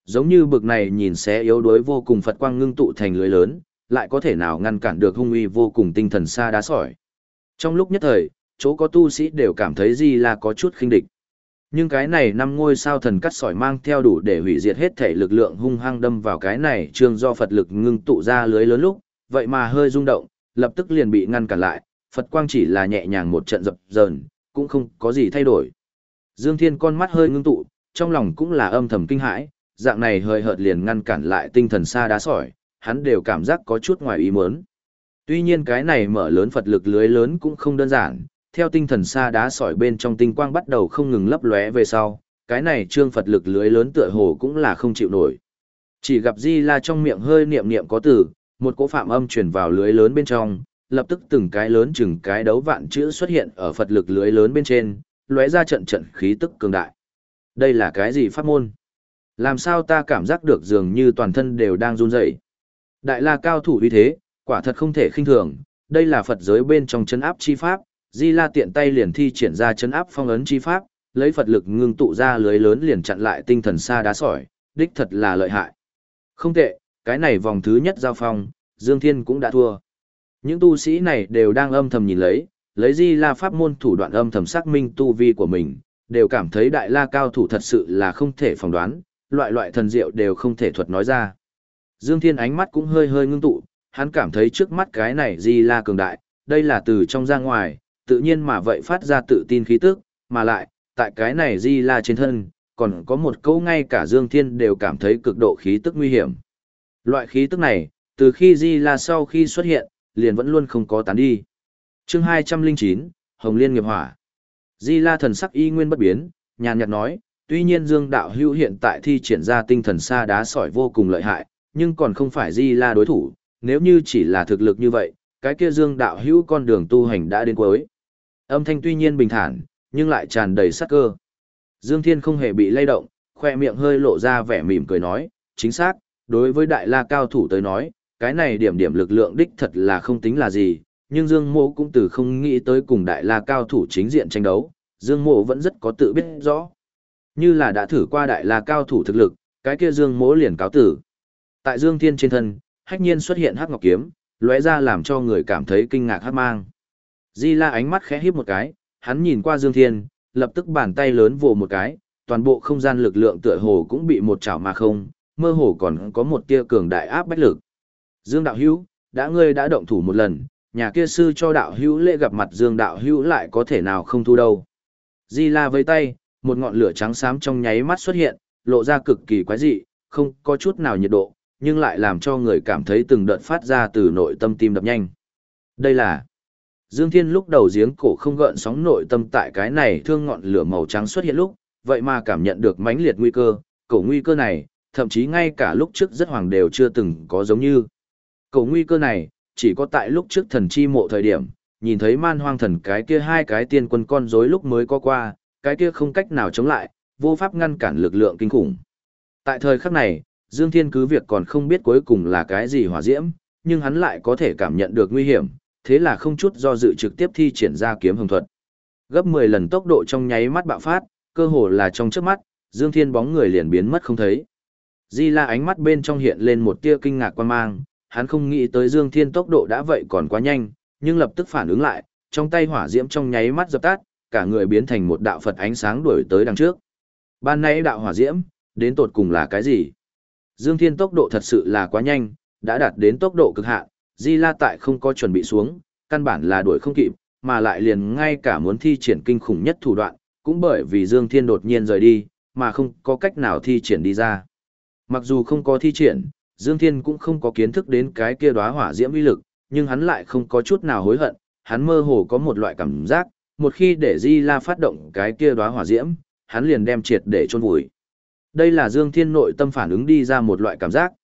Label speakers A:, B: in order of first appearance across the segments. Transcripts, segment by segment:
A: Giống như bực này nhìn sẽ yếu đuối vô cùng Phật quang ngưng tụ thành lưới lớn, lại có thể nào ngăn cản được hung uy vô cùng tinh thần sa đá sỏi. Trong lúc nhất thời, chỗ có tu sĩ đều cảm thấy Di La có chút khinh địch. Nhưng cái này 5 ngôi sao thần cắt sỏi mang theo đủ để hủy diệt hết thể lực lượng hung hăng đâm vào cái này trương do Phật lực ngưng tụ ra lưới lớn lúc, vậy mà hơi rung động, lập tức liền bị ngăn cản lại, Phật quang chỉ là nhẹ nhàng một trận dập dờn, cũng không có gì thay đổi. Dương Thiên con mắt hơi ngưng tụ, trong lòng cũng là âm thầm kinh hãi, dạng này hơi hợt liền ngăn cản lại tinh thần sa đá sỏi, hắn đều cảm giác có chút ngoài ý muốn. Tuy nhiên cái này mở lớn Phật lực lưới lớn cũng không đơn giản, theo tinh thần sa đá sỏi bên trong tinh quang bắt đầu không ngừng lấp lóe về sau, cái này trương Phật lực lưới lớn tựa hồ cũng là không chịu nổi. Chỉ gặp Di La trong miệng hơi niệm niệm có từ, một cỗ phạm âm truyền vào lưới lớn bên trong, lập tức từng cái lớn chừng cái đấu vạn chữ xuất hiện ở Phật lực lưới lớn bên trên, lóe ra trận trận khí tức cường đại. Đây là cái gì pháp môn? Làm sao ta cảm giác được dường như toàn thân đều đang run rẩy? Đại La cao thủ uy thế, quả thật không thể khinh thường, đây là Phật giới bên trong trấn áp chi pháp, Di La tiện tay liền thi triển ra trấn áp phong ấn chi pháp, lấy Phật lực ngưng tụ ra lưới lớn liền chặn lại tinh thần sa đá sỏi, đích thật là lợi hại. Không tệ, cái này vòng thứ nhất giao phong, Dương Thiên cũng đã thua. Những tu sĩ này đều đang âm thầm nhìn lấy Di La pháp môn thủ đoạn âm thầm xác minh tu vi của mình, đều cảm thấy Đại La cao thủ thật sự là không thể phỏng đoán, loại thần diệu đều không thể thuật nói ra. Dương Thiên ánh mắt cũng hơi hơi ngưng tụ, hắn cảm thấy trước mắt cái này Di La cường đại, đây là từ trong ra ngoài, tự nhiên mà vậy phát ra tự tin khí tức, mà lại, tại cái này Di La trên thân, còn có một câu ngay cả Dương Thiên đều cảm thấy cực độ khí tức nguy hiểm. Loại khí tức này, từ khi Di La sau khi xuất hiện, liền vẫn luôn không có tán đi. Chương 209, Hồng Liên nghiệp hỏa. Di La thần sắc y nguyên bất biến, nhàn nhạt nói, tuy nhiên Dương đạo hữu hiện tại thi triển ra tinh thần sa đá sỏi vô cùng lợi hại, nhưng còn không phải Di La đối thủ, nếu như chỉ là thực lực như vậy, cái kia Dương đạo hữu con đường tu hành đã đến cuối. Âm thanh tuy nhiên bình thản, nhưng lại tràn đầy sát cơ. Dương Thiên không hề bị lay động, khoe miệng hơi lộ ra vẻ mỉm cười nói, chính xác, đối với Đại La cao thủ tới nói, cái này điểm lực lượng đích thật là không tính là gì, nhưng Dương Mộ cũng từ không nghĩ tới cùng Đại La cao thủ chính diện tranh đấu, Dương Mộ vẫn rất có tự biết rõ. Như là đã thử qua Đại La cao thủ thực lực, cái kia Dương Mộ liền cáo tử. Tại Dương Thiên trên thân, hách nhiên xuất hiện hắc ngọc kiếm, lóe ra làm cho người cảm thấy kinh ngạc hắc mang. Di La ánh mắt khẽ híp một cái, hắn nhìn qua Dương Thiên, lập tức bàn tay lớn vồ một cái, toàn bộ không gian lực lượng tựa hồ cũng bị một chảo mà không, mơ hồ còn có một tia cường đại áp bách lực. Dương đạo hữu, ngươi đã động thủ một lần, nhà kia sư cho đạo hữu lễ gặp mặt Dương đạo hữu lại có thể nào không thu đâu. Di La với tay, một ngọn lửa trắng xám trong nháy mắt xuất hiện, lộ ra cực kỳ quái dị, không có chút nào nhiệt độ, nhưng lại làm cho người cảm thấy từng đợt phát ra từ nội tâm tim đập nhanh. Đây là Dương Thiên lúc đầu giếng cổ không gợn sóng nội tâm tại cái này thương ngọn lửa màu trắng xuất hiện lúc, vậy mà cảm nhận được mãnh liệt nguy cơ, cổ nguy cơ này, thậm chí ngay cả lúc trước rất hoàng đều chưa từng có giống như. Cổ nguy cơ này, chỉ có tại lúc trước thần chi mộ thời điểm, nhìn thấy man hoang thần cái kia hai cái tiên quân con rối lúc mới có qua, cái kia không cách nào chống lại, vô pháp ngăn cản lực lượng kinh khủng. Tại thời khắc này, Dương Thiên cứ việc còn không biết cuối cùng là cái gì hỏa diễm, nhưng hắn lại có thể cảm nhận được nguy hiểm, thế là không chút do dự trực tiếp thi triển ra kiếm hồng thuật. Gấp 10 lần tốc độ trong nháy mắt bạo phát, cơ hồ là trong chớp mắt, Dương Thiên bóng người liền biến mất không thấy. Di La ánh mắt bên trong hiện lên một tia kinh ngạc quan mang, hắn không nghĩ tới Dương Thiên tốc độ đã vậy còn quá nhanh, nhưng lập tức phản ứng lại, trong tay hỏa diễm trong nháy mắt dập tắt, cả người biến thành một đạo Phật ánh sáng đuổi tới đằng trước. Ban nãy đạo hỏa diễm, đến tột cùng là cái gì? Dương Thiên tốc độ thật sự là quá nhanh, đã đạt đến tốc độ cực hạn, Di La tại không có chuẩn bị xuống, căn bản là đuổi không kịp, mà lại liền ngay cả muốn thi triển kinh khủng nhất thủ đoạn, cũng bởi vì Dương Thiên đột nhiên rời đi, mà không có cách nào thi triển đi ra. Mặc dù không có thi triển, Dương Thiên cũng không có kiến thức đến cái kia đóa hỏa diễm uy lực, nhưng hắn lại không có chút nào hối hận, hắn mơ hồ có một loại cảm giác, một khi để Di La phát động cái kia đóa hỏa diễm, hắn liền đem triệt để chôn vùi. Đây là Dương Thiên nội tâm phản ứng đi ra một loại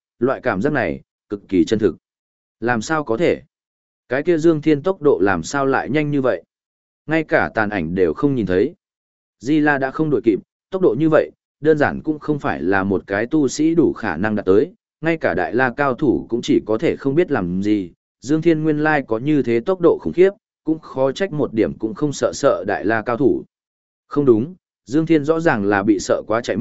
A: cảm giác này, cực kỳ chân thực. Làm sao có thể? Cái kia Dương Thiên tốc độ làm sao lại nhanh như vậy? Ngay cả tàn ảnh đều không nhìn thấy. Di La đã không đuổi kịp, tốc độ như vậy, đơn giản cũng không phải là một cái tu sĩ đủ khả năng đạt tới, ngay cả Đại La cao thủ cũng chỉ có thể không biết làm gì. Dương Thiên nguyên lai có như thế tốc độ khủng khiếp, cũng khó trách một điểm cũng không sợ Đại La cao thủ. Không đúng, Dương Thiên rõ ràng là bị sợ quá chạy mất,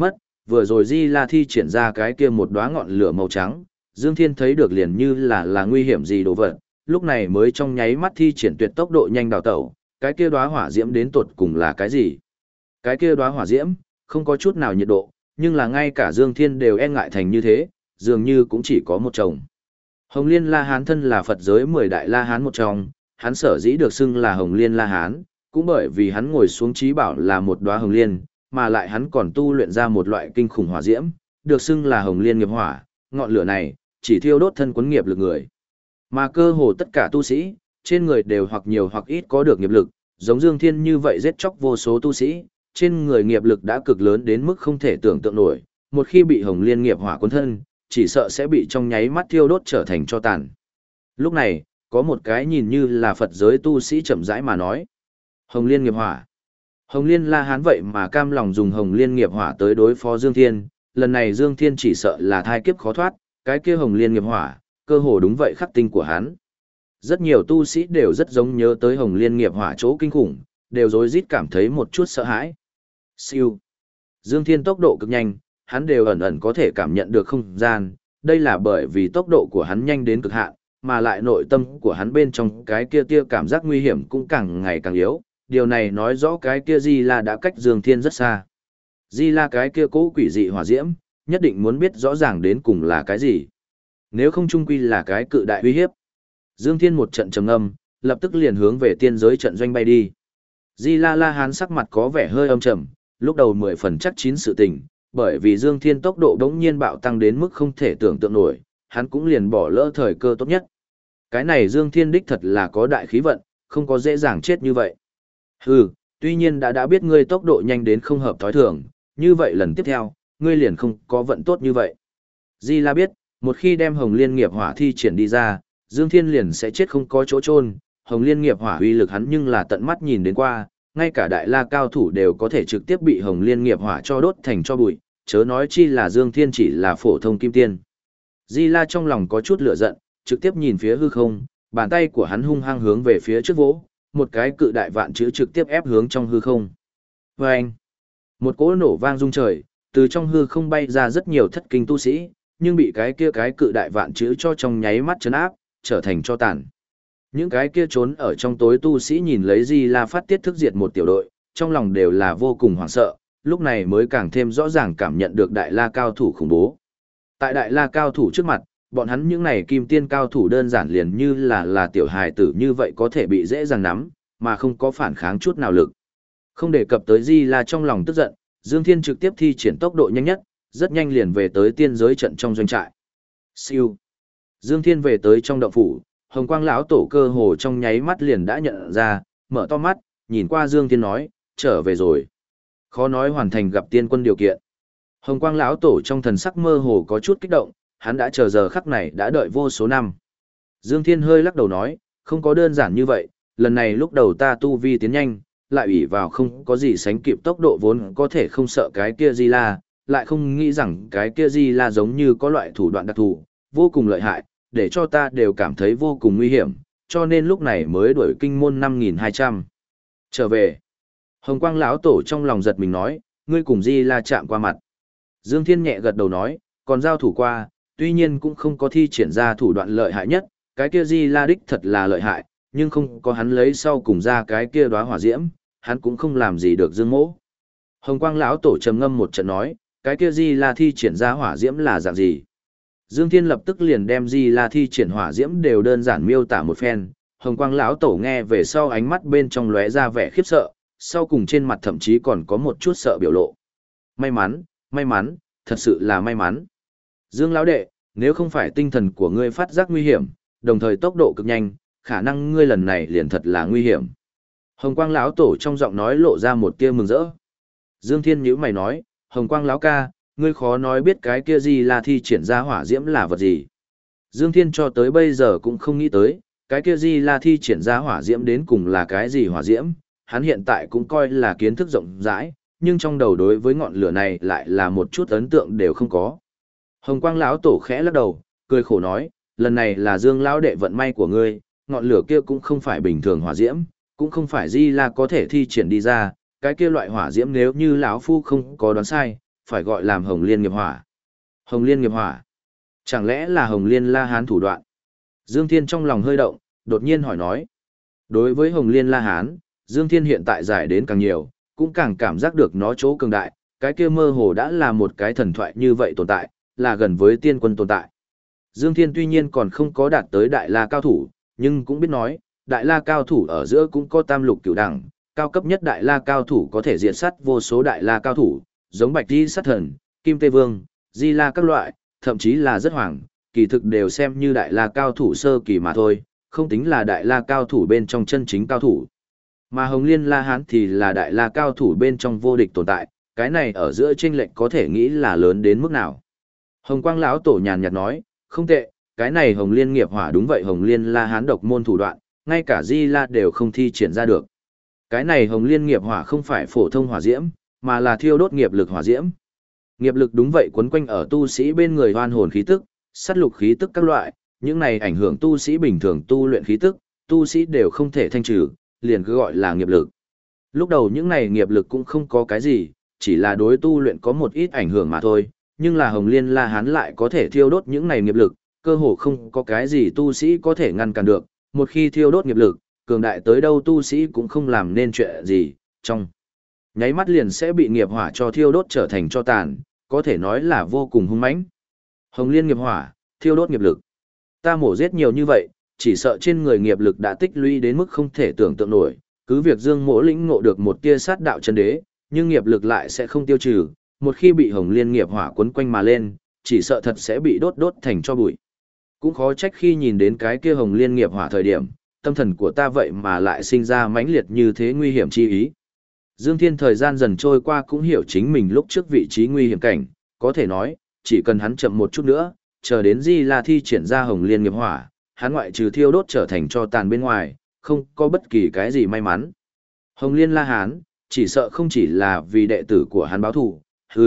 A: vừa rồi Di La thi triển ra cái kia một đóa ngọn lửa màu trắng, Dương Thiên thấy được liền như là nguy hiểm gì đồ vật, lúc này mới trong nháy mắt thi triển tuyệt tốc độ nhanh đào tẩu, cái kia đóa hỏa diễm đến tột cùng là cái gì? Cái kia đóa hỏa diễm, không có chút nào nhiệt độ, nhưng là ngay cả Dương Thiên đều e ngại thành như thế, dường như cũng chỉ có một chồng. Hồng Liên La Hán thân là Phật giới 10 đại La Hán một trong, hắn sở dĩ được xưng là Hồng Liên La Hán, cũng bởi vì hắn ngồi xuống trí bảo là một đóa hồng liên, mà lại hắn còn tu luyện ra một loại kinh khủng hỏa diễm, được xưng là Hồng Liên nghiệp hỏa, ngọn lửa này chỉ thiêu đốt thân quấn nghiệp lực người. Mà cơ hồ tất cả tu sĩ, trên người đều hoặc nhiều hoặc ít có được nghiệp lực, giống Dương Thiên như vậy giết chóc vô số tu sĩ, trên người nghiệp lực đã cực lớn đến mức không thể tưởng tượng nổi, một khi bị Hồng Liên nghiệp hỏa cuốn thân, chỉ sợ sẽ bị trong nháy mắt thiêu đốt trở thành tro tàn. Lúc này, có một cái nhìn như là Phật giới tu sĩ chậm rãi mà nói. Hồng Liên nghiệp hỏa. Hồng Liên La Hán vậy mà cam lòng dùng Hồng Liên nghiệp hỏa tới đối phó Dương Thiên, lần này Dương Thiên chỉ sợ là thai kiếp khó thoát, cái kia Hồng Liên nghiệp hỏa, cơ hồ đúng vậy khắc tinh của hắn. Rất nhiều tu sĩ đều rất giống nhớ tới Hồng Liên nghiệp hỏa chỗ kinh khủng, đều rối rít cảm thấy một chút sợ hãi. Siêu. Dương Thiên tốc độ cực nhanh, hắn đều ẩn ẩn có thể cảm nhận được không gian, đây là bởi vì tốc độ của hắn nhanh đến cực hạn, mà lại nội tâm của hắn bên trong cái kia tia cảm giác nguy hiểm cũng càng ngày càng yếu, điều này nói rõ cái kia Di La đã cách Dương Thiên rất xa. Di La cái kia cố quỷ dị hỏa diễm, nhất định muốn biết rõ ràng đến cùng là cái gì. Nếu không chung quy là cái cự đại uy hiếp. Dương Thiên một trận trầm ngâm, lập tức liền hướng về tiên giới trận doanh bay đi. Di La La Hán sắc mặt có vẻ hơi âm trầm, lúc đầu 10 phần chắc chín sự tình, bởi vì Dương Thiên tốc độ đống nhiên bạo tăng đến mức không thể tưởng tượng nổi, hắn cũng liền bỏ lỡ thời cơ tốt nhất. Cái này Dương Thiên đích thật là có đại khí vận, không có dễ dàng chết như vậy. Hừ, tuy nhiên đã biết ngươi tốc độ nhanh đến không hợp thói thường, như vậy lần tiếp theo, ngươi liền không có vận tốt như vậy. Di La biết, một khi đem Hồng Liên nghiệp hỏa thi triển đi ra, Dương Thiên liền sẽ chết không có chỗ chôn. Hồng Liên nghiệp hỏa uy lực hắn nhưng là tận mắt nhìn đến qua, ngay cả đại la cao thủ đều có thể trực tiếp bị Hồng Liên nghiệp hỏa cho đốt thành cho bụi, chớ nói chi là Dương Thiên chỉ là phổ thông kim tiên. Di La trong lòng có chút lửa giận, trực tiếp nhìn phía hư không, bàn tay của hắn hung hăng hướng về phía trước vỗ, một cái cự đại vạn chữ trực tiếp ép hướng trong hư không. Vâng! Một cỗ nổ vang rung trời, từ trong hư không bay ra rất nhiều thất kinh tu sĩ, nhưng bị cái cự đại vạn chữ cho trong nháy mắt chấn áp, trở thành cho tàn. Những cái kia trốn ở trong tối tu sĩ nhìn lấy Di La phát tiết thức diệt một tiểu đội, trong lòng đều là vô cùng hoảng sợ, lúc này mới càng thêm rõ ràng cảm nhận được đại la cao thủ khủng bố. Tại đại la cao thủ trước mặt, bọn hắn những này kim tiên cao thủ đơn giản liền như là tiểu hài tử như vậy có thể bị dễ dàng nắm, mà không có phản kháng chút nào lực. Không đề cập tới Di La trong lòng tức giận, Dương Thiên trực tiếp thi triển tốc độ nhanh nhất, rất nhanh liền về tới tiên giới trận trong doanh trại. Siêu. Dương Thiên về tới trong động phủ, Hồng Quang lão tổ cơ hồ trong nháy mắt liền đã nhận ra, mở to mắt, nhìn qua Dương Thiên nói, trở về rồi. Khó nói hoàn thành gặp tiên quân điều kiện. Hồng Quang lão tổ trong thần sắc mơ hồ có chút kích động, hắn đã chờ giờ khắc này đã đợi vô số năm. Dương Thiên hơi lắc đầu nói, không có đơn giản như vậy, lần này lúc đầu ta tu vi tiến nhanh, lại ủy vào không có gì sánh kịp tốc độ vốn có thể không sợ cái kia Di La, lại không nghĩ rằng cái kia Di La giống như có loại thủ đoạn đặc thù, vô cùng lợi hại, để cho ta đều cảm thấy vô cùng nguy hiểm, cho nên lúc này mới đuổi kinh môn 5200. Trở về. Hồng Quang lão tổ trong lòng giật mình nói, ngươi cùng Di La chạm qua mặt. Dương Thiên nhẹ gật đầu nói, còn giao thủ qua, tuy nhiên cũng không có thi triển ra thủ đoạn lợi hại nhất, cái kia Di La đích thật là lợi hại, nhưng không có hắn lấy sau cùng ra cái kia đóa hỏa diễm, hắn cũng không làm gì được Dương Mỗ. Hồng Quang lão tổ trầm ngâm một trận nói, cái kia Di La thi triển ra hỏa diễm là dạng gì? Dương Thiên lập tức liền đem Di La thi triển hỏa diễm đều đơn giản miêu tả một phen, Hồng Quang lão tổ nghe về sau ánh mắt bên trong lóe ra vẻ khiếp sợ, sau cùng trên mặt thậm chí còn có một chút sợ biểu lộ. May mắn, thật sự là may mắn. Dương lão đệ, nếu không phải tinh thần của ngươi phát giác nguy hiểm, đồng thời tốc độ cực nhanh, khả năng ngươi lần này liền thật là nguy hiểm. Hồng Quang lão tổ trong giọng nói lộ ra một tia mừng rỡ. Dương Thiên nhíu mày nói, Hồng Quang lão ca, ngươi khó nói biết cái kia Di La thi triển ra hỏa diễm là vật gì. Dương Thiên cho tới bây giờ cũng không nghĩ tới, cái kia Di La thi triển ra hỏa diễm đến cùng là cái gì hỏa diễm, hắn hiện tại cũng coi là kiến thức rộng rãi, nhưng trong đầu đối với ngọn lửa này lại là một chút ấn tượng đều không có. Hồng Quang lão tổ khẽ lắc đầu, cười khổ nói, lần này là Dương lão đệ vận may của ngươi, ngọn lửa kia cũng không phải bình thường hỏa diễm, cũng không phải Di La có thể thi triển đi ra, cái kia loại hỏa diễm nếu như lão phu không có đoán sai, phải gọi làm Hồng Liên nghiệp hỏa. Hồng Liên nghiệp hỏa? Chẳng lẽ là Hồng Liên La Hán thủ đoạn? Dương Thiên trong lòng hơi động, đột nhiên hỏi nói. Đối với Hồng Liên La Hán, Dương Thiên hiện tại giải đến càng nhiều, cũng càng cảm giác được nó chỗ cường đại, cái kia mơ hồ đã là một cái thần thoại như vậy tồn tại, là gần với tiên quân tồn tại. Dương Thiên tuy nhiên còn không có đạt tới Đại La cao thủ, nhưng cũng biết nói, Đại La cao thủ ở giữa cũng có tam lục cửu đẳng, cao cấp nhất Đại La cao thủ có thể diệt sát vô số Đại La cao thủ, giống Bạch Di sát thần, Kim Tê Vương, Di La các loại, thậm chí là rất hoàng, kỳ thực đều xem như Đại La cao thủ sơ kỳ mà thôi, không tính là Đại La cao thủ bên trong chân chính cao thủ. Mà Hồng Liên La Hán thì là Đại La cao thủ bên trong vô địch tồn tại, cái này ở giữa chênh lệch có thể nghĩ là lớn đến mức nào. Hồng Quang lão tổ nhàn nhạt nói, không tệ, cái này Hồng Liên nghiệp hỏa đúng vậy, Hồng Liên La Hán độc môn thủ đoạn, ngay cả Di La đều không thi triển ra được. Cái này Hồng Liên nghiệp hỏa không phải phổ thông hỏa diễm, mà là thiêu đốt nghiệp lực hỏa diễm. Nghiệp lực đúng vậy quấn quanh ở tu sĩ bên người hoan hồn khí tức, sát lục khí tức các loại, những này ảnh hưởng tu sĩ bình thường tu luyện khí tức, tu sĩ đều không thể thanh trừ, liền cứ gọi là nghiệp lực. Lúc đầu những này nghiệp lực cũng không có cái gì, chỉ là đối tu luyện có một ít ảnh hưởng mà thôi, nhưng là Hồng Liên La Hán lại có thể thiêu đốt những này nghiệp lực, cơ hồ không có cái gì tu sĩ có thể ngăn cản được, một khi thiêu đốt nghiệp lực, cường đại tới đâu tu sĩ cũng không làm nên chuyện gì, trong nháy mắt liền sẽ bị nghiệp hỏa cho thiêu đốt trở thành tro tàn, có thể nói là vô cùng hung mãnh. Hồng Liên nghiệp hỏa, thiêu đốt nghiệp lực. Ta mổ giết nhiều như vậy, chỉ sợ trên người nghiệp lực đã tích lũy đến mức không thể tưởng tượng nổi, cứ việc Dương Mỗ lĩnh ngộ được một tia sát đạo chân đế, nhưng nghiệp lực lại sẽ không tiêu trừ, một khi bị Hồng Liên nghiệp hỏa quấn quanh mà lên, chỉ sợ thật sẽ bị đốt thành tro bụi. Cũng khó trách khi nhìn đến cái kia Hồng Liên nghiệp hỏa thời điểm, tâm thần của ta vậy mà lại sinh ra mãnh liệt như thế nguy hiểm chi ý. Dương Thiên thời gian dần trôi qua cũng hiểu chính mình lúc trước vị trí nguy hiểm cảnh, có thể nói, chỉ cần hắn chậm một chút nữa, chờ đến Di La thi triển ra Hồng Liên nghiệp hỏa, hắn ngoại trừ thiêu đốt trở thành tro tàn bên ngoài, không có bất kỳ cái gì may mắn. Hồng Liên La Hán, chỉ sợ không chỉ là vì đệ tử của hắn báo thù,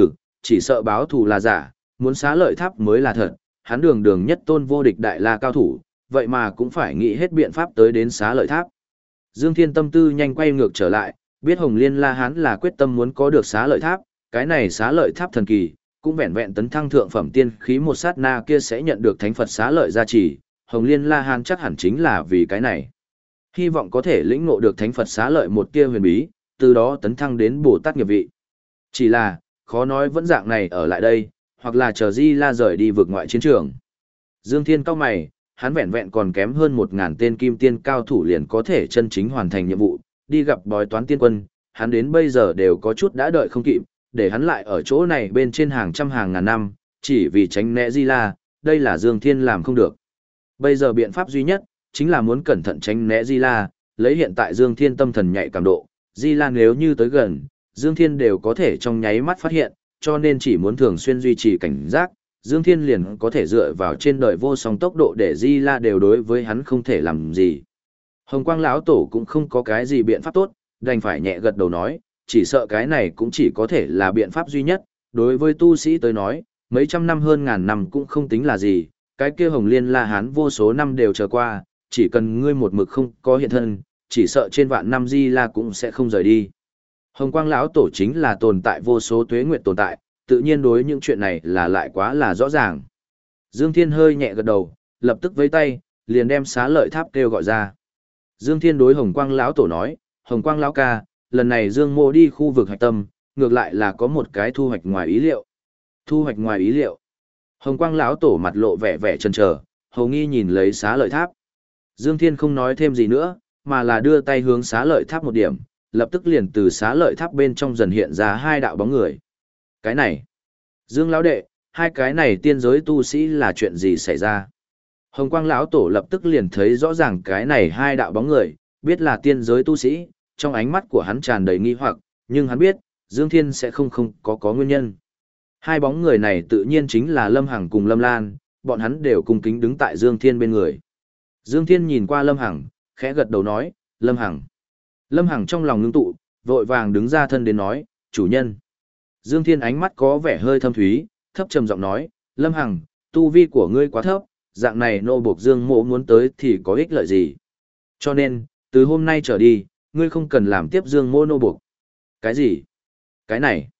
A: chỉ sợ báo thù là giả, muốn xá lợi tháp mới là thật, hắn đường đường nhất tôn vô địch Đại La cao thủ, vậy mà cũng phải nghĩ hết biện pháp tới đến xá lợi tháp. Dương Thiên tâm tư nhanh quay ngược trở lại, biết Hồng Liên La Hán là quyết tâm muốn có được xá lợi tháp, cái này xá lợi tháp thần kỳ, cũng vẹn vẹn tấn thăng thượng phẩm tiên khí một sát na kia sẽ nhận được thánh Phật xá lợi gia trì, Hồng Liên La Hán chắc hẳn chính là vì cái này. Hy vọng có thể lĩnh ngộ được thánh Phật xá lợi một tia huyền bí, từ đó tấn thăng đến Bồ Tát nghiệp vị. Chỉ là, khó nói vẫn dạng này ở lại đây, hoặc là chờ Di La rời đi vượt ngoại chiến trường. Dương Thiên cao mày, hắn vẹn vẹn còn kém hơn 1000 tên kim tiên cao thủ liền có thể chân chính hoàn thành nhiệm vụ, đi gặp bói toán tiên quân, hắn đến bây giờ đều có chút đã đợi không kịp, để hắn lại ở chỗ này bên trên hàng trăm hàng ngàn năm, chỉ vì tránh né Di La, đây là Dương Thiên làm không được. Bây giờ biện pháp duy nhất, chính là muốn cẩn thận tránh né Di La, lấy hiện tại Dương Thiên tâm thần nhạy cảm độ, Di La nếu như tới gần, Dương Thiên đều có thể trong nháy mắt phát hiện, cho nên chỉ muốn thường xuyên duy trì cảnh giác, Dương Thiên liền có thể dựa vào trên đời vô song tốc độ để Di La đều đối với hắn không thể làm gì. Hồng Quang lão tổ cũng không có cái gì biện pháp tốt, đành phải nhẹ gật đầu nói, chỉ sợ cái này cũng chỉ có thể là biện pháp duy nhất, đối với tu sĩ tới nói, mấy trăm năm hơn ngàn năm cũng không tính là gì, cái kia Hồng Liên La Hán vô số năm đều chờ qua, chỉ cần ngươi một mực không có hiện thân, chỉ sợ trên vạn năm Di La cũng sẽ không rời đi. Hồng Quang lão tổ chính là tồn tại vô số tuế nguyệt tồn tại, tự nhiên đối những chuyện này là lại quá là rõ ràng. Dương Thiên hơi nhẹ gật đầu, lập tức với tay, liền đem xá lợi tháp kêu gọi ra. Dương Thiên đối Hồng Quang lão tổ nói, Hồng Quang lão ca, lần này Dương Mô đi khu vực hạch tâm, ngược lại là có một cái thu hoạch ngoài ý liệu. Thu hoạch ngoài ý liệu. Hồng Quang lão tổ mặt lộ vẻ vẻ chần chờ, hầu nghi nhìn lấy xá lợi tháp. Dương Thiên không nói thêm gì nữa, mà là đưa tay hướng xá lợi tháp một điểm, lập tức liền từ xá lợi tháp bên trong dần hiện ra hai đạo bóng người. Cái này, Dương lão đệ, hai cái này tiên giới tu sĩ là chuyện gì xảy ra? Hồng Quang lão tổ lập tức liền thấy rõ ràng cái này hai đạo bóng người, biết là tiên giới tu sĩ, trong ánh mắt của hắn tràn đầy nghi hoặc, nhưng hắn biết, Dương Thiên sẽ không có nguyên nhân. Hai bóng người này tự nhiên chính là Lâm Hằng cùng Lâm Lan, bọn hắn đều cung kính đứng tại Dương Thiên bên người. Dương Thiên nhìn qua Lâm Hằng, khẽ gật đầu nói, Lâm Hằng. Lâm Hằng trong lòng ngưng tụ, vội vàng đứng ra thân đến nói, chủ nhân. Dương Thiên ánh mắt có vẻ hơi thâm thúy, thấp trầm giọng nói, Lâm Hằng, tu vi của ngươi quá thấp, dạng này nô buộc Dương Mộ muốn tới thì có ích lợi gì. Cho nên, từ hôm nay trở đi, ngươi không cần làm tiếp Dương Mộ nô buộc. Cái gì? Cái này?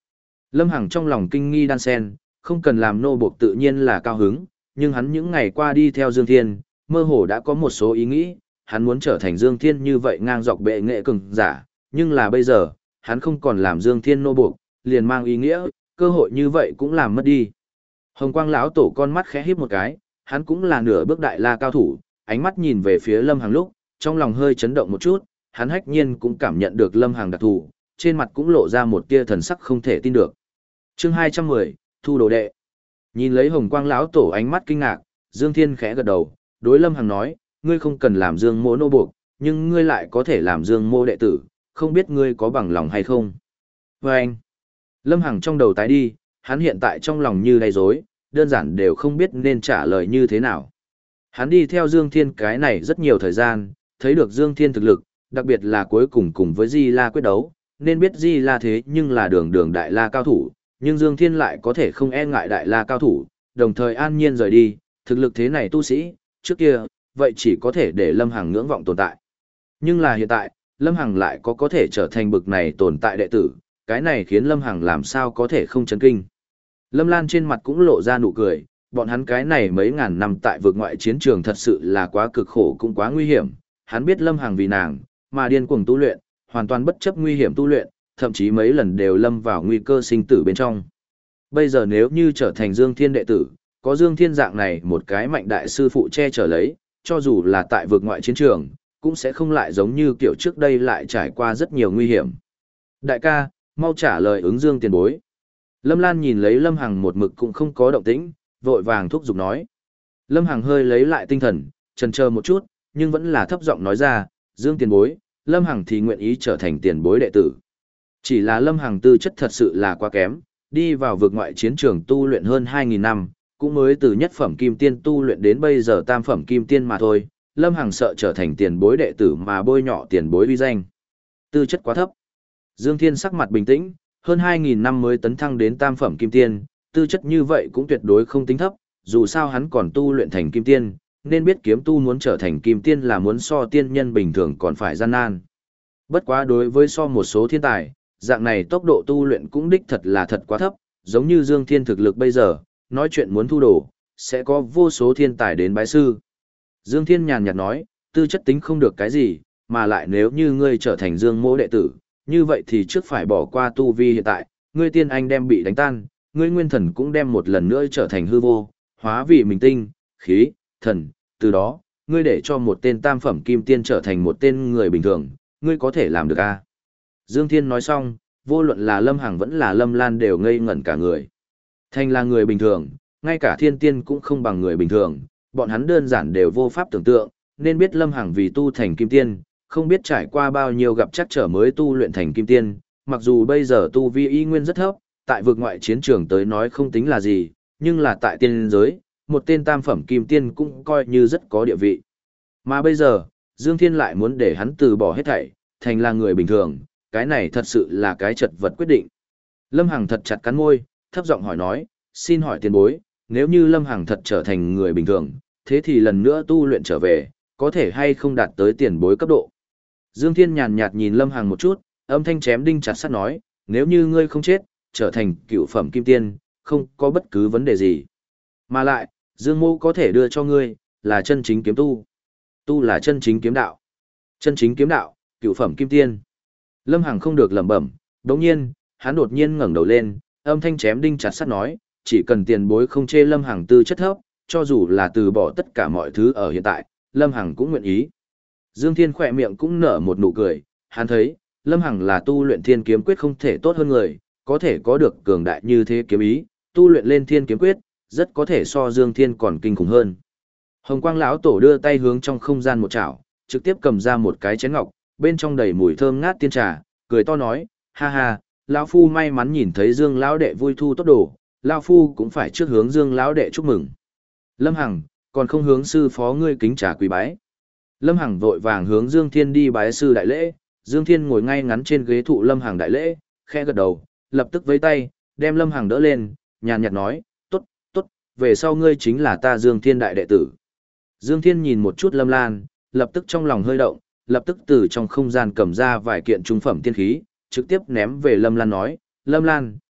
A: Lâm Hằng trong lòng kinh nghi đan sen, không cần làm nô buộc tự nhiên là cao hứng, nhưng hắn những ngày qua đi theo Dương Thiên, mơ hồ đã có một số ý nghĩ, hắn muốn trở thành Dương Thiên như vậy ngang dọc bệ nghệ cường giả, nhưng là bây giờ, hắn không còn làm Dương Thiên nô buộc, liền mang ý nghĩa, cơ hội như vậy cũng làm mất đi. Hồng Quang lão tổ con mắt khẽ híp một cái, hắn cũng là nửa bước đại la cao thủ, ánh mắt nhìn về phía Lâm Hằng lúc, trong lòng hơi chấn động một chút, hắn hách nhiên cũng cảm nhận được Lâm Hằng đặc thù, trên mặt cũng lộ ra một tia thần sắc không thể tin được. Chương 210, thu đồ đệ. Nhìn lấy Hồng Quang lão tổ ánh mắt kinh ngạc, Dương Thiên khẽ gật đầu, đối Lâm Hằng nói, ngươi không cần làm Dương Mỗ nô buộc, nhưng ngươi lại có thể làm Dương Mô đệ tử, không biết ngươi có bằng lòng hay không. Và anh, Lâm Hằng trong đầu tái đi, hắn hiện tại trong lòng như đầy rối, đơn giản đều không biết nên trả lời như thế nào. Hắn đi theo Dương Thiên cái này rất nhiều thời gian, thấy được Dương Thiên thực lực, đặc biệt là cuối cùng cùng với Di La quyết đấu, nên biết Di La thế nhưng là đường đường đại la cao thủ, nhưng Dương Thiên lại có thể không e ngại đại la cao thủ, đồng thời an nhiên rời đi, thực lực thế này tu sĩ, trước kia, vậy chỉ có thể để Lâm Hằng ngưỡng vọng tồn tại. Nhưng là hiện tại, Lâm Hằng lại có thể trở thành bực này tồn tại đệ tử, cái này khiến Lâm Hằng làm sao có thể không chấn kinh. Lâm Lan trên mặt cũng lộ ra nụ cười, bọn hắn cái này mấy ngàn năm tại vực ngoại chiến trường thật sự là quá cực khổ cũng quá nguy hiểm, hắn biết Lâm Hằng vì nàng, mà điên cuồng tu luyện, hoàn toàn bất chấp nguy hiểm tu luyện, thậm chí mấy lần đều lâm vào nguy cơ sinh tử bên trong. Bây giờ nếu như trở thành Dương Thiên đệ tử, có Dương Thiên dạng này một cái mạnh đại sư phụ che chở lấy, cho dù là tại vực ngoại chiến trường, cũng sẽ không lại giống như kiểu trước đây lại trải qua rất nhiều nguy hiểm. Đại ca, mau trả lời ứng Dương tiền bối. Lâm Lan nhìn lấy Lâm Hằng một mực cũng không có động tĩnh, vội vàng thúc giục nói. Lâm Hằng hơi lấy lại tinh thần, chần chờ một chút, nhưng vẫn là thấp giọng nói ra, Dương tiền bối, Lâm Hằng thì nguyện ý trở thành tiền bối đệ tử. Chỉ là Lâm Hằng tư chất thật sự là quá kém, đi vào vực ngoại chiến trường tu luyện hơn 2.000 năm, cũng mới từ nhất phẩm kim tiên tu luyện đến bây giờ tam phẩm kim tiên mà thôi, Lâm Hằng sợ trở thành tiền bối đệ tử mà bôi nhọ tiền bối uy danh. Tư chất quá thấp. Dương Thiên sắc mặt bình tĩnh, hơn 2.000 năm mới tấn thăng đến tam phẩm kim tiên, tư chất như vậy cũng tuyệt đối không tính thấp, dù sao hắn còn tu luyện thành kim tiên, nên biết kiếm tu muốn trở thành kim tiên là muốn so tiên nhân bình thường còn phải gian nan. Bất quá đối với so một số thiên tài, dạng này tốc độ tu luyện cũng đích thật là thật quá thấp, giống như Dương Thiên thực lực bây giờ, nói chuyện muốn thu đồ, sẽ có vô số thiên tài đến bái sư. Dương Thiên nhàn nhạt nói, tư chất tính không được cái gì, mà lại nếu như ngươi trở thành Dương Mỗ đệ tử, như vậy thì trước phải bỏ qua tu vi hiện tại, ngươi tiên anh đem bị đánh tan, ngươi nguyên thần cũng đem một lần nữa trở thành hư vô, hóa vì mình tinh, khí, thần, từ đó, ngươi để cho một tên tam phẩm kim tiên trở thành một tên người bình thường, ngươi có thể làm được à? Dương Thiên nói xong, vô luận là Lâm Hằng vẫn là Lâm Lan đều ngây ngẩn cả người. Thành là người bình thường, ngay cả thiên tiên cũng không bằng người bình thường, bọn hắn đơn giản đều vô pháp tưởng tượng, nên biết Lâm Hằng vì tu thành kim tiên, không biết trải qua bao nhiêu gặp chắc trở mới tu luyện thành kim tiên, mặc dù bây giờ tu vi y nguyên rất thấp, tại vực ngoại chiến trường tới nói không tính là gì, nhưng là tại tiên giới, một tên tam phẩm kim tiên cũng coi như rất có địa vị. Mà bây giờ, Dương Thiên lại muốn để hắn từ bỏ hết thảy, thành là người bình thường, cái này thật sự là cái chật vật quyết định. Lâm Hằng thật chặt cắn môi, thấp giọng hỏi nói, xin hỏi tiền bối, nếu như Lâm Hằng thật trở thành người bình thường, thế thì lần nữa tu luyện trở về, có thể hay không đạt tới tiền bối cấp độ. Dương Thiên nhàn nhạt nhìn Lâm Hằng một chút, âm thanh chém đinh chặt sắt nói, nếu như ngươi không chết, trở thành cựu phẩm kim tiên, không có bất cứ vấn đề gì. Mà lại, Dương Mô có thể đưa cho ngươi, là chân chính kiếm tu. Tu là chân chính kiếm đạo. Chân chính kiếm đạo, cựu phẩm kim tiên. Lâm Hằng không được lẩm bẩm, đồng nhiên, hắn đột nhiên ngẩng đầu lên, âm thanh chém đinh chặt sắt nói, chỉ cần tiền bối không chê Lâm Hằng tư chất thấp, cho dù là từ bỏ tất cả mọi thứ ở hiện tại, Lâm Hằng cũng nguyện ý. Dương Thiên khỏe miệng cũng nở một nụ cười, hắn thấy, Lâm Hằng là tu luyện thiên kiếm quyết không thể tốt hơn người, có thể có được cường đại như thế kiếm ý, tu luyện lên thiên kiếm quyết, rất có thể so Dương Thiên còn kinh khủng hơn. Hồng Quang lão tổ đưa tay hướng trong không gian một chảo, trực tiếp cầm ra một cái chén ngọc, bên trong đầy mùi thơm ngát tiên trà, cười to nói, ha ha, lão phu may mắn nhìn thấy Dương lão đệ vui thu tốt đồ, lão phu cũng phải trước hướng Dương lão đệ chúc mừng. Lâm Hằng, còn không hướng sư phó ngươi kính trà quý bái. Lâm Hằng vội vàng hướng Dương Thiên đi bái sư đại lễ, Dương Thiên ngồi ngay ngắn trên ghế thụ Lâm Hằng đại lễ, khẽ gật đầu, lập tức vẫy tay, đem Lâm Hằng đỡ lên, nhàn nhạt nói, tốt, tốt, về sau ngươi chính là ta Dương Thiên đại đệ tử. Dương Thiên nhìn một chút Lâm Lan, lập tức trong lòng hơi động, lập tức từ trong không gian cầm ra vài kiện trung phẩm tiên khí, trực tiếp ném về Lâm Lan nói, Lâm Lan,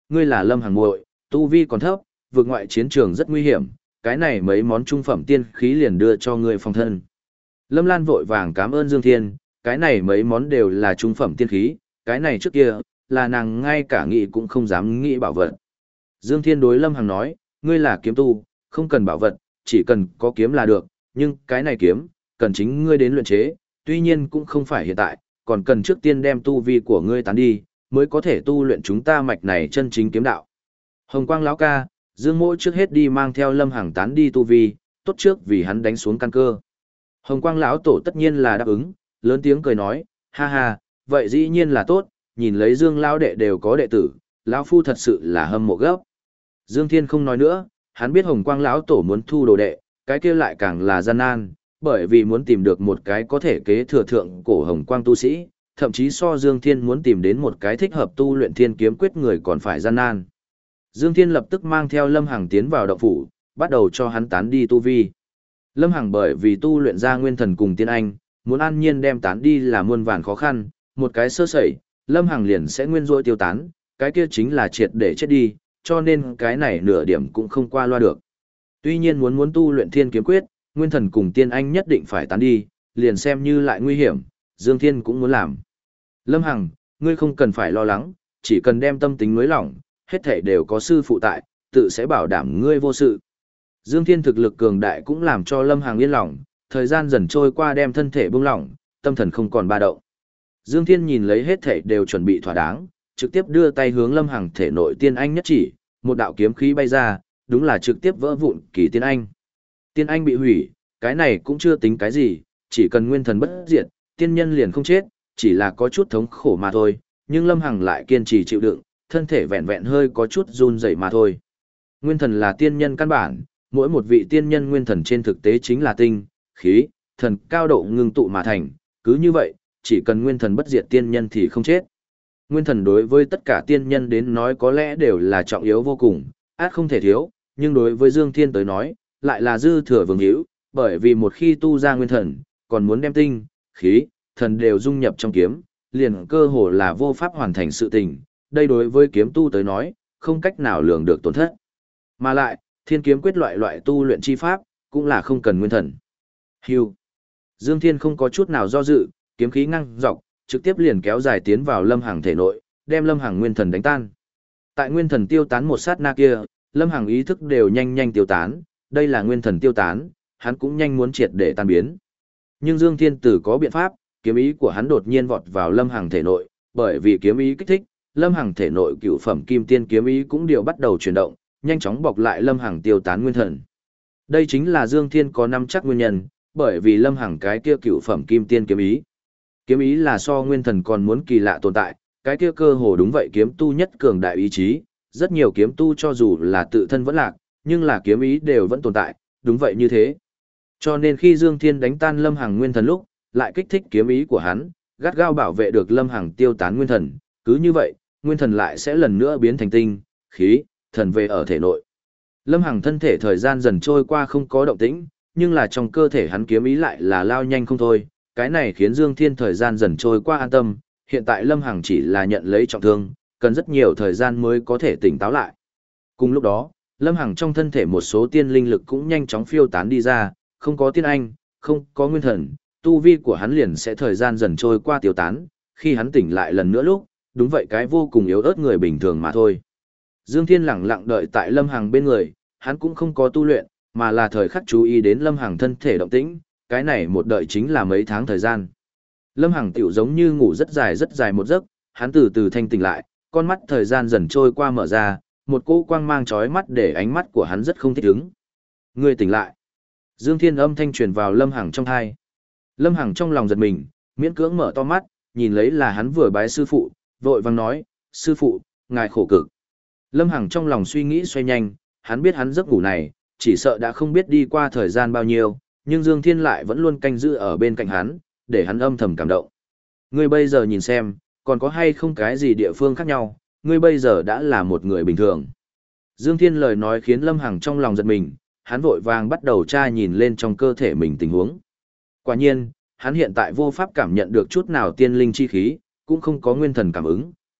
A: ngươi là Lâm Hằng muội, tu vi còn thấp, vượt ngoại chiến trường rất nguy hiểm, cái này mấy món trung phẩm tiên khí liền đưa cho ngươi phòng thân. Lâm Lan vội vàng cảm ơn Dương Thiên, cái này mấy món đều là trung phẩm tiên khí, cái này trước kia, là nàng ngay cả nghĩ cũng không dám nghĩ bảo vật. Dương Thiên đối Lâm Hằng nói, ngươi là kiếm tu, không cần bảo vật, chỉ cần có kiếm là được, nhưng cái này kiếm, cần chính ngươi đến luyện chế, tuy nhiên cũng không phải hiện tại, còn cần trước tiên đem tu vi của ngươi tán đi, mới có thể tu luyện chúng ta mạch này chân chính kiếm đạo. Hồng Quang lão ca, Dương Mỗ trước hết đi mang theo Lâm Hằng tán đi tu vi, tốt trước vì hắn đánh xuống căn cơ. Hồng Quang lão tổ tất nhiên là đáp ứng, lớn tiếng cười nói, ha ha, vậy dĩ nhiên là tốt, nhìn lấy Dương lão đệ đều có đệ tử, lão phu thật sự là hâm mộ gấp. Dương Thiên không nói nữa, hắn biết Hồng Quang lão tổ muốn thu đồ đệ, cái kia lại càng là gian nan, bởi vì muốn tìm được một cái có thể kế thừa thượng cổ Hồng Quang tu sĩ, thậm chí so Dương Thiên muốn tìm đến một cái thích hợp tu luyện Thiên Kiếm Quyết người còn phải gian nan. Dương Thiên lập tức mang theo Lâm Hằng tiến vào động phủ, bắt đầu cho hắn tán đi tu vi. Lâm Hằng bởi vì tu luyện ra nguyên thần cùng tiên anh, muốn an nhiên đem tán đi là muôn vàn khó khăn, một cái sơ sẩy, Lâm Hằng liền sẽ nguyên rỗi tiêu tán, cái kia chính là triệt để chết đi, cho nên cái này nửa điểm cũng không qua loa được. Tuy nhiên muốn tu luyện Thiên Kiếm Quyết, nguyên thần cùng tiên anh nhất định phải tán đi, liền xem như lại nguy hiểm, Dương Thiên cũng muốn làm. Lâm Hằng, ngươi không cần phải lo lắng, chỉ cần đem tâm tính nới lỏng, hết thảy đều có sư phụ tại, tự sẽ bảo đảm ngươi vô sự. Dương Thiên thực lực cường đại cũng làm cho Lâm Hằng yên lòng, thời gian dần trôi qua đem thân thể buông lỏng, tâm thần không còn ba động. Dương Thiên nhìn lấy hết thảy đều chuẩn bị thỏa đáng, trực tiếp đưa tay hướng Lâm Hằng thể nội tiên anh nhất chỉ, một đạo kiếm khí bay ra, đúng là trực tiếp vỡ vụn kỳ tiên anh. Tiên anh bị hủy, cái này cũng chưa tính cái gì, chỉ cần nguyên thần bất diệt, tiên nhân liền không chết, chỉ là có chút thống khổ mà thôi, nhưng Lâm Hằng lại kiên trì chịu đựng, thân thể vẹn vẹn hơi có chút run rẩy mà thôi. Nguyên thần là tiên nhân căn bản, mỗi một vị tiên nhân nguyên thần trên thực tế chính là tinh, khí, thần cao độ ngưng tụ mà thành, cứ như vậy, chỉ cần nguyên thần bất diệt tiên nhân thì không chết. Nguyên thần đối với tất cả tiên nhân đến nói có lẽ đều là trọng yếu vô cùng, át không thể thiếu, nhưng đối với Dương Thiên tới nói, lại là dư thừa vương hữu, bởi vì một khi tu ra nguyên thần, còn muốn đem tinh, khí, thần đều dung nhập trong kiếm, liền cơ hồ là vô pháp hoàn thành sự tình, đây đối với kiếm tu tới nói, không cách nào lường được tổn thất. Mà lại, Thiên Kiếm Quyết loại tu luyện chi pháp, cũng là không cần nguyên thần. Hưu. Dương Thiên không có chút nào do dự, kiếm khí ngăng dọc, trực tiếp liền kéo dài tiến vào Lâm Hằng thể nội, đem Lâm Hằng nguyên thần đánh tan. Tại nguyên thần tiêu tán một sát na kia, Lâm Hằng ý thức đều nhanh tiêu tán, đây là nguyên thần tiêu tán, hắn cũng nhanh muốn triệt để tan biến. Nhưng Dương Thiên Tử có biện pháp, kiếm ý của hắn đột nhiên vọt vào Lâm Hằng thể nội, bởi vì kiếm ý kích thích, Lâm Hằng thể nội cựu phẩm kim tiên kiếm ý cũng đều bắt đầu chuyển động, nhanh chóng bọc lại Lâm Hằng tiêu tán nguyên thần. Đây chính là Dương Thiên có năm chắc nguyên nhân, bởi vì Lâm Hằng cái kia cựu phẩm kim tiên kiếm ý. Kiếm ý là so nguyên thần còn muốn kỳ lạ tồn tại, cái kia cơ hồ đúng vậy kiếm tu nhất cường đại ý chí, rất nhiều kiếm tu cho dù là tự thân vẫn lạc, nhưng là kiếm ý đều vẫn tồn tại, đúng vậy như thế. Cho nên khi Dương Thiên đánh tan Lâm Hằng nguyên thần lúc, lại kích thích kiếm ý của hắn, gắt gao bảo vệ được Lâm Hằng tiêu tán nguyên thần, cứ như vậy, nguyên thần lại sẽ lần nữa biến thành tinh, khí, thần về ở thể nội. Lâm Hằng thân thể thời gian dần trôi qua không có động tĩnh, nhưng là trong cơ thể hắn kiếm ý lại là lao nhanh không thôi, cái này khiến Dương Thiên thời gian dần trôi qua an tâm, hiện tại Lâm Hằng chỉ là nhận lấy trọng thương, cần rất nhiều thời gian mới có thể tỉnh táo lại. Cùng lúc đó, Lâm Hằng trong thân thể một số tiên linh lực cũng nhanh chóng phiêu tán đi ra, không có tiên anh, không có nguyên thần, tu vi của hắn liền sẽ thời gian dần trôi qua tiêu tán, khi hắn tỉnh lại lần nữa lúc, đúng vậy cái vô cùng yếu ớt người bình thường mà thôi. Dương Thiên lặng lặng đợi tại Lâm Hằng bên người, hắn cũng không có tu luyện, mà là thời khắc chú ý đến Lâm Hằng thân thể động tĩnh, cái này một đợi chính là mấy tháng thời gian. Lâm Hằng tiểu giống như ngủ rất dài một giấc, hắn từ từ thanh tỉnh lại, con mắt thời gian dần trôi qua mở ra, một cỗ quang mang chói mắt để ánh mắt của hắn rất không thích ứng. Ngươi tỉnh lại. Dương Thiên âm thanh truyền vào Lâm Hằng trong tai. Lâm Hằng trong lòng giật mình, miễn cưỡng mở to mắt, nhìn lấy là hắn vừa bái sư phụ, vội vàng nói, sư phụ, ngài khổ cực. Lâm Hằng trong lòng suy nghĩ xoay nhanh, hắn biết hắn giấc ngủ này, chỉ sợ đã không biết đi qua thời gian bao nhiêu, nhưng Dương Thiên lại vẫn luôn canh giữ ở bên cạnh hắn, để hắn âm thầm cảm động. Ngươi bây giờ nhìn xem, còn có hay không cái gì địa phương khác nhau, ngươi bây giờ đã là một người bình thường. Dương Thiên lời nói khiến Lâm Hằng trong lòng giật mình, hắn vội vàng bắt đầu tra nhìn lên trong cơ thể mình tình huống. Quả nhiên, hắn hiện tại vô pháp cảm nhận được chút nào tiên linh chi khí, cũng không có nguyên thần cảm ứng,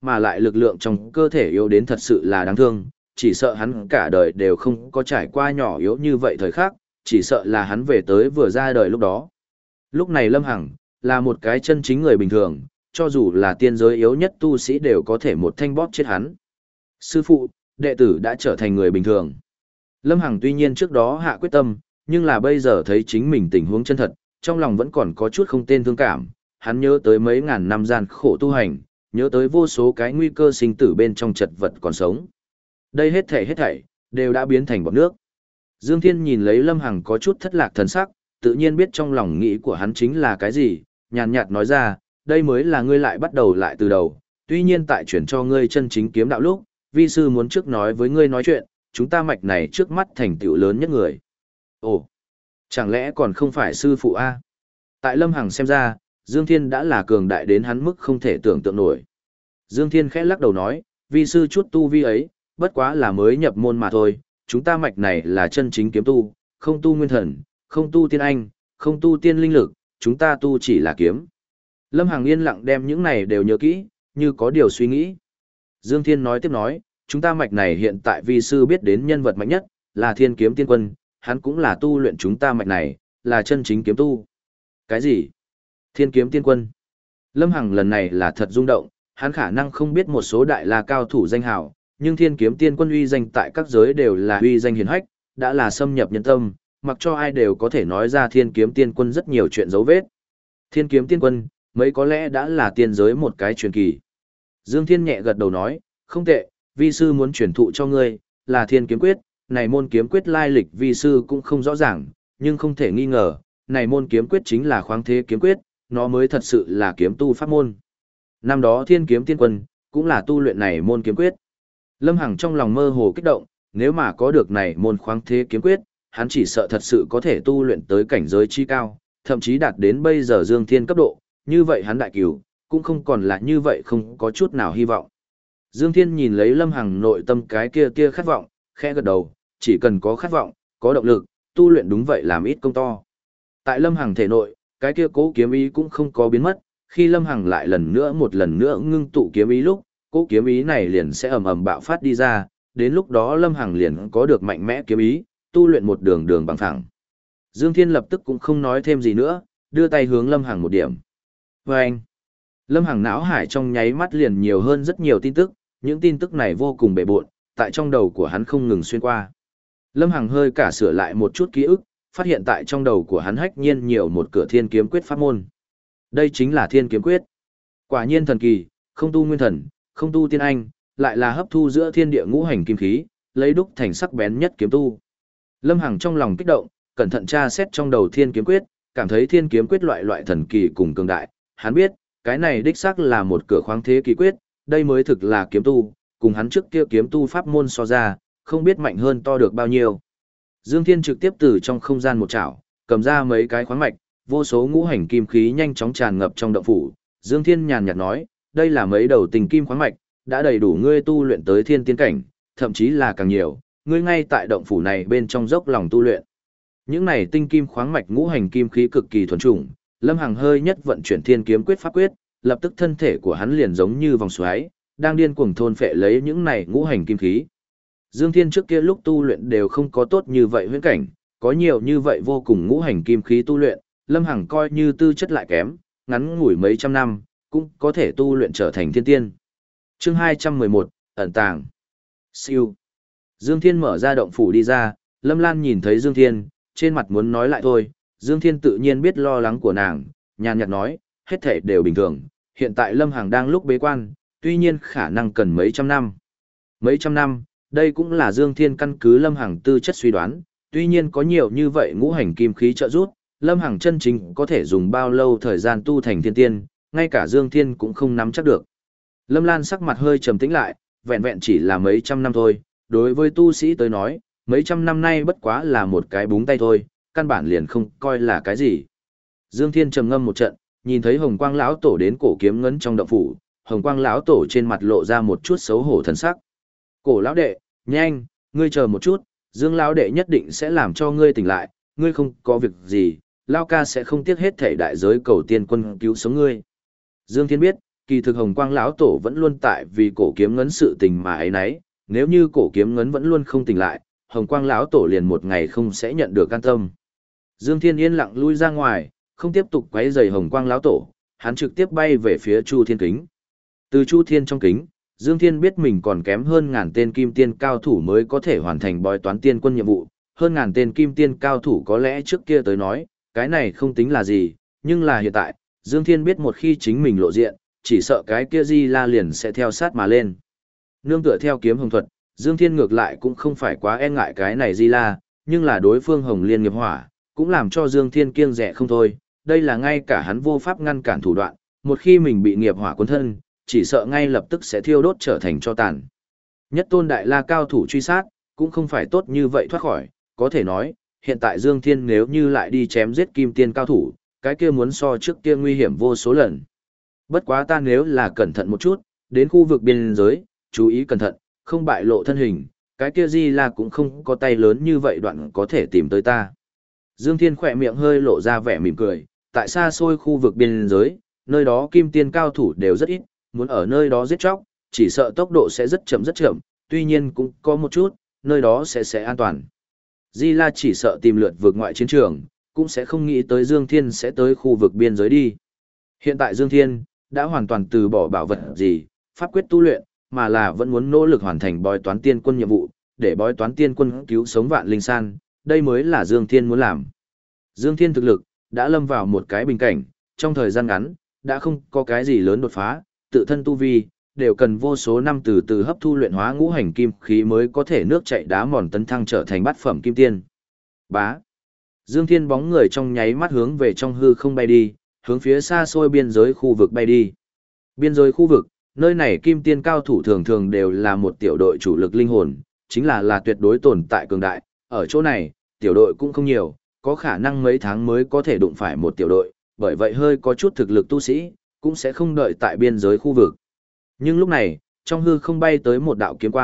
A: mà lại lực lượng trong cơ thể yếu đến thật sự là đáng thương, chỉ sợ hắn cả đời đều không có trải qua nhỏ yếu như vậy thời khắc, chỉ sợ là hắn về tới vừa ra đời lúc đó. Lúc này Lâm Hằng, là một cái chân chính người bình thường, cho dù là tiên giới yếu nhất tu sĩ đều có thể một thanh bóp chết hắn. Sư phụ, đệ tử đã trở thành người bình thường. Lâm Hằng tuy nhiên trước đó hạ quyết tâm, nhưng là bây giờ thấy chính mình tình huống chân thật, trong lòng vẫn còn có chút không tên thương cảm, hắn nhớ tới mấy ngàn năm gian khổ tu hành, nhớ tới vô số cái nguy cơ sinh tử bên trong chật vật còn sống. Đây hết thảy, đều đã biến thành bọt nước. Dương Thiên nhìn lấy Lâm Hằng có chút thất lạc thần sắc, tự nhiên biết trong lòng nghĩ của hắn chính là cái gì, nhàn nhạt nói ra, đây mới là ngươi lại bắt đầu lại từ đầu, tuy nhiên tại chuyển cho ngươi chân chính kiếm đạo lúc, vi sư muốn trước nói với ngươi nói chuyện, chúng ta mạch này trước mắt thành tựu lớn nhất người. Ồ, chẳng lẽ còn không phải sư phụ A? Tại Lâm Hằng xem ra, Dương Thiên đã là cường đại đến hắn mức không thể tưởng tượng nổi. Dương Thiên khẽ lắc đầu nói, vi sư chút tu vi ấy, bất quá là mới nhập môn mà thôi, chúng ta mạch này là chân chính kiếm tu, không tu nguyên thần, không tu tiên anh, không tu tiên linh lực, chúng ta tu chỉ là kiếm. Lâm Hằng yên lặng đem những này đều nhớ kỹ, như có điều suy nghĩ. Dương Thiên nói tiếp nói, chúng ta mạch này hiện tại vi sư biết đến nhân vật mạnh nhất, là Thiên Kiếm Tiên Quân, hắn cũng là tu luyện chúng ta mạch này, là chân chính kiếm tu. Cái gì? Thiên Kiếm Tiên Quân? Lâm Hằng lần này là thật rung động, hắn khả năng không biết một số đại la cao thủ danh hào, nhưng Thiên Kiếm Tiên Quân uy danh tại các giới đều là uy danh hiển hách, đã là xâm nhập nhân tâm, mặc cho ai đều có thể nói ra Thiên Kiếm Tiên Quân rất nhiều chuyện dấu vết. Thiên Kiếm Tiên Quân, mấy có lẽ đã là tiên giới một cái truyền kỳ. Dương Thiên nhẹ gật đầu nói, không tệ, vi sư muốn truyền thụ cho ngươi, là Thiên Kiếm Quyết, này môn kiếm quyết lai lịch vi sư cũng không rõ ràng, nhưng không thể nghi ngờ, này môn kiếm quyết chính là khoáng thế kiếm quyết, nó mới thật sự là kiếm tu pháp môn. Năm đó Thiên Kiếm Tiên Quân, cũng là tu luyện này môn kiếm quyết. Lâm Hằng trong lòng mơ hồ kích động, nếu mà có được này môn khoáng thế kiếm quyết, hắn chỉ sợ thật sự có thể tu luyện tới cảnh giới chi cao, thậm chí đạt đến bây giờ Dương Thiên cấp độ, như vậy hắn đại cửu, cũng không còn là như vậy không có chút nào hy vọng. Dương Thiên nhìn lấy Lâm Hằng nội tâm cái kia tia khát vọng, khẽ gật đầu, chỉ cần có khát vọng, có động lực, tu luyện đúng vậy làm ít công to. Tại Lâm Hằng thể nội, cái kia cố kiếm ý cũng không có biến mất, khi Lâm Hằng lại một lần nữa ngưng tụ kiếm ý lúc, cố kiếm ý này liền sẽ ầm ầm bạo phát đi ra, đến lúc đó Lâm Hằng liền có được mạnh mẽ kiếm ý, tu luyện một đường đường bằng phẳng. Dương Thiên lập tức cũng không nói thêm gì nữa, đưa tay hướng Lâm Hằng một điểm. Và anh, Lâm Hằng não hải trong nháy mắt liền nhiều hơn rất nhiều tin tức, những tin tức này vô cùng bề bộn, tại trong đầu của hắn không ngừng xuyên qua. Lâm Hằng hơi cả sửa lại một chút ký ức, phát hiện tại trong đầu của hắn hách nhiên nhiều một cửa Thiên Kiếm Quyết pháp môn. Đây chính là Thiên Kiếm Quyết. Quả nhiên thần kỳ, không tu nguyên thần, không tu tiên anh, lại là hấp thu giữa thiên địa ngũ hành kim khí, lấy đúc thành sắc bén nhất kiếm tu. Lâm Hằng trong lòng kích động, cẩn thận tra xét trong đầu Thiên Kiếm Quyết, cảm thấy Thiên Kiếm Quyết loại thần kỳ cùng cường đại, hắn biết, cái này đích xác là một cửa khoáng thế kỳ quyết, đây mới thực là kiếm tu, cùng hắn trước kia kiếm tu pháp môn so ra, không biết mạnh hơn to được bao nhiêu. Dương Thiên trực tiếp từ trong không gian một chảo, cầm ra mấy cái khoáng mạch, vô số ngũ hành kim khí nhanh chóng tràn ngập trong động phủ. Dương Thiên nhàn nhạt nói, đây là mấy đầu tình kim khoáng mạch, đã đầy đủ ngươi tu luyện tới thiên tiên cảnh, thậm chí là càng nhiều, ngươi ngay tại động phủ này bên trong dốc lòng tu luyện. Những này tinh kim khoáng mạch ngũ hành kim khí cực kỳ thuần chủng, Lâm Hằng hơi nhất vận chuyển Thiên Kiếm Quyết pháp quyết, lập tức thân thể của hắn liền giống như vòng xoáy, đang điên cuồng thôn phệ lấy những này ngũ hành kim khí. Dương Thiên trước kia lúc tu luyện đều không có tốt như vậy huyễn cảnh, có nhiều như vậy vô cùng ngũ hành kim khí tu luyện, Lâm Hằng coi như tư chất lại kém, ngắn ngủi mấy trăm năm, cũng có thể tu luyện trở thành thiên tiên. Chương 211, ẩn tàng. Siêu. Dương Thiên mở ra động phủ đi ra, Lâm Lan nhìn thấy Dương Thiên, trên mặt muốn nói lại thôi, Dương Thiên tự nhiên biết lo lắng của nàng, nhàn nhạt nói, hết thể đều bình thường, hiện tại Lâm Hằng đang lúc bế quan, tuy nhiên khả năng cần mấy trăm năm. Mấy trăm năm, đây cũng là Dương Thiên căn cứ Lâm Hằng tư chất suy đoán, tuy nhiên có nhiều như vậy ngũ hành kim khí trợ giúp, Lâm Hằng chân chính có thể dùng bao lâu thời gian tu thành thiên tiên, ngay cả Dương Thiên cũng không nắm chắc được. Lâm Lan sắc mặt hơi trầm tĩnh lại, vẹn vẹn chỉ là mấy trăm năm thôi, đối với tu sĩ tới nói, mấy trăm năm nay bất quá là một cái búng tay thôi, căn bản liền không coi là cái gì. Dương Thiên trầm ngâm một trận, nhìn thấy Hồng Quang lão tổ đến cổ kiếm ngấn trong động phủ, Hồng Quang lão tổ trên mặt lộ ra một chút xấu hổ thần sắc. Cổ lão đệ, nhanh, ngươi chờ một chút, Dương lão đệ nhất định sẽ làm cho ngươi tỉnh lại, ngươi không có việc gì, lão ca sẽ không tiếc hết thảy đại giới cầu tiên quân cứu sống ngươi. Dương Thiên biết, kỳ thực Hồng Quang lão tổ vẫn luôn tại vì cổ kiếm ngấn sự tình mà ấy nấy, nếu như cổ kiếm ngấn vẫn luôn không tỉnh lại, Hồng Quang lão tổ liền một ngày không sẽ nhận được an tâm. Dương Thiên yên lặng lui ra ngoài, không tiếp tục quấy rầy Hồng Quang lão tổ, hắn trực tiếp bay về phía Chu Thiên kính. Từ Chu Thiên trong kính, Dương Thiên biết mình còn kém hơn ngàn tên kim tiên cao thủ mới có thể hoàn thành bói toán tiên quân nhiệm vụ, hơn ngàn tên kim tiên cao thủ có lẽ trước kia tới nói, cái này không tính là gì, nhưng là hiện tại, Dương Thiên biết một khi chính mình lộ diện, chỉ sợ cái kia Di La liền sẽ theo sát mà lên. Nương tựa theo kiếm hồng thuật, Dương Thiên ngược lại cũng không phải quá e ngại cái này Di La, nhưng là đối phương Hồng Liên nghiệp hỏa, cũng làm cho Dương Thiên kiêng dè không thôi, đây là ngay cả hắn vô pháp ngăn cản thủ đoạn, một khi mình bị nghiệp hỏa cuốn thân, chỉ sợ ngay lập tức sẽ thiêu đốt trở thành tro tàn. Nhất tôn đại la cao thủ truy sát, cũng không phải tốt như vậy thoát khỏi, có thể nói, hiện tại Dương Thiên nếu như lại đi chém giết kim tiên cao thủ, cái kia muốn so trước kia nguy hiểm vô số lần. Bất quá ta nếu là cẩn thận một chút, đến khu vực biên giới, chú ý cẩn thận, không bại lộ thân hình, cái kia Di La cũng không có tay lớn như vậy đoạn có thể tìm tới ta. Dương Thiên khỏe miệng hơi lộ ra vẻ mỉm cười, tại xa xôi khu vực biên giới, nơi đó kim tiên cao thủ đều rất ít, muốn ở nơi đó giết chóc, chỉ sợ tốc độ sẽ rất chậm, tuy nhiên cũng có một chút, nơi đó sẽ an toàn. Di La chỉ sợ tìm lượt vượt ngoại chiến trường, cũng sẽ không nghĩ tới Dương Thiên sẽ tới khu vực biên giới đi. Hiện tại Dương Thiên đã hoàn toàn từ bỏ bảo vật gì, pháp quyết tu luyện, mà là vẫn muốn nỗ lực hoàn thành bói toán tiên quân nhiệm vụ, để bói toán tiên quân cứu sống vạn linh san, đây mới là Dương Thiên muốn làm. Dương Thiên thực lực đã lâm vào một cái bình cảnh, trong thời gian ngắn, đã không có cái gì lớn đột phá, tự thân tu vi đều cần vô số năm từ từ hấp thu luyện hóa ngũ hành kim khí mới có thể nước chảy đá mòn tấn thăng trở thành bát phẩm kim tiên. Bá. Dương Thiên bóng người trong nháy mắt hướng về trong hư không bay đi, hướng phía xa xôi biên giới khu vực bay đi. Biên giới khu vực, nơi này kim tiên cao thủ thường thường đều là một tiểu đội chủ lực linh hồn, chính là tuyệt đối tồn tại cường đại, ở chỗ này, tiểu đội cũng không nhiều, có khả năng mấy tháng mới có thể đụng phải một tiểu đội, bởi vậy hơi có chút thực lực tu sĩ, cũng sẽ không đợi tại biên giới khu vực. Nhưng lúc này, trong hư không bay tới một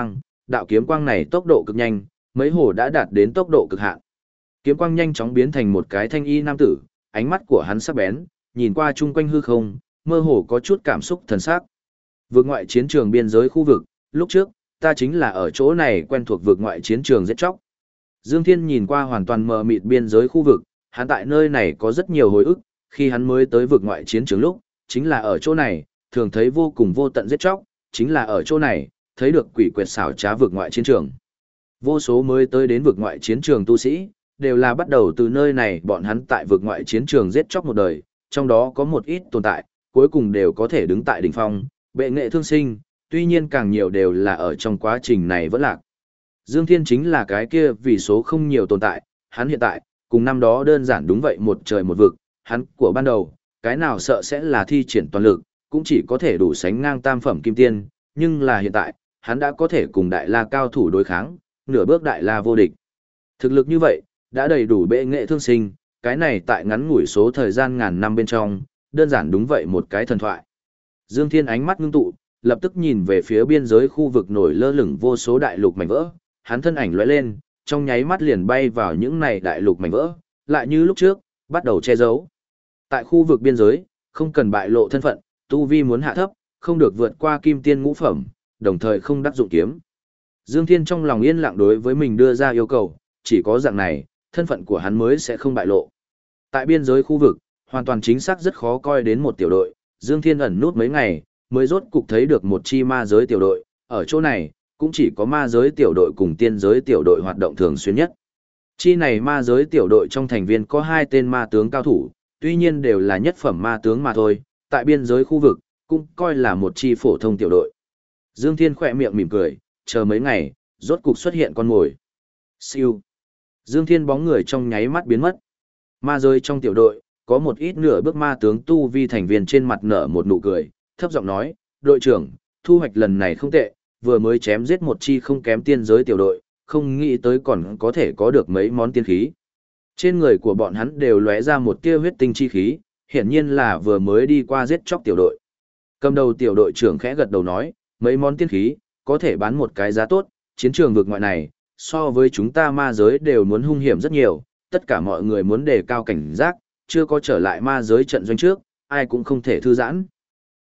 A: đạo kiếm quang này tốc độ cực nhanh, mấy hồ đã đạt đến tốc độ cực hạn. Kiếm quang nhanh chóng biến thành một cái thanh y nam tử, ánh mắt của hắn sắc bén, nhìn qua chung quanh hư không, mơ hồ có chút cảm xúc thần sắc. Vượt ngoại chiến trường biên giới khu vực, lúc trước, ta chính là ở chỗ này quen thuộc vượt ngoại chiến trường giết chóc. Dương Thiên nhìn qua hoàn toàn mờ mịt biên giới khu vực, hắn tại nơi này có rất nhiều hồi ức, khi hắn mới tới vượt ngoại chiến trường lúc, chính là ở chỗ này, thường thấy vô cùng vô tận giết chóc, chính là ở chỗ này, thấy được quỷ quyệt xảo trá vượt ngoại chiến trường. Vô số mới tới đến vượt ngoại chiến trường tu sĩ, đều là bắt đầu từ nơi này bọn hắn tại vượt ngoại chiến trường giết chóc một đời, trong đó có một ít tồn tại, cuối cùng đều có thể đứng tại đỉnh phong, bệ nghệ thương sinh, tuy nhiên càng nhiều đều là ở trong quá trình này vẫn lạc. Dương Thiên chính là cái kia vì số không nhiều tồn tại, hắn hiện tại, cùng năm đó đơn giản đúng vậy một trời một vực, hắn của ban đầu, cái nào sợ sẽ là thi triển toàn lực, cũng chỉ có thể đủ sánh ngang tam phẩm kim tiên, nhưng là hiện tại, hắn đã có thể cùng đại la cao thủ đối kháng, nửa bước đại la vô địch. Thực lực như vậy, đã đầy đủ bệ nghệ thương sinh, cái này tại ngắn ngủi số thời gian ngàn năm bên trong, đơn giản đúng vậy một cái thần thoại. Dương Thiên ánh mắt ngưng tụ, lập tức nhìn về phía biên giới khu vực nổi lơ lửng vô số đại lục mảnh vỡ, hắn thân ảnh lóe lên, trong nháy mắt liền bay vào những này đại lục mảnh vỡ, lại như lúc trước, bắt đầu che giấu. Tại khu vực biên giới, không cần bại lộ thân phận, tu vi muốn hạ thấp, không được vượt qua kim tiên ngũ phẩm, đồng thời không đắc dụng kiếm. Dương Thiên trong lòng yên lặng đối với mình đưa ra yêu cầu, chỉ có dạng này, thân phận của hắn mới sẽ không bại lộ. Tại biên giới khu vực, hoàn toàn chính xác rất khó coi đến một tiểu đội, Dương Thiên ẩn nút mấy ngày, mới rốt cục thấy được một chi ma giới tiểu đội, ở chỗ này, cũng chỉ có ma giới tiểu đội cùng tiên giới tiểu đội hoạt động thường xuyên nhất. Chi này ma giới tiểu đội trong thành viên có 2 tên ma tướng cao thủ, tuy nhiên đều là nhất phẩm ma tướng mà thôi, tại biên giới khu vực, cũng coi là một chi phổ thông tiểu đội. Dương Thiên khỏe miệng mỉm cười, chờ mấy ngày, rốt cục xuất hiện con mồi. Siêu. Dương Thiên bóng người trong nháy mắt biến mất. Ma giới trong tiểu đội, có một ít nửa bước ma tướng tu vi thành viên trên mặt nở một nụ cười, thấp giọng nói, đội trưởng, thu hoạch lần này không tệ, vừa mới chém giết một chi không kém tiên giới tiểu đội, không nghĩ tới còn có thể có được mấy món tiên khí. Trên người của bọn hắn đều lóe ra một tia huyết tinh chi khí, hiển nhiên là vừa mới đi qua giết chóc tiểu đội. Cầm đầu tiểu đội trưởng khẽ gật đầu nói, mấy món tiên khí, có thể bán một cái giá tốt, chiến trường vực ngoại này, so với chúng ta ma giới đều muốn hung hiểm rất nhiều, tất cả mọi người muốn đề cao cảnh giác, chưa có trở lại ma giới trận doanh trước, ai cũng không thể thư giãn.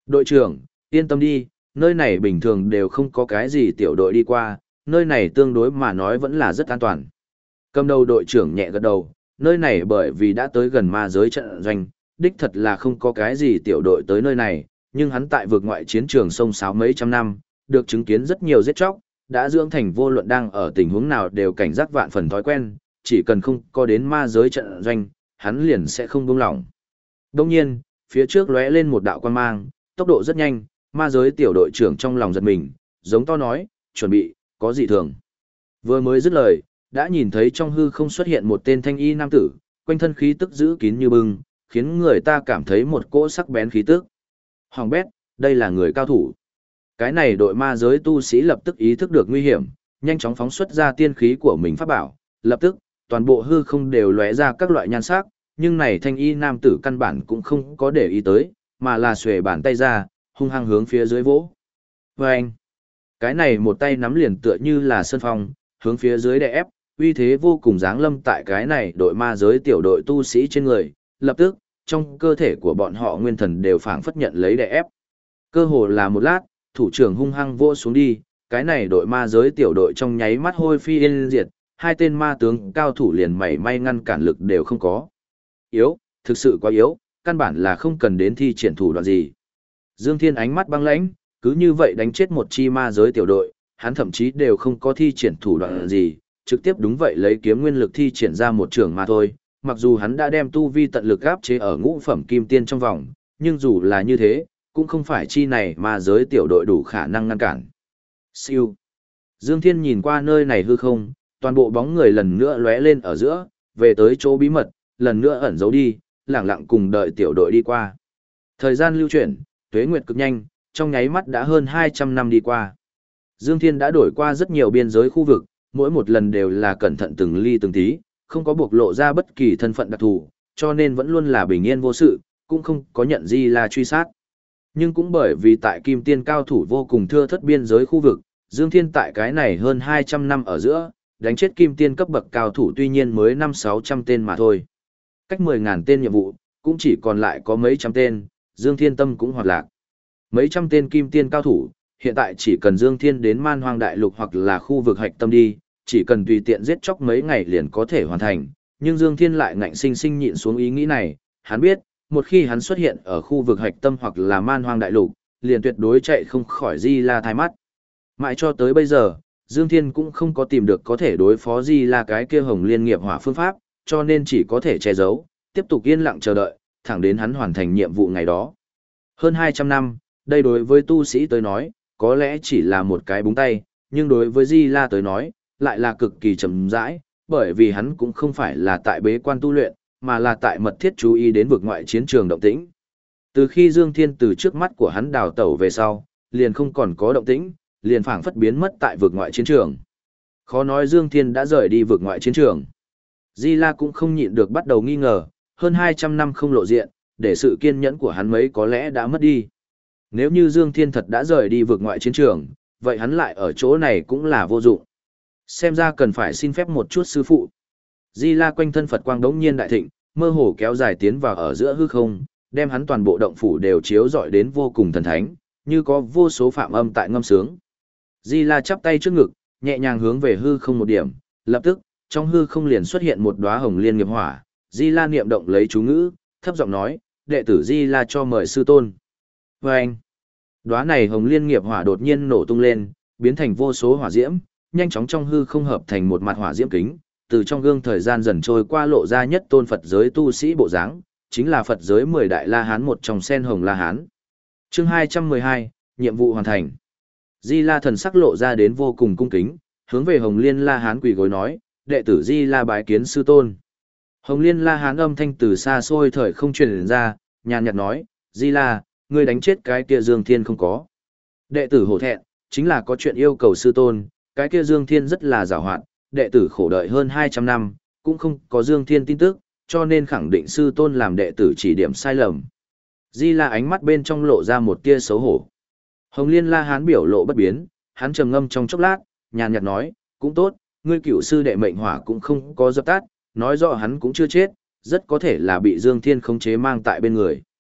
A: Đội trưởng, yên tâm đi, nơi này bình thường đều không có cái gì tiểu đội đi qua, nơi này tương đối mà nói vẫn là rất an toàn. Cầm đầu đội trưởng nhẹ gật đầu, nơi này bởi vì đã tới gần ma giới trận doanh, đích thật là không có cái gì tiểu đội tới nơi này, nhưng hắn tại vực ngoại chiến trường sông sáo mấy trăm năm, được chứng kiến rất nhiều giết chóc, đã dưỡng thành vô luận đang ở tình huống nào đều cảnh giác vạn phần thói quen, chỉ cần không có đến ma giới trận doanh, hắn liền sẽ không buông lỏng. Đồng nhiên, phía trước lóe lên một đạo quan mang, tốc độ rất nhanh, ma giới tiểu đội trưởng trong lòng giật mình, giống to nói, chuẩn bị, có gì thường. Vừa mới dứt lời, đã nhìn thấy trong hư không xuất hiện một tên thanh y nam tử, quanh thân khí tức giữ kín như bưng, khiến người ta cảm thấy một cỗ sắc bén khí tức. Hoàng bét, đây là người cao thủ. Cái này đội ma giới tu sĩ lập tức ý thức được nguy hiểm, nhanh chóng phóng xuất ra tiên khí của mình pháp bảo, lập tức, toàn bộ hư không đều lóe ra các loại nhan sắc, nhưng này thanh y nam tử căn bản cũng không có để ý tới, mà là xuề bàn tay ra, hung hăng hướng phía dưới vỗ. Vâng! Cái này một tay nắm liền tựa như là sơn phong, hướng phía dưới đè ép, uy thế vô cùng giáng lâm tại cái này đội ma giới tiểu đội tu sĩ trên người, lập tức, trong cơ thể của bọn họ nguyên thần đều phảng phất nhận lấy đè ép. Cơ hồ là một lát, thủ trưởng hung hăng vỗ xuống đi, cái này đội ma giới tiểu đội trong nháy mắt hôi phi yên diệt, hai tên ma tướng cao thủ liền mảy may ngăn cản lực đều không có. Yếu, thực sự quá yếu, căn bản là không cần đến thi triển thủ đoạn gì. Dương Thiên ánh mắt băng lãnh, cứ như vậy đánh chết một chi ma giới tiểu đội, hắn thậm chí đều không có thi triển thủ đoạn gì, trực tiếp đúng vậy lấy kiếm nguyên lực thi triển ra một trường mà thôi. Mặc dù hắn đã đem tu vi tận lực áp chế ở ngũ phẩm kim tiên trong vòng, nhưng dù là như thế, cũng không phải chi này ma giới tiểu đội đủ khả năng ngăn cản. Siêu. Dương Thiên nhìn qua nơi này hư không, toàn bộ bóng người lần nữa lóe lên ở giữa, về tới chỗ bí mật, lần nữa ẩn giấu đi, lẳng lặng cùng đợi tiểu đội đi qua. Thời gian lưu chuyển, tuế nguyệt cực nhanh, trong nháy mắt đã hơn 200 năm đi qua. Dương Thiên đã đổi qua rất nhiều biên giới khu vực, mỗi một lần đều là cẩn thận từng ly từng tí, không có bộc lộ ra bất kỳ thân phận đặc thù, cho nên vẫn luôn là bình yên vô sự, cũng không có nhận Di La truy sát. Nhưng cũng bởi vì tại Kim Tiên cao thủ vô cùng thưa thất biên giới khu vực, Dương Thiên tại cái này hơn 200 năm ở giữa, đánh chết Kim Tiên cấp bậc cao thủ tuy nhiên mới 500-600 tên mà thôi. Cách 10.000 tên nhiệm vụ, cũng chỉ còn lại có mấy trăm tên, Dương Thiên tâm cũng hoạt lạc. Mấy trăm tên Kim Tiên cao thủ, hiện tại chỉ cần Dương Thiên đến Man Hoang Đại Lục hoặc là khu vực hạch tâm đi, chỉ cần tùy tiện giết chóc mấy ngày liền có thể hoàn thành. Nhưng Dương Thiên lại ngạnh sinh sinh nhịn xuống ý nghĩ này, hắn biết, một khi hắn xuất hiện ở khu vực hạch tâm hoặc là Man Hoang Đại Lục, liền tuyệt đối chạy không khỏi Di La thai mắt. Mãi cho tới bây giờ, Dương Thiên cũng không có tìm được có thể đối phó Di La cái kia Hồng Liên nghiệp hỏa phương pháp, cho nên chỉ có thể che giấu, tiếp tục yên lặng chờ đợi, thẳng đến hắn hoàn thành nhiệm vụ ngày đó. Hơn 200 năm, đây đối với tu sĩ tới nói, có lẽ chỉ là một cái búng tay, nhưng đối với Di La tới nói, lại là cực kỳ chậm rãi, bởi vì hắn cũng không phải là tại bế quan tu luyện, mà là tại mật thiết chú ý đến vực ngoại chiến trường động tĩnh. Từ khi Dương Thiên từ trước mắt của hắn đào tẩu về sau, liền không còn có động tĩnh, liền phảng phất biến mất tại vực ngoại chiến trường. Khó nói Dương Thiên đã rời đi vực ngoại chiến trường. Di La cũng không nhịn được bắt đầu nghi ngờ, hơn 200 năm không lộ diện, để sự kiên nhẫn của hắn mấy có lẽ đã mất đi. Nếu như Dương Thiên thật đã rời đi vực ngoại chiến trường, vậy hắn lại ở chỗ này cũng là vô dụng. Xem ra cần phải xin phép một chút sư phụ. Di La quanh thân Phật quang đống nhiên đại thịnh, mơ hồ kéo dài tiến vào ở giữa hư không, đem hắn toàn bộ động phủ đều chiếu rọi đến vô cùng thần thánh, như có vô số phạm âm tại ngâm sướng. Di La chắp tay trước ngực, nhẹ nhàng hướng về hư không một điểm, lập tức, trong hư không liền xuất hiện một đóa hồng liên nghiệp hỏa. Di La niệm động lấy chú ngữ, thấp giọng nói, đệ tử Di La cho mời sư tôn. Và anh, đóa này hồng liên nghiệp hỏa đột nhiên nổ tung lên, biến thành vô số hỏa diễm, nhanh chóng trong hư không hợp thành một mặt hỏa diễm kính, từ trong gương thời gian dần trôi qua lộ ra nhất tôn Phật giới tu sĩ bộ dáng, chính là Phật giới 10 đại La Hán một trong sen hồng La Hán. Chương 212, nhiệm vụ hoàn thành. Di La thần sắc lộ ra đến vô cùng cung kính, hướng về Hồng Liên La Hán quỳ gối nói, đệ tử Di La bái kiến sư tôn. Hồng Liên La Hán âm thanh từ xa xôi thời không truyền ra, nhàn nhạt nói, Di La, ngươi đánh chết cái kia Dương Thiên không có. Đệ tử hổ thẹn, chính là có chuyện yêu cầu sư tôn, cái kia Dương Thiên rất là giàu hoạt, đệ tử khổ đợi hơn 200 năm, cũng không có Dương Thiên tin tức, cho nên khẳng định sư tôn làm đệ tử chỉ điểm sai lầm. Di La ánh mắt bên trong lộ ra một tia xấu hổ. Hồng Liên La Hán biểu lộ bất biến, hắn trầm ngâm trong chốc lát, nhàn nhạt nói, cũng tốt, ngươi cửu sư đệ mệnh hỏa cũng không có dập tắt, nói rõ hắn cũng chưa chết, rất có thể là bị Dương Thiên khống chế mang tại bên người.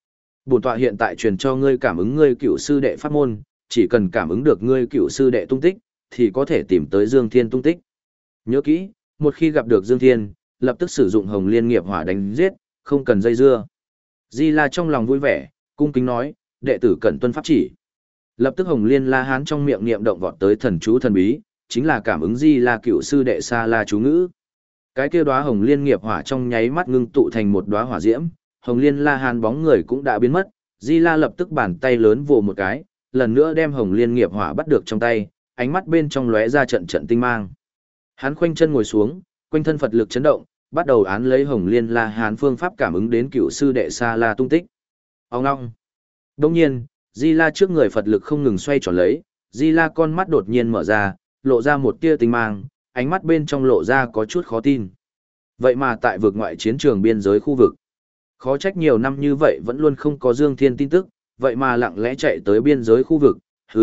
A: Bổn tọa hiện tại truyền cho ngươi cảm ứng ngươi cựu sư đệ pháp môn, chỉ cần cảm ứng được ngươi cựu sư đệ tung tích, thì có thể tìm tới Dương Thiên tung tích. Nhớ kỹ, một khi gặp được Dương Thiên, lập tức sử dụng Hồng Liên nghiệp hỏa đánh giết, không cần dây dưa. Di La trong lòng vui vẻ, cung kính nói, đệ tử cẩn tuân pháp chỉ. Lập tức Hồng Liên La Hán trong miệng niệm động vọt tới thần chú thần bí, chính là cảm ứng Di La cựu sư đệ Sa La chú ngữ. Cái kia đóa Hồng Liên nghiệp hỏa trong nháy mắt ngưng tụ thành một đóa hỏa diễm, Hồng Liên La Hán bóng người cũng đã biến mất, Di La lập tức bàn tay lớn vồ một cái, lần nữa đem Hồng Liên nghiệp hỏa bắt được trong tay, ánh mắt bên trong lóe ra trận trận tinh mang. Hắn khoanh chân ngồi xuống, quanh thân Phật lực chấn động, bắt đầu án lấy Hồng Liên La Hán phương pháp cảm ứng đến cựu sư đệ Sa La tung tích. Ông ngoong. Đồng nhiên, Di La trước người Phật lực không ngừng xoay tròn lấy, Di La con mắt đột nhiên mở ra, lộ ra một tia tinh mang, ánh mắt bên trong lộ ra có chút khó tin. Vậy mà tại vực ngoại chiến trường biên giới khu vực, khó trách nhiều năm như vậy vẫn luôn không có Dương Thiên tin tức, vậy mà lặng lẽ chạy tới biên giới khu vực,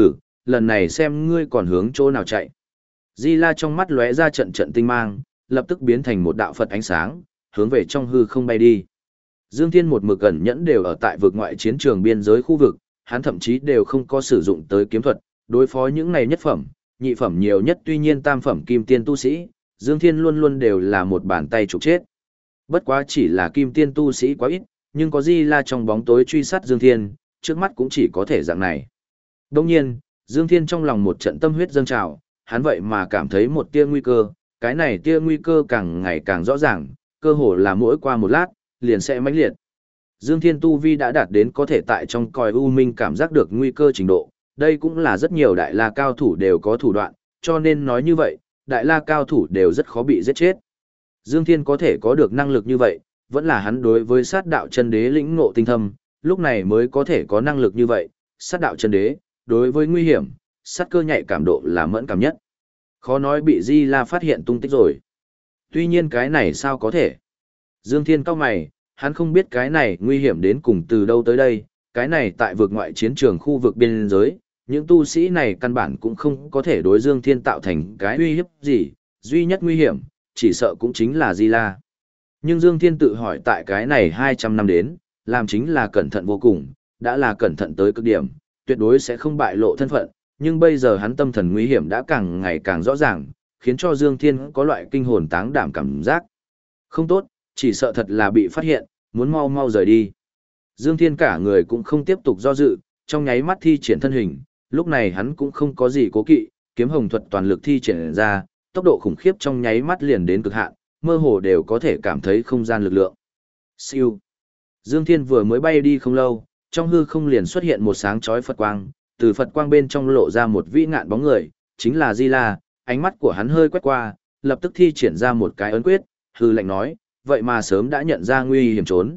A: lần này xem ngươi còn hướng chỗ nào chạy. Di La trong mắt lóe ra trận trận tinh mang, lập tức biến thành một đạo Phật ánh sáng, hướng về trong hư không bay đi. Dương Thiên một mực ẩn nhẫn đều ở tại vực ngoại chiến trường biên giới khu vực, hắn thậm chí đều không có sử dụng tới kiếm thuật, đối phó những này nhất phẩm, nhị phẩm nhiều nhất tuy nhiên tam phẩm kim tiên tu sĩ, Dương Thiên luôn luôn đều là một bàn tay trục chết. Bất quá chỉ là kim tiên tu sĩ quá ít, nhưng có Di La trong bóng tối truy sát Dương Thiên, trước mắt cũng chỉ có thể dạng này. Đồng nhiên, Dương Thiên trong lòng một trận tâm huyết dâng trào, hắn vậy mà cảm thấy một tia nguy cơ, cái này tia nguy cơ càng ngày càng rõ ràng, cơ hồ là mỗi qua một lát, liền sẽ mãnh liệt. Dương Thiên tu vi đã đạt đến có thể tại trong còi u minh cảm giác được nguy cơ trình độ, đây cũng là rất nhiều đại la cao thủ đều có thủ đoạn, cho nên nói như vậy, đại la cao thủ đều rất khó bị giết chết. Dương Thiên có thể có được năng lực như vậy, vẫn là hắn đối với sát đạo chân đế lĩnh ngộ tinh thâm, lúc này mới có thể có năng lực như vậy, sát đạo chân đế, đối với nguy hiểm, sát cơ nhạy cảm độ là mẫn cảm nhất. Khó nói bị Di La phát hiện tung tích rồi. Tuy nhiên cái này sao có thể? Dương Thiên cau mày, hắn không biết cái này nguy hiểm đến cùng từ đâu tới đây, cái này tại vực ngoại chiến trường khu vực biên giới, những tu sĩ này căn bản cũng không có thể đối Dương Thiên tạo thành cái uy hiếp gì, duy nhất nguy hiểm, chỉ sợ cũng chính là Di La. Nhưng Dương Thiên tự hỏi tại cái này 200 năm đến, làm chính là cẩn thận vô cùng, đã là cẩn thận tới cực điểm, tuyệt đối sẽ không bại lộ thân phận, nhưng bây giờ hắn tâm thần nguy hiểm đã càng ngày càng rõ ràng, khiến cho Dương Thiên có loại kinh hồn táng đảm cảm giác. Không tốt, chỉ sợ thật là bị phát hiện, muốn mau mau rời đi. Dương Thiên cả người cũng không tiếp tục do dự, trong nháy mắt thi triển thân hình, lúc này hắn cũng không có gì cố kỵ, kiếm hồng thuật toàn lực thi triển ra, tốc độ khủng khiếp trong nháy mắt liền đến cực hạn, mơ hồ đều có thể cảm thấy không gian lực lượng. Siêu. Dương Thiên vừa mới bay đi không lâu, trong hư không liền xuất hiện một sáng chói Phật quang, từ Phật quang bên trong lộ ra một vĩ ngạn bóng người, chính là Di La, ánh mắt của hắn hơi quét qua, lập tức thi triển ra một cái ấn quyết, hư lệnh nói, vậy mà sớm đã nhận ra nguy hiểm trốn,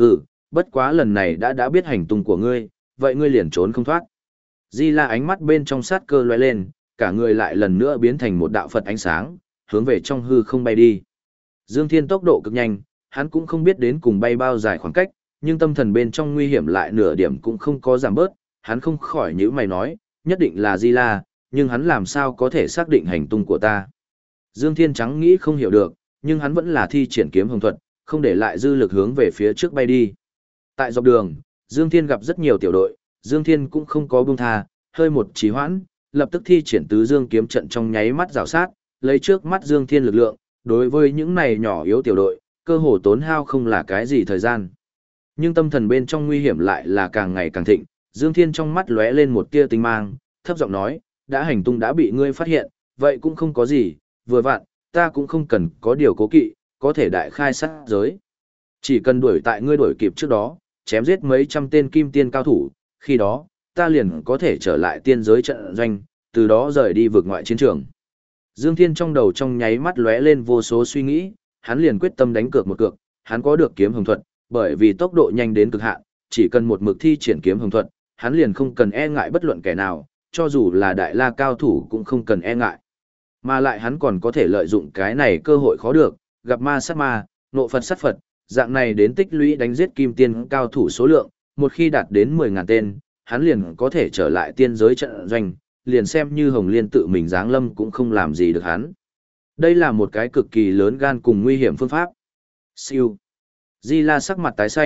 A: bất quá lần này đã biết hành tung của ngươi, vậy ngươi liền trốn không thoát. Di La ánh mắt bên trong sát cơ lóe lên, cả người lại lần nữa biến thành một đạo Phật ánh sáng, hướng về trong hư không bay đi. Dương Thiên tốc độ cực nhanh, hắn cũng không biết đến cùng bay bao dài khoảng cách, nhưng tâm thần bên trong nguy hiểm lại nửa điểm cũng không có giảm bớt, hắn không khỏi nhíu mày nói, nhất định là Di La, nhưng hắn làm sao có thể xác định hành tung của ta. Dương Thiên trắng nghĩ không hiểu được, nhưng hắn vẫn là thi triển kiếm hồng thuật, không để lại dư lực hướng về phía trước bay đi. Tại dọc đường, Dương Thiên gặp rất nhiều tiểu đội, Dương Thiên cũng không có buông tha, hơi một trì hoãn, lập tức thi triển tứ dương kiếm trận trong nháy mắt rào sát, lấy trước mắt Dương Thiên lực lượng, đối với những này nhỏ yếu tiểu đội, cơ hồ tốn hao không là cái gì thời gian. Nhưng tâm thần bên trong nguy hiểm lại là càng ngày càng thịnh, Dương Thiên trong mắt lóe lên một tia tinh mang, thấp giọng nói, đã hành tung đã bị ngươi phát hiện, vậy cũng không có gì, vừa vặn, ta cũng không cần có điều cố kỵ, có thể đại khai sát giới. Chỉ cần đuổi tại ngươi đuổi kịp trước đó, chém giết mấy trăm tên kim tiên cao thủ, khi đó, ta liền có thể trở lại tiên giới trận doanh, từ đó rời đi vực ngoại chiến trường. Dương Thiên trong đầu trong nháy mắt lóe lên vô số suy nghĩ, hắn liền quyết tâm đánh cược một cược, hắn có được kiếm hồng thuật, bởi vì tốc độ nhanh đến cực hạn, chỉ cần một mực thi triển kiếm hồng thuật, hắn liền không cần e ngại bất luận kẻ nào, cho dù là đại la cao thủ cũng không cần e ngại. Mà lại hắn còn có thể lợi dụng cái này cơ hội khó được, gặp ma sát ma, nộ Phật sát Phật, dạng này đến tích lũy đánh giết kim tiên cao thủ số lượng, một khi đạt đến 10.000 tên, hắn liền có thể trở lại tiên giới trận doanh, liền xem như Hồng Liên tự mình giáng lâm cũng không làm gì được hắn. Đây là một cái cực kỳ lớn gan cùng nguy hiểm phương pháp. Siêu. Di La sắc mặt tái xanh,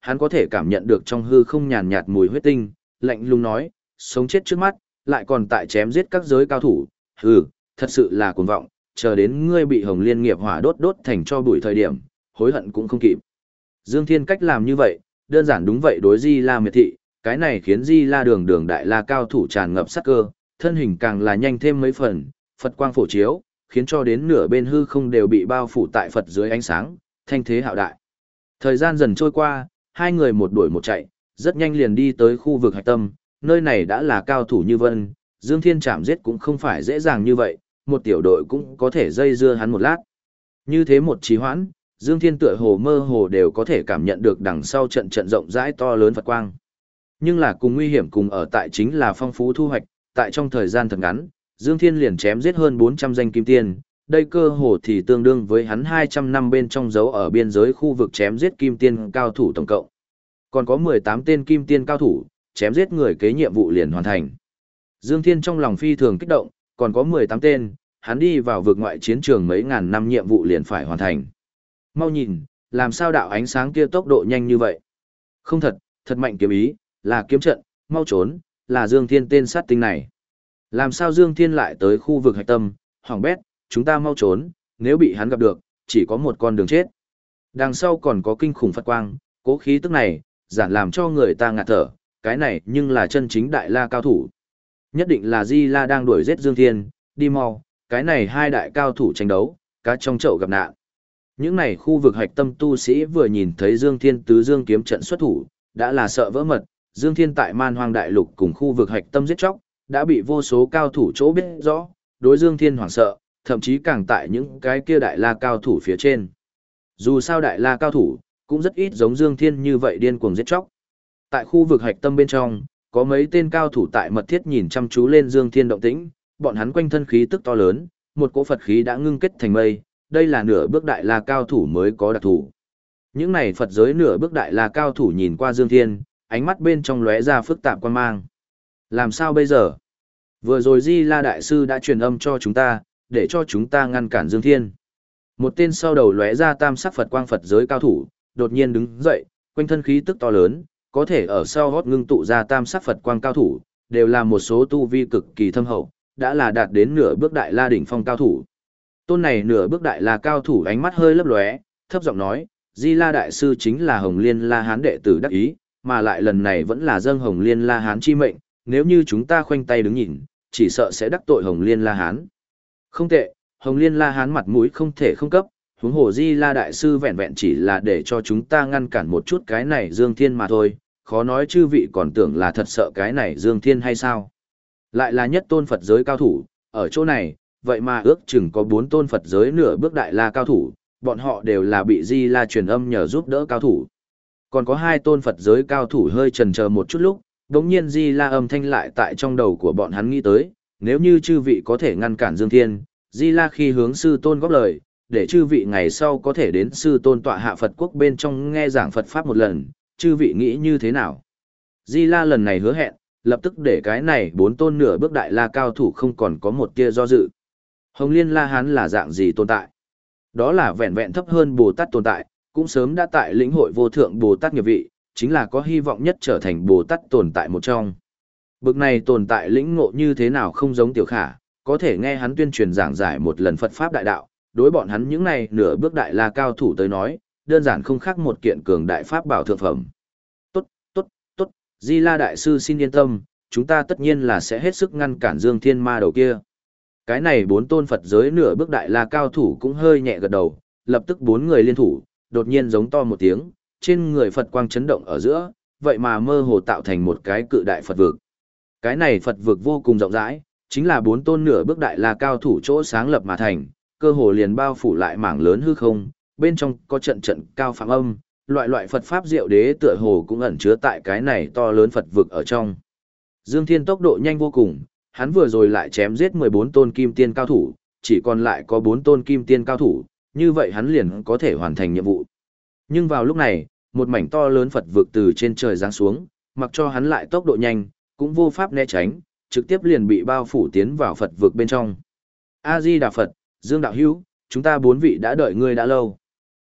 A: hắn có thể cảm nhận được trong hư không nhàn nhạt mùi huyết tinh, lạnh lùng nói, sống chết trước mắt, lại còn tại chém giết các giới cao thủ, thật sự là cuồng vọng, chờ đến ngươi bị Hồng Liên nghiệp hỏa đốt đốt thành cho bụi thời điểm, hối hận cũng không kịp. Dương Thiên cách làm như vậy, đơn giản đúng vậy đối Di La miệt thị, cái này khiến Di La đường đường đại la cao thủ tràn ngập sát cơ, thân hình càng là nhanh thêm mấy phần, Phật quang phổ chiếu, khiến cho đến nửa bên hư không đều bị bao phủ tại Phật dưới ánh sáng, thanh thế hạo đại. Thời gian dần trôi qua, hai người một đuổi một chạy, rất nhanh liền đi tới khu vực hạch tâm, nơi này đã là cao thủ như vân, Dương Thiên chạm giết cũng không phải dễ dàng như vậy, một tiểu đội cũng có thể dây dưa hắn một lát. Như thế một trì hoãn, Dương Thiên tựa hồ mơ hồ đều có thể cảm nhận được đằng sau trận trận rộng rãi to lớn Phật quang. Nhưng là cùng nguy hiểm cùng ở tại chính là phong phú thu hoạch, tại trong thời gian thật ngắn, Dương Thiên liền chém giết hơn 400 danh kim tiên, đây cơ hồ thì tương đương với hắn 200 năm bên trong dấu ở biên giới khu vực chém giết kim tiên cao thủ tổng cộng. Còn có 18 tên kim tiên cao thủ, chém giết người kế nhiệm vụ liền hoàn thành. Dương Thiên trong lòng phi thường kích động, còn có 18 tên, hắn đi vào vực ngoại chiến trường mấy ngàn năm nhiệm vụ liền phải hoàn thành. Mau nhìn, làm sao đạo ánh sáng kia tốc độ nhanh như vậy? Không thật, thật mạnh kiếm ý, là kiếm trận, mau trốn, là Dương Thiên tên sát tinh này. Làm sao Dương Thiên lại tới khu vực hạch tâm, hoàng bét, chúng ta mau trốn, nếu bị hắn gặp được, chỉ có một con đường chết. Đằng sau còn có kinh khủng Phật quang, cố khí tức này, giản làm cho người ta ngạt thở, cái này nhưng là chân chính đại la cao thủ. Nhất định là Di La đang đuổi giết Dương Thiên, đi mau, cái này hai đại cao thủ tranh đấu, cá trong chậu gặp nạn. Những này khu vực hạch tâm tu sĩ vừa nhìn thấy Dương Thiên tứ dương kiếm trận xuất thủ, đã là sợ vỡ mật, Dương Thiên tại Man Hoang Đại Lục cùng khu vực hạch tâm giết chóc, đã bị vô số cao thủ chỗ biết rõ, đối Dương Thiên hoảng sợ, thậm chí càng tại những cái kia đại la cao thủ phía trên. Dù sao đại la cao thủ, cũng rất ít giống Dương Thiên như vậy điên cuồng giết chóc. Tại khu vực hạch tâm bên trong, có mấy tên cao thủ tại mật thiết nhìn chăm chú lên Dương Thiên động tĩnh, bọn hắn quanh thân khí tức to lớn, một cỗ Phật khí đã ngưng kết thành mây, đây là nửa bước đại la cao thủ mới có đặc thủ. Những này Phật giới nửa bước đại la cao thủ nhìn qua Dương Thiên, ánh mắt bên trong lóe ra phức tạp quan mang. Làm sao bây giờ? Vừa rồi Di La Đại Sư đã truyền âm cho chúng ta, để cho chúng ta ngăn cản Dương Thiên. Một tên sau đầu lóe ra tam sắc Phật quang Phật giới cao thủ, đột nhiên đứng dậy, quanh thân khí tức to lớn, có thể ở sau hót ngưng tụ ra tam sắc Phật quang cao thủ, đều là một số tu vi cực kỳ thâm hậu, đã là đạt đến nửa bước đại la đỉnh phong cao thủ. Tôn này nửa bước đại la cao thủ ánh mắt hơi lấp lóe, thấp giọng nói, Di La Đại Sư chính là Hồng Liên La Hán đệ tử đắc ý, mà lại lần này vẫn là dâng Hồng Liên La Hán chi mệnh, nếu như chúng ta khoanh tay đứng nhìn, chỉ sợ sẽ đắc tội Hồng Liên La Hán. Không tệ, Hồng Liên La Hán mặt mũi không thể không cấp, huống hồ Di La Đại Sư vẹn vẹn chỉ là để cho chúng ta ngăn cản một chút cái này Dương Thiên mà thôi, khó nói chư vị còn tưởng là thật sợ cái này Dương Thiên hay sao. Lại là nhất tôn Phật giới cao thủ, ở chỗ này, vậy mà ước chừng có 4 tôn Phật giới nửa bước đại la cao thủ, bọn họ đều là bị Di La truyền âm nhờ giúp đỡ cao thủ. Còn có 2 tôn Phật giới cao thủ hơi chần chờ một chút lúc, đống nhiên Di La âm thanh lại tại trong đầu của bọn hắn nghĩ tới, nếu như chư vị có thể ngăn cản Dương Thiên, Di La khi hướng sư tôn góp lời, để chư vị ngày sau có thể đến sư tôn tọa hạ Phật quốc bên trong nghe giảng Phật Pháp một lần, chư vị nghĩ như thế nào? Di La lần này hứa hẹn, lập tức để cái này 4 tôn nửa bước đại la cao thủ không còn có một tia do dự. Hồng Liên La Hán là dạng gì tồn tại? Đó là vẹn vẹn thấp hơn Bồ Tát tồn tại, cũng sớm đã tại lĩnh hội vô thượng Bồ Tát nghiệp vị, chính là có hy vọng nhất trở thành Bồ Tát tồn tại một trong. Bực này tồn tại lĩnh ngộ như thế nào không giống Tiểu Khả, có thể nghe hắn tuyên truyền giảng giải một lần Phật Pháp đại đạo, đối bọn hắn những này nửa bước đại la cao thủ tới nói, đơn giản không khác một kiện cường đại pháp bảo thượng phẩm. Tốt, tốt, tốt, Di La Đại Sư xin yên tâm, chúng ta tất nhiên là sẽ hết sức ngăn cản Dương Thiên ma đầu kia. Cái này 4 tôn Phật giới nửa bước đại la cao thủ cũng hơi nhẹ gật đầu, lập tức 4 người liên thủ, đột nhiên giống to một tiếng, trên người Phật quang chấn động ở giữa, vậy mà mơ hồ tạo thành một cái cự đại Phật vực. Cái này Phật vực vô cùng rộng rãi, chính là 4 tôn nửa bước đại la cao thủ chỗ sáng lập mà thành, cơ hồ liền bao phủ lại mảng lớn hư không, bên trong có trận trận cao phạm âm, loại Phật pháp diệu đế tựa hồ cũng ẩn chứa tại cái này to lớn Phật vực ở trong. Dương Thiên tốc độ nhanh vô cùng, hắn vừa rồi lại chém giết 14 tôn kim tiên cao thủ, chỉ còn lại có 4 tôn kim tiên cao thủ, như vậy hắn liền có thể hoàn thành nhiệm vụ. Nhưng vào lúc này, một mảnh to lớn Phật vực từ trên trời giáng xuống, mặc cho hắn lại tốc độ nhanh, cũng vô pháp né tránh, trực tiếp liền bị bao phủ tiến vào Phật vực bên trong. A Di Đà Phật, Dương đạo hữu, chúng ta 4 vị đã đợi ngươi đã lâu.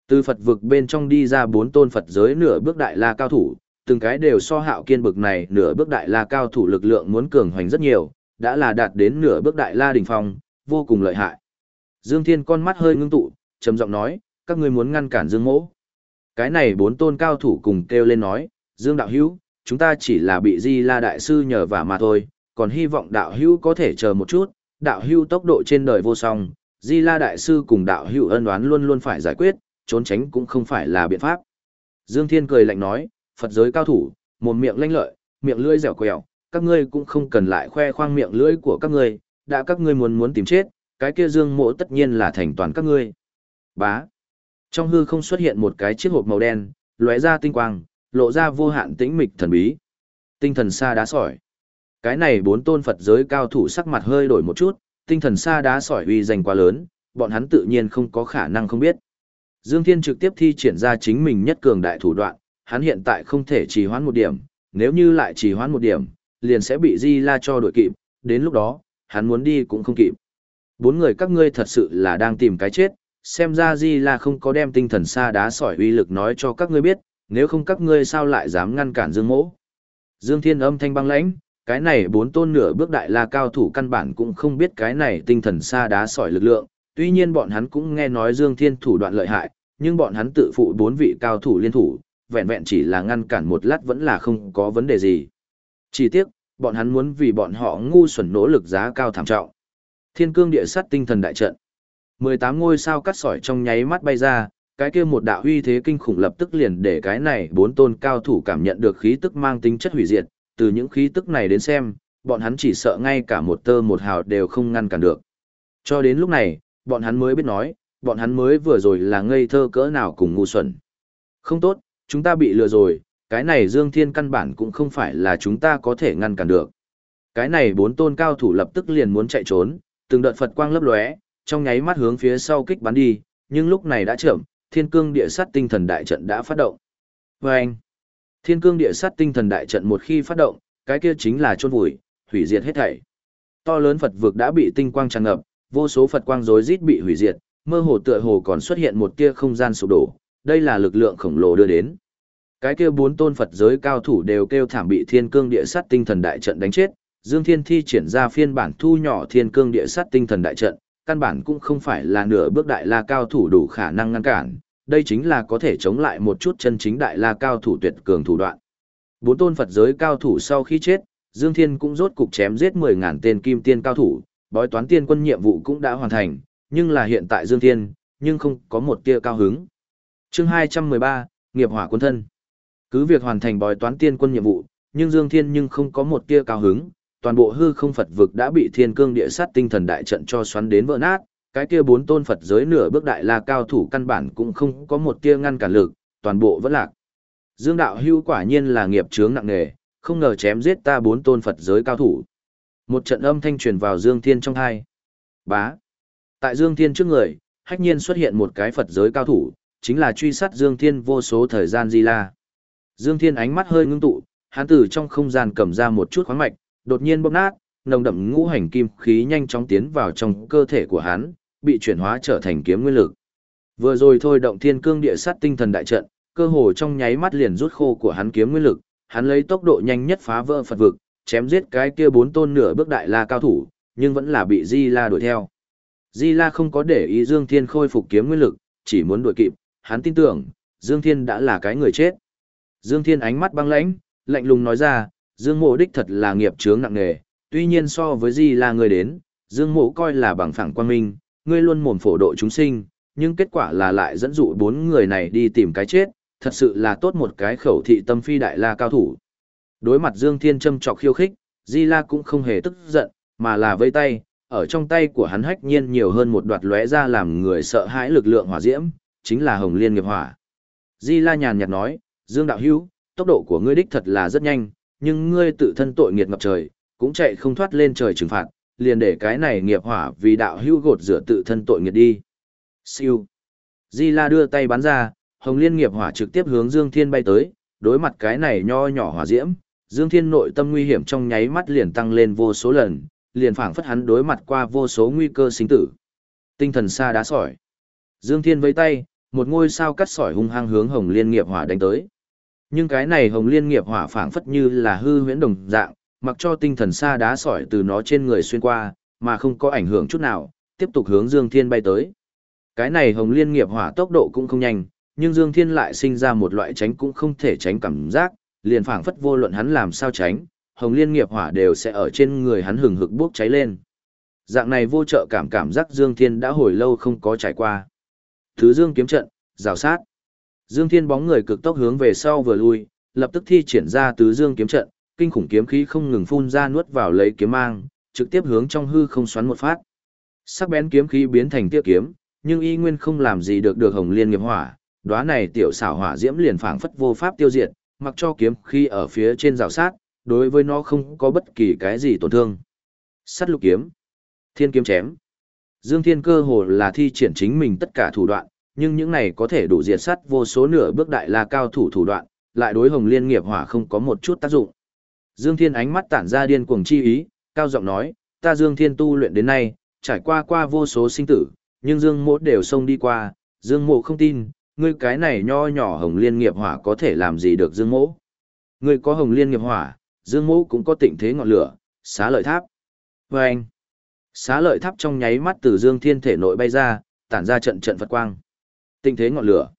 A: Từ Phật vực bên trong đi ra 4 tôn Phật giới nửa bước đại la cao thủ, từng cái đều so Hạo Kiên bực này nửa bước đại la cao thủ lực lượng muốn cường hoành rất nhiều, đã là đạt đến nửa bước đại la đỉnh phong, vô cùng lợi hại. Dương Thiên con mắt hơi ngưng tụ, trầm giọng nói, các ngươi muốn ngăn cản Dương Mỗ. Cái này 4 tôn cao thủ cùng kêu lên nói, Dương đạo hữu, chúng ta chỉ là bị Di La đại sư nhờ vả mà thôi, còn hy vọng đạo hữu có thể chờ một chút, đạo hữu tốc độ trên đời vô song, Di La đại sư cùng đạo hữu ân oán luôn luôn phải giải quyết, trốn tránh cũng không phải là biện pháp. Dương Thiên cười lạnh nói, Phật giới cao thủ, mồm miệng lanh lợi, miệng lưỡi dẻo quẹo, các ngươi cũng không cần lại khoe khoang miệng lưỡi của các ngươi, đã các ngươi muốn tìm chết, cái kia Dương Mỗ tất nhiên là thành toàn các ngươi. Bá. Trong hư không xuất hiện một cái chiếc hộp màu đen, lóe ra tinh quang, lộ ra vô hạn tĩnh mịch thần bí. Tinh thần sa đá sỏi. Cái này 4 tôn Phật giới cao thủ sắc mặt hơi đổi một chút, tinh thần sa đá sỏi uy danh quá lớn, bọn hắn tự nhiên không có khả năng không biết. Dương Thiên trực tiếp thi triển ra chính mình nhất cường đại thủ đoạn, hắn hiện tại không thể trì hoãn một điểm, nếu như lại trì hoãn một điểm, liền sẽ bị Di La cho đuổi kịp, đến lúc đó, hắn muốn đi cũng không kịp. 4 người các ngươi thật sự là đang tìm cái chết, xem ra Di La không có đem tinh thần sa đá sỏi uy lực nói cho các ngươi biết, nếu không các ngươi sao lại dám ngăn cản Dương Mỗ. Dương Thiên âm thanh băng lãnh, cái này 4 tôn nửa bước đại la cao thủ căn bản cũng không biết cái này tinh thần sa đá sỏi lực lượng, tuy nhiên bọn hắn cũng nghe nói Dương Thiên thủ đoạn lợi hại, nhưng bọn hắn tự phụ 4 vị cao thủ liên thủ, vẹn vẹn chỉ là ngăn cản một lát vẫn là không có vấn đề gì. Chỉ tiếc, bọn hắn muốn vì bọn họ ngu xuẩn nỗ lực giá cao thảm trọng. Thiên cương địa sát tinh thần đại trận. 18 ngôi sao cắt sỏi trong nháy mắt bay ra, cái kia một đạo uy thế kinh khủng lập tức liền để cái này 4 tôn cao thủ cảm nhận được khí tức mang tính chất hủy diệt, từ những khí tức này đến xem, bọn hắn chỉ sợ ngay cả một tơ một hào đều không ngăn cản được. Cho đến lúc này, bọn hắn mới biết nói, bọn hắn mới vừa rồi là ngây thơ cỡ nào cùng ngu xuẩn. Không tốt, chúng ta bị lừa rồi, cái này Dương Thiên căn bản cũng không phải là chúng ta có thể ngăn cản được. Cái này 4 tôn cao thủ lập tức liền muốn chạy trốn, từng đợt Phật quang lấp lóe, trong nháy mắt hướng phía sau kích bắn đi, nhưng lúc này đã chậm, Thiên Cương Địa Sát Tinh Thần Đại Trận đã phát động. Oeng! Thiên Cương Địa Sát Tinh Thần Đại Trận một khi phát động, cái kia chính là chôn vùi, hủy diệt hết thảy. To lớn Phật vực đã bị tinh quang tràn ngập, vô số Phật quang rối rít bị hủy diệt, mơ hồ tựa hồ còn xuất hiện một tia không gian sụp đổ, đây là lực lượng khổng lồ đưa đến. Cái kia 4 tôn Phật giới cao thủ đều kêu thảm bị Thiên Cương Địa Sát Tinh Thần Đại Trận đánh chết, Dương Thiên thi triển ra phiên bản thu nhỏ Thiên Cương Địa Sát Tinh Thần Đại Trận, căn bản cũng không phải là nửa bước đại la cao thủ đủ khả năng ngăn cản, đây chính là có thể chống lại một chút chân chính đại la cao thủ tuyệt cường thủ đoạn. 4 tôn Phật giới cao thủ sau khi chết, Dương Thiên cũng rốt cục chém giết 10.000 tên kim tiên cao thủ, bói toán tiên quân nhiệm vụ cũng đã hoàn thành, nhưng là hiện tại Dương Thiên, nhưng không có một tia cao hứng. Chương 213, Nghiệp Hỏa Quân Thân. Cứ việc hoàn thành bói toán tiên quân nhiệm vụ, nhưng Dương Thiên nhưng không có một tia cao hứng, toàn bộ hư không Phật vực đã bị Thiên Cương Địa Sát Tinh Thần Đại Trận cho xoắn đến vỡ nát, cái kia 4 tôn Phật giới nửa bước đại la cao thủ căn bản cũng không có một tia ngăn cản lực, toàn bộ vẫn lạc. Dương đạo hưu quả nhiên là nghiệp chướng nặng nề, không ngờ chém giết ta 4 tôn Phật giới cao thủ. Một trận âm thanh truyền vào Dương Thiên trong tai. Bá. Tại Dương Thiên trước người, hách nhiên xuất hiện một cái Phật giới cao thủ, chính là truy sát Dương Thiên vô số thời gian Di La. Dương Thiên ánh mắt hơi ngưng tụ, hắn từ trong không gian cầm ra một chút khoáng mạch, đột nhiên bóp nát, nồng đậm ngũ hành kim khí nhanh chóng tiến vào trong cơ thể của hắn, bị chuyển hóa trở thành kiếm nguyên lực. Vừa rồi thôi động Thiên Cương Địa Sát Tinh Thần Đại Trận, cơ hồ trong nháy mắt liền rút khô của hắn kiếm nguyên lực, hắn lấy tốc độ nhanh nhất phá vỡ Phật vực, chém giết cái kia 4 tôn nửa bước đại la cao thủ, nhưng vẫn là bị Di La đuổi theo. Di La không có để ý Dương Thiên khôi phục kiếm nguyên lực, chỉ muốn đuổi kịp, hắn tin tưởng, Dương Thiên đã là cái người chết. Dương Thiên ánh mắt băng lãnh, lạnh lùng nói ra, Dương Mộ đích thật là nghiệp chướng nặng nề, tuy nhiên so với Di La người đến, Dương Mộ coi là bằng phẳng quan minh, ngươi luôn mồm phổ độ chúng sinh, nhưng kết quả là lại dẫn dụ 4 người này đi tìm cái chết, thật sự là tốt một cái khẩu thị tâm phi đại la cao thủ. Đối mặt Dương Thiên châm chọc khiêu khích, Di La cũng không hề tức giận, mà là vây tay, ở trong tay của hắn hách nhiên nhiều hơn một đoạt lóe ra làm người sợ hãi lực lượng hỏa diễm, chính là Hồng Liên nghiệp hỏa. Di La nhàn nhạt nói, Dương đạo hữu, tốc độ của ngươi đích thật là rất nhanh, nhưng ngươi tự thân tội nghiệt ngập trời, cũng chạy không thoát lên trời trừng phạt, liền để cái này nghiệp hỏa vì đạo hữu gột rửa tự thân tội nghiệt đi. Siêu. Di La đưa tay bắn ra, Hồng Liên nghiệp hỏa trực tiếp hướng Dương Thiên bay tới, đối mặt cái này nho nhỏ hỏa diễm, Dương Thiên nội tâm nguy hiểm trong nháy mắt liền tăng lên vô số lần, liền phảng phất hắn đối mặt qua vô số nguy cơ sinh tử. Tinh thần sa đá sỏi. Dương Thiên vẫy tay, một ngôi sao cắt sỏi hung hăng hướng Hồng Liên nghiệp hỏa đánh tới. Nhưng cái này Hồng Liên nghiệp hỏa phảng phất như là hư huyễn đồng dạng, mặc cho tinh thần sa đá sỏi từ nó trên người xuyên qua, mà không có ảnh hưởng chút nào, tiếp tục hướng Dương Thiên bay tới. Cái này Hồng Liên nghiệp hỏa tốc độ cũng không nhanh, nhưng Dương Thiên lại sinh ra một loại tránh cũng không thể tránh cảm giác, liền phảng phất vô luận hắn làm sao tránh, Hồng Liên nghiệp hỏa đều sẽ ở trên người hắn hừng hực bốc cháy lên. Dạng này vô trợ cảm giác Dương Thiên đã hồi lâu không có trải qua. Thứ Dương kiếm trận, rào sát. Dương Thiên bóng người cực tốc hướng về sau vừa lui, lập tức thi triển ra Tứ Dương kiếm trận, kinh khủng kiếm khí không ngừng phun ra nuốt vào lấy kiếm mang, trực tiếp hướng trong hư không xoắn một phát. Sắc bén kiếm khí biến thành tia kiếm, nhưng y nguyên không làm gì được Hồng Liên nghiệp hỏa, đóa này tiểu xảo hỏa diễm liền phảng phất vô pháp tiêu diệt, mặc cho kiếm khí ở phía trên rào sát, đối với nó không có bất kỳ cái gì tổn thương. Sắt lục kiếm, thiên kiếm chém. Dương Thiên cơ hồ là thi triển chính mình tất cả thủ đoạn, nhưng những này có thể đủ diệt sát vô số nửa bước đại la cao thủ thủ đoạn, lại đối Hồng Liên nghiệp hỏa không có một chút tác dụng. Dương Thiên ánh mắt tản ra điên cuồng chi ý, cao giọng nói, ta Dương Thiên tu luyện đến nay, trải qua vô số sinh tử, nhưng Dương Mỗ đều xông đi qua, Dương Mỗ không tin, ngươi cái này nho nhỏ Hồng Liên nghiệp hỏa có thể làm gì được Dương Mỗ. Ngươi có Hồng Liên nghiệp hỏa, Dương Mỗ cũng có Tịnh Thế ngọn lửa, Xá Lợi Tháp. Và anh, Xá Lợi Tháp trong nháy mắt từ Dương Thiên thể nội bay ra, tản ra trận Phật quang. Tịnh Thế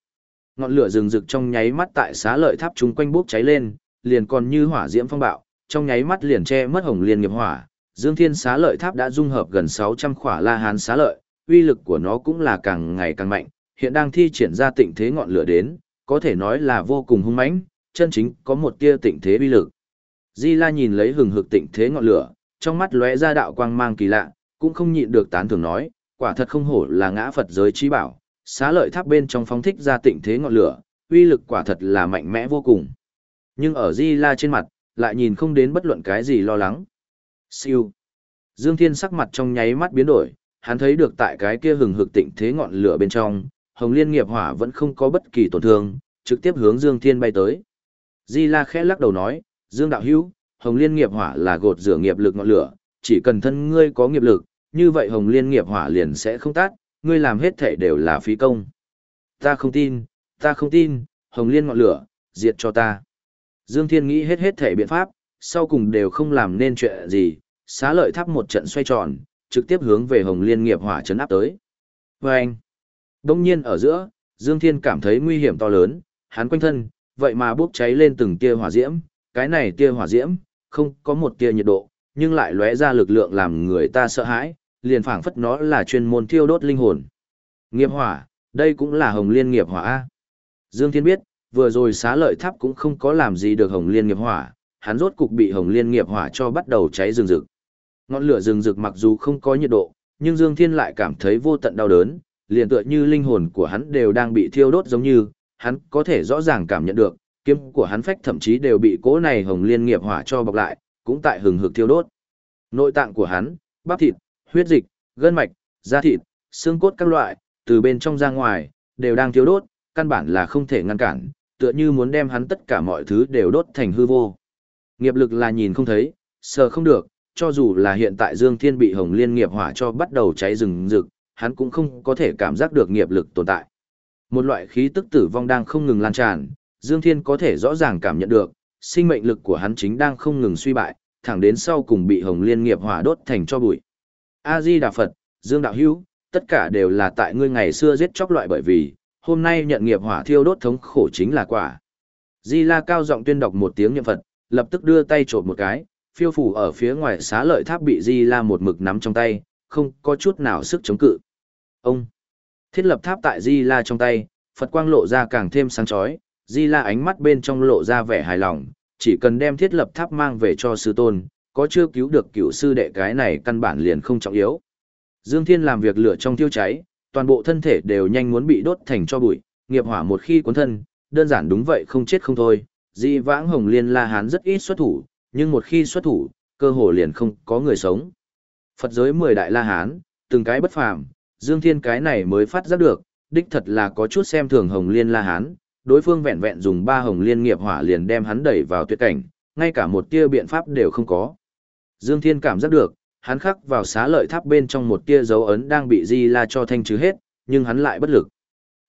A: ngọn lửa rừng rực trong nháy mắt tại Xá Lợi Tháp chúng quanh bốc cháy lên, liền còn như hỏa diễm phong bạo, trong nháy mắt liền che mất Hồng Liên nghiệp hỏa. Dương Thiên Xá Lợi Tháp đã dung hợp gần 600 khỏa La Hán xá lợi, uy lực của nó cũng là càng ngày càng mạnh, hiện đang thi triển ra Tịnh Thế ngọn lửa đến, có thể nói là vô cùng hung mãnh, chân chính có một tia Tịnh Thế uy lực. Di La nhìn lấy hừng hực Tịnh Thế ngọn lửa, trong mắt lóe ra đạo quang mang kỳ lạ, cũng không nhịn được tán thưởng nói, quả thật không hổ là ngã Phật giới chí bảo, Xá Lợi Tháp bên trong phóng thích ra Tịnh Thế ngọn lửa, uy lực quả thật là mạnh mẽ vô cùng. Nhưng ở Di La trên mặt, lại nhìn không đến bất luận cái gì lo lắng. Siêu. Dương Thiên sắc mặt trong nháy mắt biến đổi, hắn thấy được tại cái kia hừng hực Tịnh Thế ngọn lửa bên trong, Hồng Liên nghiệp hỏa vẫn không có bất kỳ tổn thương, trực tiếp hướng Dương Thiên bay tới. Di La khẽ lắc đầu nói, Dương đạo hữu, Hồng Liên nghiệp hỏa là gột rửa nghiệp lực ngọn lửa, chỉ cần thân ngươi có nghiệp lực, như vậy Hồng Liên nghiệp hỏa liền sẽ không tắt, ngươi làm hết thể đều là phí công. Ta không tin, Hồng Liên ngọn lửa, diệt cho ta. Dương Thiên nghĩ hết thể biện pháp, sau cùng đều không làm nên chuyện gì, Xá Lợi Tháp một trận xoay tròn, trực tiếp hướng về Hồng Liên nghiệp hỏa chấn áp tới. Và anh, đông nhiên ở giữa, Dương Thiên cảm thấy nguy hiểm to lớn, hắn quanh thân, vậy mà bốc cháy lên từng tia hỏa diễm, cái này tia hỏa diễm, không có một tia nhiệt độ, nhưng lại lóe ra lực lượng làm người ta sợ hãi, liền phảng phất nó là chuyên môn thiêu đốt linh hồn. Nghiệp hỏa, đây cũng là Hồng Liên nghiệp hỏa A. Dương Thiên biết, vừa rồi Xá Lợi Tháp cũng không có làm gì được Hồng Liên nghiệp hỏa, hắn rốt cục bị Hồng Liên nghiệp hỏa cho bắt đầu cháy rừng rực. Ngọn lửa rừng rực mặc dù không có nhiệt độ, nhưng Dương Thiên lại cảm thấy vô tận đau đớn, liền tựa như linh hồn của hắn đều đang bị thiêu đốt giống như, hắn có thể rõ ràng cảm nhận được, kiếm của hắn phách thậm chí đều bị cỗ này Hồng Liên nghiệp hỏa cho bọc lại, cũng tại hừng hực thiêu đốt. Nội tạng của hắn, bắp thịt, huyết dịch, gân mạch, da thịt, xương cốt các loại, từ bên trong ra ngoài, đều đang thiêu đốt, căn bản là không thể ngăn cản, tựa như muốn đem hắn tất cả mọi thứ đều đốt thành hư vô. Nghiệp lực là nhìn không thấy, sờ không được, cho dù là hiện tại Dương Thiên bị Hồng Liên nghiệp hỏa cho bắt đầu cháy rừng rực, hắn cũng không có thể cảm giác được nghiệp lực tồn tại. Một loại khí tức tử vong đang không ngừng lan tràn, Dương Thiên có thể rõ ràng cảm nhận được, sinh mệnh lực của hắn chính đang không ngừng suy bại, thẳng đến sau cùng bị Hồng Liên nghiệp hỏa đốt thành tro bụi. A Di Đà Phật, Dương đạo hữu, tất cả đều là tại ngươi ngày xưa giết chóc loại bởi vì, hôm nay nhận nghiệp hỏa thiêu đốt thống khổ chính là quả. Di La cao giọng tuyên đọc một tiếng niệm Phật, lập tức đưa tay chộp một cái, phiêu phủ ở phía ngoài Xá Lợi Tháp bị Di La một mực nắm trong tay, không có chút nào sức chống cự. Ông thiết lập tháp tại Di La trong tay, Phật quang lộ ra càng thêm sáng chói, Di La ánh mắt bên trong lộ ra vẻ hài lòng, chỉ cần đem thiết lập tháp mang về cho sư tôn, có chưa cứu được cựu sư đệ cái này căn bản liền không trọng yếu. Dương Thiên làm việc lửa trong thiêu cháy, toàn bộ thân thể đều nhanh muốn bị đốt thành tro bụi, nghiệp hỏa một khi cuốn thân, đơn giản đúng vậy không chết không thôi. Dị vãng Hồng Liên La Hán rất ít xuất thủ, nhưng một khi xuất thủ, cơ hồ liền không có người sống. Phật giới 10 đại La Hán, từng cái bất phàm, Dương Thiên cái này mới phát giác được, đích thật là có chút xem thường Hồng Liên La Hán, đối phương vẹn vẹn dùng 3 Hồng Liên nghiệp hỏa liền đem hắn đẩy vào tuyệt cảnh, ngay cả một tia biện pháp đều không có. Dương Thiên cảm giác được, hắn khắc vào Xá Lợi Tháp bên trong một tia dấu ấn đang bị Di La cho thanh trừ hết, nhưng hắn lại bất lực.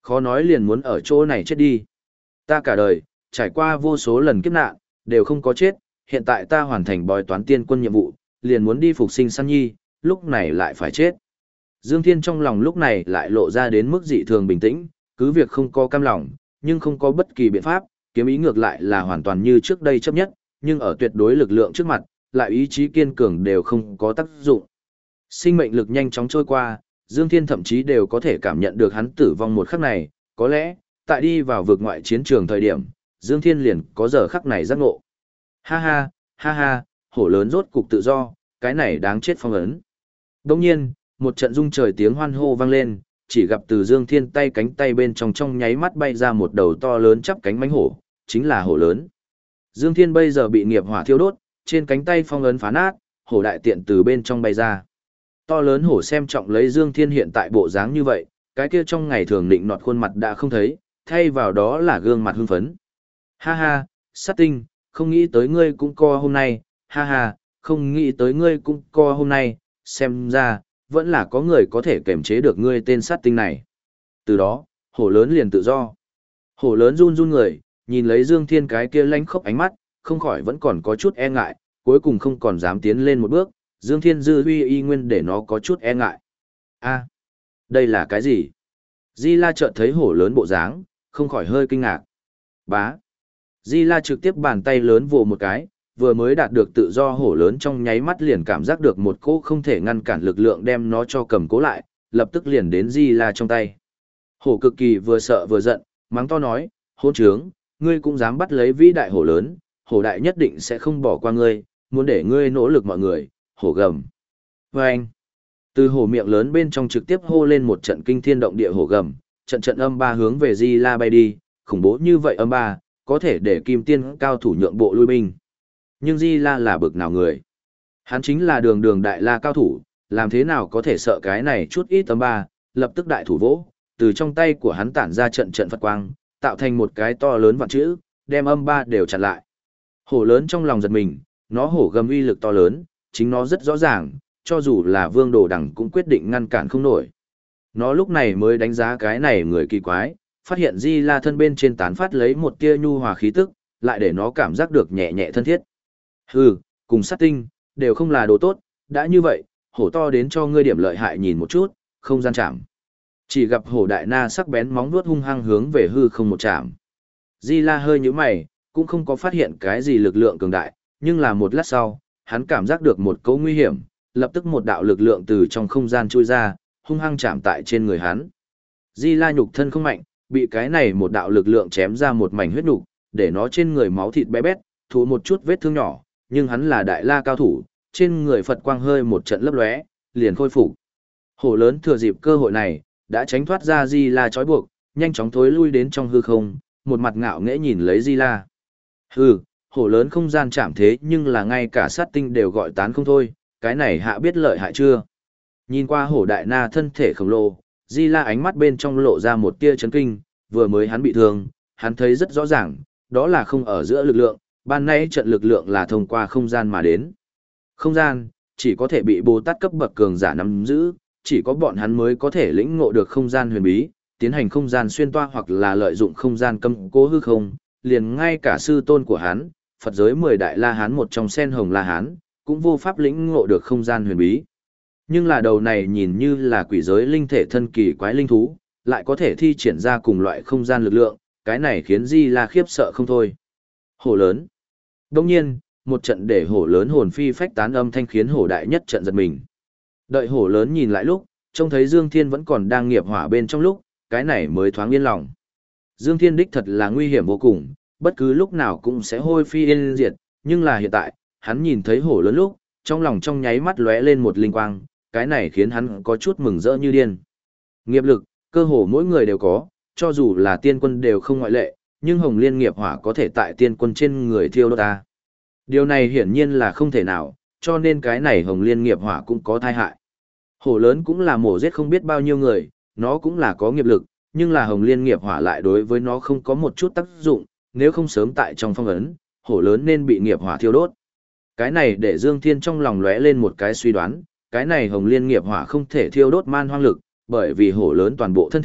A: Khó nói liền muốn ở chỗ này chết đi. Ta cả đời, trải qua vô số lần kiếp nạn, đều không có chết, hiện tại ta hoàn thành bói toán tiên quân nhiệm vụ, liền muốn đi phục sinh săn nhi, lúc này lại phải chết. Dương Thiên trong lòng lúc này lại lộ ra đến mức dị thường bình tĩnh, cứ việc không có cam lòng, nhưng không có bất kỳ biện pháp, kiếm ý ngược lại là hoàn toàn như trước đây chấp nhất, nhưng ở tuyệt đối lực lượng trước mặt, lại ý chí kiên cường đều không có tác dụng. Sinh mệnh lực nhanh chóng trôi qua, Dương Thiên thậm chí đều có thể cảm nhận được hắn tử vong một khắc này, có lẽ, tại đi vào vực ngoại chiến trường thời điểm, Dương Thiên liền có giờ khắc này giác ngộ. Ha ha, ha ha, hổ lớn rốt cục tự do, cái này đáng chết phong ấn. Đồng nhiên, một trận rung trời tiếng hoan hô vang lên, chỉ gặp từ Dương Thiên tay cánh tay bên trong nháy mắt bay ra một đầu to lớn chắp cánh mãnh hổ, chính là hổ lớn. Dương Thiên bây giờ bị nghiệp hỏa thiêu đốt, trên cánh tay phong ấn phá nát, hổ đại tiện từ bên trong bay ra. To lớn hổ xem trọng lấy Dương Thiên hiện tại bộ dáng như vậy, cái kia trong ngày thường định nọt khuôn mặt đã không thấy, thay vào đó là gương mặt hưng phấn. Ha ha, sát tinh, không nghĩ tới ngươi cũng co hôm nay, ha ha, không nghĩ tới ngươi cũng co hôm nay, xem ra, vẫn là có người có thể kềm chế được ngươi tên sát tinh này. Từ đó, hổ lớn liền tự do. Hổ lớn run run người, nhìn lấy Dương Thiên cái kia lánh khốc ánh mắt, không khỏi vẫn còn có chút e ngại, cuối cùng không còn dám tiến lên một bước, Dương Thiên dư huy y nguyên để nó có chút e ngại. A, đây là cái gì? Di La chợt thấy hổ lớn bộ dáng, không khỏi hơi kinh ngạc. Bá. Di La trực tiếp bàn tay lớn vồ một cái, vừa mới đạt được tự do hổ lớn trong nháy mắt liền cảm giác được một cỗ không thể ngăn cản lực lượng đem nó cho cầm cố lại, lập tức liền đến Di La trong tay. Hổ cực kỳ vừa sợ vừa giận, mắng to nói, hỗn trướng, ngươi cũng dám bắt lấy vĩ đại hổ lớn, hổ đại nhất định sẽ không bỏ qua ngươi, muốn để ngươi nỗ lực mọi người, hổ gầm. Và anh, từ hổ miệng lớn bên trong trực tiếp hô lên một trận kinh thiên động địa hổ gầm, trận âm ba hướng về Di La bay đi, khủng bố như vậy âm ba, có thể để kim tiên cao thủ nhượng bộ lui binh. Nhưng Di La là bực nào người? Hắn chính là đường đường đại la cao thủ, làm thế nào có thể sợ cái này chút ít âm ba, lập tức đại thủ vỗ, từ trong tay của hắn tản ra trận Phật quang, tạo thành một cái to lớn vạn chữ, đem âm ba đều chặn lại. Hổ lớn trong lòng giật mình, nó hổ gầm uy lực to lớn, chính nó rất rõ ràng, cho dù là Vương Đồ Đằng cũng quyết định ngăn cản không nổi. Nó lúc này mới đánh giá cái này người kỳ quái, phát hiện Di La thân bên trên tán phát lấy một tia nhu hòa khí tức, lại để nó cảm giác được nhẹ nhẹ thân thiết. Hừ, cùng sát tinh, đều không là đồ tốt, đã như vậy, hổ to đến cho ngươi điểm lợi hại nhìn một chút, không gian chạm. Chỉ gặp hổ đại na sắc bén móng vuốt hung hăng hướng về hư không một chạm. Di La hơi nhíu mày, cũng không có phát hiện cái gì lực lượng cường đại, nhưng là một lát sau, hắn cảm giác được một cấu nguy hiểm, lập tức một đạo lực lượng từ trong không gian chui ra, hung hăng chạm tại trên người hắn. Di La nhục thân không mạnh, bị cái này một đạo lực lượng chém ra một mảnh huyết nhục, để nó trên người máu thịt bé bét, thụ một chút vết thương nhỏ, nhưng hắn là đại la cao thủ, trên người Phật quang hơi một trận lấp lóe, liền khôi phục. Hổ lớn thừa dịp cơ hội này, đã tránh thoát ra Di La trói buộc, nhanh chóng thối lui đến trong hư không, một mặt ngạo nghễ nhìn lấy Di La. Hừ, hổ lớn không gian chạm thế nhưng là ngay cả sát tinh đều gọi tán không thôi, cái này hạ biết lợi hại chưa? Nhìn qua hổ đại na thân thể khổng lồ, Di La ánh mắt bên trong lộ ra một tia chấn kinh, vừa mới hắn bị thương, hắn thấy rất rõ ràng, đó là không ở giữa lực lượng, ban nãy trận lực lượng là thông qua không gian mà đến. Không gian, chỉ có thể bị Bồ Tát cấp bậc cường giả nắm giữ, chỉ có bọn hắn mới có thể lĩnh ngộ được không gian huyền bí, tiến hành không gian xuyên toa hoặc là lợi dụng không gian cấm cố hư không, liền ngay cả sư tôn của hắn, Phật giới 10 đại La Hán một trong sen hồng La Hán, cũng vô pháp lĩnh ngộ được không gian huyền bí. Nhưng là đầu này nhìn như là quỷ giới linh thể thân kỳ quái linh thú, lại có thể thi triển ra cùng loại không gian lực lượng, cái này khiến Di La khiếp sợ không thôi. Hổ lớn. Đồng nhiên, một trận để hổ lớn hồn phi phách tán âm thanh khiến hổ đại nhất trận giật mình. Đợi hổ lớn nhìn lại lúc, trông thấy Dương Thiên vẫn còn đang nghiệp hỏa bên trong lúc, cái này mới thoáng yên lòng. Dương Thiên đích thật là nguy hiểm vô cùng, bất cứ lúc nào cũng sẽ hôi phi yên diệt, nhưng là hiện tại, hắn nhìn thấy hổ lớn lúc, trong lòng trong nháy mắt lóe lên một linh quang, cái này khiến hắn có chút mừng rỡ như điên. Nghiệp lực, cơ hồ mỗi người đều có, cho dù là tiên quân đều không ngoại lệ, nhưng hồng liên nghiệp hỏa có thể tại tiên quân trên người thiêu đốt ta. Điều này hiển nhiên là không thể nào, cho nên cái này hồng liên nghiệp hỏa cũng có tai hại. Hổ lớn cũng là mổ giết không biết bao nhiêu người, nó cũng là có nghiệp lực, nhưng là hồng liên nghiệp hỏa lại đối với nó không có một chút tác dụng, nếu không sớm tại trong phong ấn, hổ lớn nên bị nghiệp hỏa thiêu đốt. Cái này để Dương Thiên trong lòng lóe lên một cái suy đoán, cái này hồng liên nghiệp hỏa không thể thiêu đốt man hoang lực, bởi vì hổ lớn toàn bộ thân thể,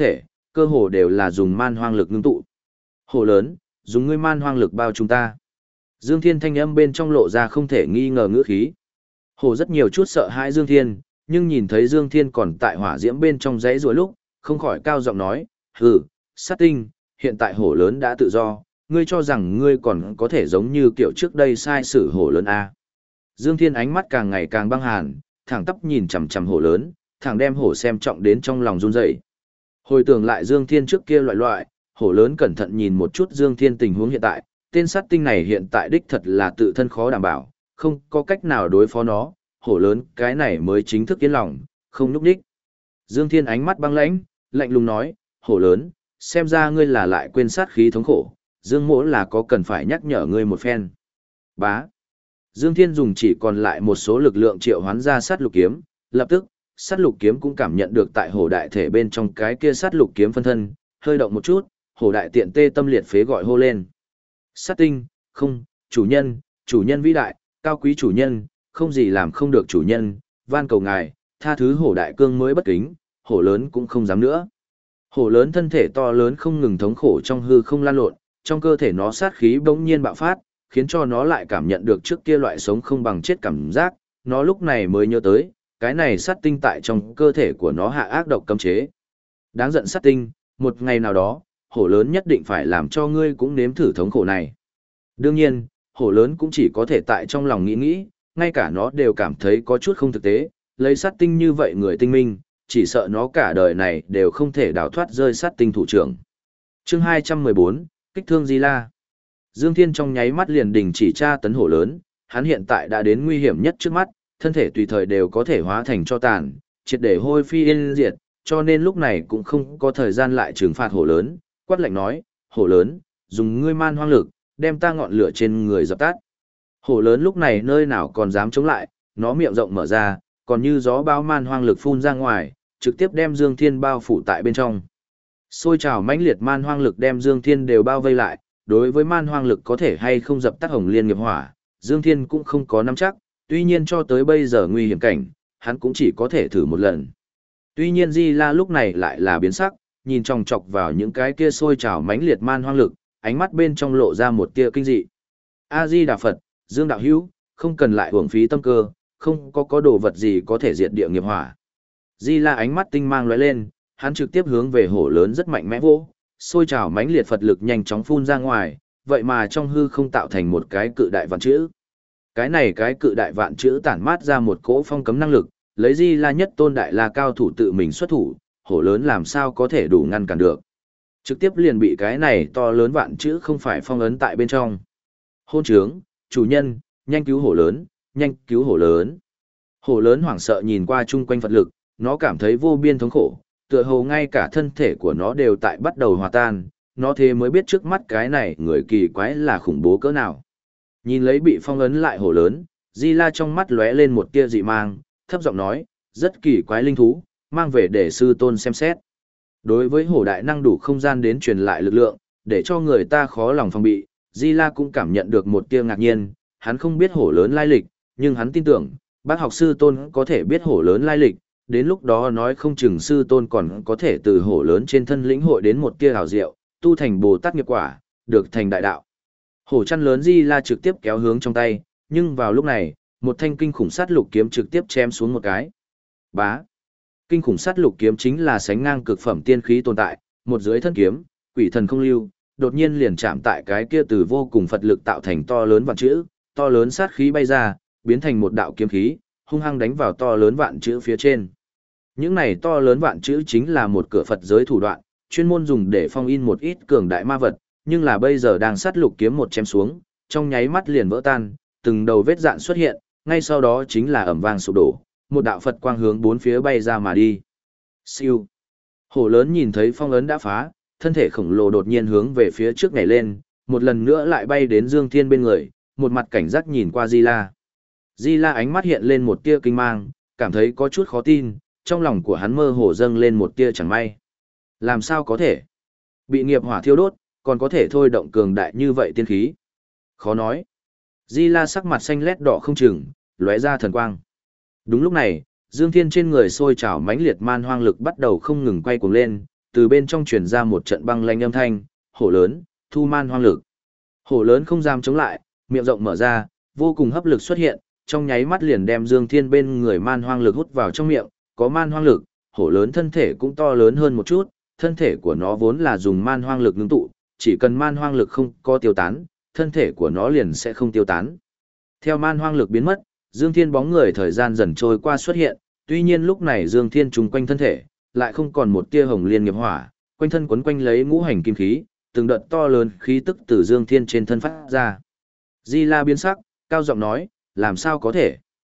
A: cơ hồ đều là dùng man hoang lực ngưng tụ. Hổ lớn, dùng ngươi man hoang lực bao chúng ta. Dương Thiên thanh âm bên trong lộ ra không thể nghi ngờ ngữ khí. Hổ rất nhiều chút sợ hãi Dương Thiên, nhưng nhìn thấy Dương Thiên còn tại hỏa diễm bên trong dãy rùa lúc, không khỏi cao giọng nói, hừ, sát tinh, hiện tại hổ lớn đã tự do, ngươi cho rằng ngươi còn có thể giống như kiểu trước đây sai sử hổ lớn à. Dương Thiên ánh mắt càng ngày càng băng hàn, thẳng tắp nhìn chằm chằm hổ lớn, thẳng đem hổ xem trọng đến trong lòng run rẩy. Hồi tưởng lại Dương Thiên trước kia loại, hổ lớn cẩn thận nhìn một chút Dương Thiên tình huống hiện tại, tên sát tinh này hiện tại đích thật là tự thân khó đảm bảo, không có cách nào đối phó nó, hổ lớn cái này mới chính thức yên lòng, không núp đích. Dương Thiên ánh mắt băng lãnh, lạnh lùng nói, hổ lớn, xem ra ngươi là lại quên sát khí thống khổ, Dương mỗ là có cần phải nhắc nhở ngươi một phen. Bá. Dương Thiên dùng chỉ còn lại một số lực lượng triệu hoán ra sát lục kiếm, lập tức, sát lục kiếm cũng cảm nhận được tại hổ đại thể bên trong cái kia sát lục kiếm phân thân, hơi động một chút, hổ đại tiện tê tâm liệt phế gọi hô lên. Sát tinh, không, chủ nhân vĩ đại, cao quý chủ nhân, không gì làm không được chủ nhân, van cầu ngài, tha thứ hổ đại cương mới bất kính, hổ lớn cũng không dám nữa. Hổ lớn thân thể to lớn không ngừng thống khổ trong hư không lan lộn, trong cơ thể nó sát khí bỗng nhiên bạo phát, khiến cho nó lại cảm nhận được trước kia loại sống không bằng chết cảm giác, nó lúc này mới nhớ tới, cái này sát tinh tại trong cơ thể của nó hạ ác độc cấm chế. Đáng giận sát tinh, một ngày nào đó, hổ lớn nhất định phải làm cho ngươi cũng nếm thử thống khổ này. Đương nhiên, hổ lớn cũng chỉ có thể tại trong lòng nghĩ, ngay cả nó đều cảm thấy có chút không thực tế, lấy sát tinh như vậy người tinh minh, chỉ sợ nó cả đời này đều không thể đào thoát rơi sát tinh thủ trưởng. Chương 214, kích thương Di La. Dương Thiên trong nháy mắt liền đình chỉ tra tấn hổ lớn, hắn hiện tại đã đến nguy hiểm nhất trước mắt, thân thể tùy thời đều có thể hóa thành tro tàn, triệt để hôi phi yên diệt, cho nên lúc này cũng không có thời gian lại trừng phạt hổ lớn, quát lạnh nói, hổ lớn, dùng ngươi man hoang lực, đem ta ngọn lửa trên người dập tắt. Hổ lớn lúc này nơi nào còn dám chống lại, nó miệng rộng mở ra, còn như gió bao man hoang lực phun ra ngoài, trực tiếp đem Dương Thiên bao phủ tại bên trong. Xôi trào mãnh liệt man hoang lực đem Dương Thiên đều bao vây lại, đối với man hoang lực có thể hay không dập tắt hồng liên nghiệp hỏa, Dương Thiên cũng không có nắm chắc, tuy nhiên cho tới bây giờ nguy hiểm cảnh, hắn cũng chỉ có thể thử một lần. Tuy nhiên Di La lúc này lại là biến sắc, nhìn chòng chọc vào những cái kia sôi trào mãnh liệt man hoang lực, ánh mắt bên trong lộ ra một tia kinh dị. A Di Đà Phật, Dương đạo hữu, không cần lại uổng phí tâm cơ, không có đồ vật gì có thể diệt địa nghiệp hỏa. Di La ánh mắt tinh mang lóe lên, hắn trực tiếp hướng về hổ lớn rất mạnh mẽ vỗ, sôi trào mãnh liệt Phật lực nhanh chóng phun ra ngoài, vậy mà trong hư không tạo thành một cái cự đại vạn chữ. Cái cự đại vạn chữ tản mát ra một cỗ phong cấm năng lực, lấy Di La nhất tôn đại la cao thủ tự mình xuất thủ, hổ lớn làm sao có thể đủ ngăn cản được. Trực tiếp liền bị cái này to lớn vạn chữ không phải phong ấn tại bên trong. Hôn trướng, chủ nhân, nhanh cứu hổ lớn, nhanh cứu hổ lớn. Hổ lớn hoảng sợ nhìn qua chung quanh Phật lực, nó cảm thấy vô biên thống khổ, tựa hồ ngay cả thân thể của nó đều tại bắt đầu hòa tan, nó thế mới biết trước mắt cái này người kỳ quái là khủng bố cỡ nào. Nhìn lấy bị phong ấn lại hổ lớn, Di La trong mắt lóe lên một tia dị mang, thấp giọng nói, rất kỳ quái linh thú, mang về để sư tôn xem xét. Đối với hổ đại năng đủ không gian đến truyền lại lực lượng, để cho người ta khó lòng phòng bị, Di La cũng cảm nhận được một tia ngạc nhiên, hắn không biết hổ lớn lai lịch, nhưng hắn tin tưởng, bác học sư tôn có thể biết hổ lớn lai lịch, đến lúc đó nói không chừng sư tôn còn có thể từ hổ lớn trên thân lĩnh hội đến một tia hào diệu, tu thành Bồ Tát nghiệp quả, được thành đại đạo. Hổ chăn lớn Di La trực tiếp kéo hướng trong tay, nhưng vào lúc này, một thanh kinh khủng sát lục kiếm trực tiếp chém xuống một cái. Bá. Kinh khủng sát lục kiếm chính là sánh ngang cực phẩm tiên khí tồn tại, một dưới thân kiếm, quỷ thần không lưu, đột nhiên liền chạm tại cái kia từ vô cùng Phật lực tạo thành to lớn vạn chữ, to lớn sát khí bay ra, biến thành một đạo kiếm khí, hung hăng đánh vào to lớn vạn chữ phía trên. Những này to lớn vạn chữ chính là một cửa Phật giới thủ đoạn, chuyên môn dùng để phong in một ít cường đại ma vật, nhưng là bây giờ đang sát lục kiếm một chém xuống, trong nháy mắt liền vỡ tan, từng đầu vết dạn xuất hiện, ngay sau đó chính là ầm vang sụp đổ, một đạo Phật quang hướng bốn phía bay ra mà đi. Siêu. Hổ lớn nhìn thấy phong ấn đã phá, thân thể khổng lồ đột nhiên hướng về phía trước nhảy lên, một lần nữa lại bay đến Dương Thiên bên người, một mặt cảnh giác nhìn qua Di La. Di La ánh mắt hiện lên một tia kinh mang, cảm thấy có chút khó tin, trong lòng của hắn mơ hồ dâng lên một tia chẳng may. Làm sao có thể? Bị nghiệp hỏa thiêu đốt, còn có thể thôi động cường đại như vậy tiên khí. Khó nói. Di La sắc mặt xanh lét đỏ không chừng, lóe ra thần quang. Đúng lúc này, Dương Thiên trên người sôi trào mãnh liệt man hoang lực bắt đầu không ngừng quay cuồng lên, từ bên trong truyền ra một trận băng lanh âm thanh, hổ lớn, thu man hoang lực. Hổ lớn không dám chống lại, miệng rộng mở ra, vô cùng hấp lực xuất hiện, trong nháy mắt liền đem Dương Thiên bên người man hoang lực hút vào trong miệng, có man hoang lực, hổ lớn thân thể cũng to lớn hơn một chút, thân thể của nó vốn là dùng man hoang lực ngưng tụ, chỉ cần man hoang lực không có tiêu tán, thân thể của nó liền sẽ không tiêu tán. Theo man hoang lực biến mất, Dương Thiên bóng người thời gian dần trôi qua xuất hiện, tuy nhiên lúc này Dương Thiên trùng quanh thân thể, lại không còn một tia hồng liên nghiệp hỏa, quanh thân quấn quanh lấy ngũ hành kim khí, từng đợt to lớn khí tức từ Dương Thiên trên thân phát ra. Di La biến sắc, cao giọng nói, làm sao có thể?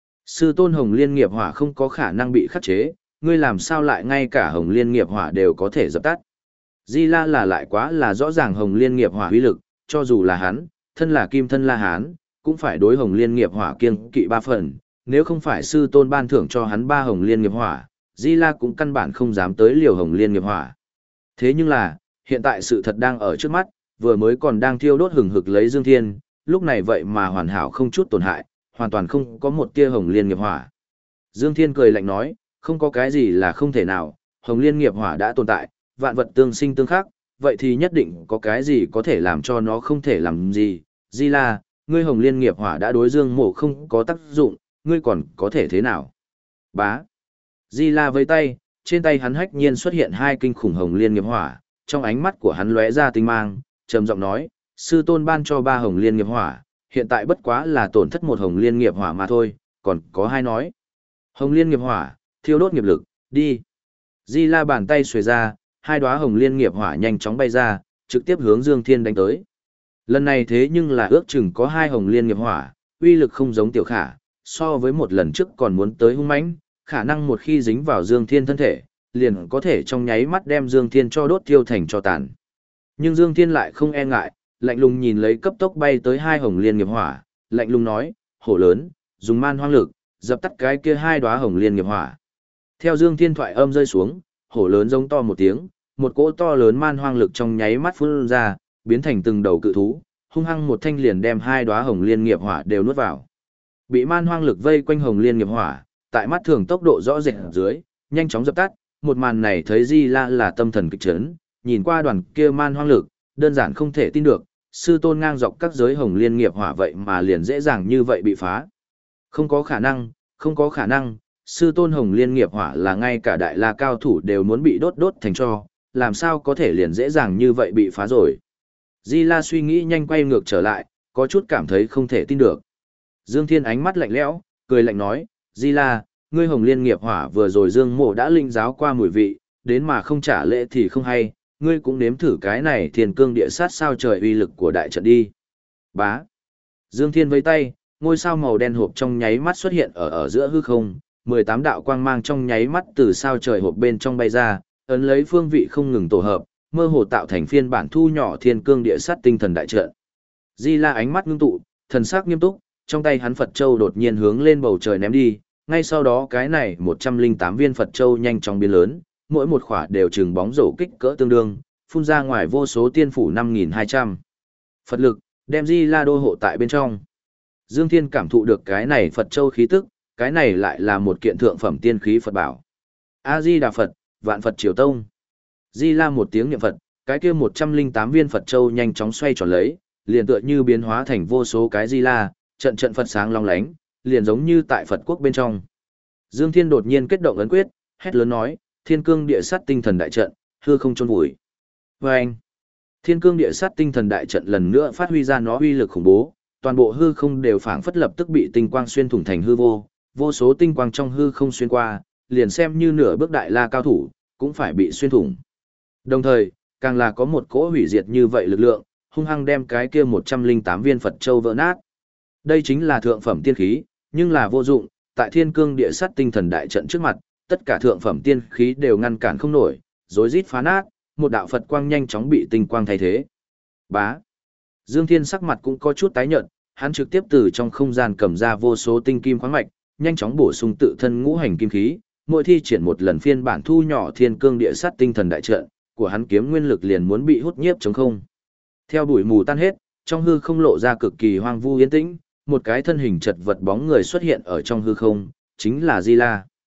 A: Sư tôn hồng liên nghiệp hỏa không có khả năng bị khắc chế, ngươi làm sao lại ngay cả hồng liên nghiệp hỏa đều có thể dập tắt? Di La là lại quá là rõ ràng hồng liên nghiệp hỏa uy lực, cho dù là hắn, thân là kim thân La Hán, cũng phải đối hồng liên nghiệp hỏa kiêng kỵ 3 phần, nếu không phải sư tôn ban thưởng cho hắn 3 hồng liên nghiệp hỏa, Di La cũng căn bản không dám tới liều hồng liên nghiệp hỏa. Thế nhưng là, hiện tại sự thật đang ở trước mắt, vừa mới còn đang thiêu đốt hừng hực lấy Dương Thiên, lúc này vậy mà hoàn hảo không chút tổn hại, hoàn toàn không có một tia hồng liên nghiệp hỏa. Dương Thiên cười lạnh nói, không có cái gì là không thể nào, hồng liên nghiệp hỏa đã tồn tại, vạn vật tương sinh tương khắc, vậy thì nhất định có cái gì có thể làm cho nó không thể làm gì. Di La, ngươi hồng liên nghiệp hỏa đã đối Dương Mộ không có tác dụng, ngươi còn có thể thế nào? Bá. Di La với tay, trên tay hắn hách nhiên xuất hiện 2 kinh khủng hồng liên nghiệp hỏa, trong ánh mắt của hắn lóe ra tinh mang, trầm giọng nói, sư tôn ban cho 3 hồng liên nghiệp hỏa, hiện tại bất quá là tổn thất 1 hồng liên nghiệp hỏa mà thôi, còn có 2 nói. Hồng liên nghiệp hỏa, thiêu đốt nghiệp lực, đi. Di La bàn tay xuề ra, 2 đóa hồng liên nghiệp hỏa nhanh chóng bay ra, trực tiếp hướng Dương Thiên đánh tới. Lần này thế nhưng là ước chừng có 2 hồng liên nghiệp hỏa, uy lực không giống tiểu khả, so với một lần trước còn muốn tới hung mãnh, khả năng một khi dính vào Dương Thiên thân thể, liền có thể trong nháy mắt đem Dương Thiên cho đốt tiêu thành cho tàn. Nhưng Dương Thiên lại không e ngại, lạnh lùng nhìn lấy cấp tốc bay tới 2 hồng liên nghiệp hỏa, lạnh lùng nói, hổ lớn, dùng man hoang lực, dập tắt cái kia 2 đóa hồng liên nghiệp hỏa. Theo Dương Thiên thoại âm rơi xuống, hổ lớn giống to một tiếng, một cỗ to lớn man hoang lực trong nháy mắt phun ra, biến thành từng đầu cự thú, hung hăng một thanh liền đem 2 đóa hồng liên nghiệp hỏa đều nuốt vào. Bị man hoang lực vây quanh hồng liên nghiệp hỏa, tại mắt thường tốc độ rõ rệt dưới, nhanh chóng dập tắt, một màn này thấy Di La là tâm thần kịch chấn, nhìn qua đoàn kia man hoang lực, đơn giản không thể tin được, sư tôn ngang dọc các giới hồng liên nghiệp hỏa vậy mà liền dễ dàng như vậy bị phá. Không có khả năng, không có khả năng, sư tôn hồng liên nghiệp hỏa là ngay cả đại la cao thủ đều muốn bị đốt thành tro, làm sao có thể liền dễ dàng như vậy bị phá rồi. Di La suy nghĩ nhanh quay ngược trở lại, có chút cảm thấy không thể tin được. Dương Thiên ánh mắt lạnh lẽo, cười lạnh nói, Di La, ngươi hồng liên nghiệp hỏa vừa rồi Dương Mộ đã linh giáo qua mùi vị, đến mà không trả lễ thì không hay, ngươi cũng nếm thử cái này thiên cương địa sát sao trời uy lực của đại trận đi. Bá. Dương Thiên vẫy tay, ngôi sao màu đen hộp trong nháy mắt xuất hiện ở giữa hư không, 18 đạo quang mang trong nháy mắt từ sao trời hộp bên trong bay ra, ấn lấy phương vị không ngừng tổ hợp, mơ hồ tạo thành phiên bản thu nhỏ thiên cương địa sát tinh thần đại trận. Di La ánh mắt ngưng tụ, thần sắc nghiêm túc, trong tay hắn Phật Châu đột nhiên hướng lên bầu trời ném đi, ngay sau đó cái này 108 viên Phật Châu nhanh chóng biến lớn, mỗi một khỏa đều chừng bóng rổ kích cỡ tương đương, phun ra ngoài vô số tiên phủ 5.200. Phật lực, đem Di La đô hộ tại bên trong. Dương Thiên cảm thụ được cái này Phật Châu khí tức, cái này lại là một kiện thượng phẩm tiên khí Phật bảo. A-di-đà Phật, vạn Phật triều tông. Di La một tiếng niệm Phật, cái kia 108 viên Phật Châu nhanh chóng xoay tròn lấy, liền tựa như biến hóa thành vô số cái Di La, trận trận Phật sáng long lánh, liền giống như tại Phật quốc bên trong. Dương Thiên đột nhiên kết động ấn quyết, hét lớn nói, thiên cương địa sát tinh thần đại trận, hư không chôn vùi. Vâng! Thiên cương địa sát tinh thần đại trận lần nữa phát huy ra nó uy lực khủng bố, toàn bộ hư không đều phảng phất lập tức bị tinh quang xuyên thủng thành hư vô, vô số tinh quang trong hư không xuyên qua, liền xem như nửa bước đại la cao thủ, cũng phải bị xuyên thủng. Đồng thời, càng là có một cỗ hủy diệt như vậy lực lượng, hung hăng đem cái kia 108 viên Phật Châu vỡ nát. Đây chính là thượng phẩm tiên khí, nhưng là vô dụng, tại thiên cương địa sát tinh thần đại trận trước mặt, tất cả thượng phẩm tiên khí đều ngăn cản không nổi, rối rít phá nát, một đạo Phật quang nhanh chóng bị tinh quang thay thế. Bá. Dương Thiên sắc mặt cũng có chút tái nhợt, hắn trực tiếp từ trong không gian cầm ra vô số tinh kim khoáng mạch, nhanh chóng bổ sung tự thân ngũ hành kim khí, mỗi thi triển một lần phiên bản thu nhỏ thiên cương địa sát tinh thần đại trận, của hắn kiếm nguyên lực liền muốn bị hút nhiếp trống không. Theo bụi mù tan hết, trong hư không lộ ra cực kỳ hoang vu yên tĩnh, một cái thân hình chật vật bóng người xuất hiện ở trong hư không, chính là Di La.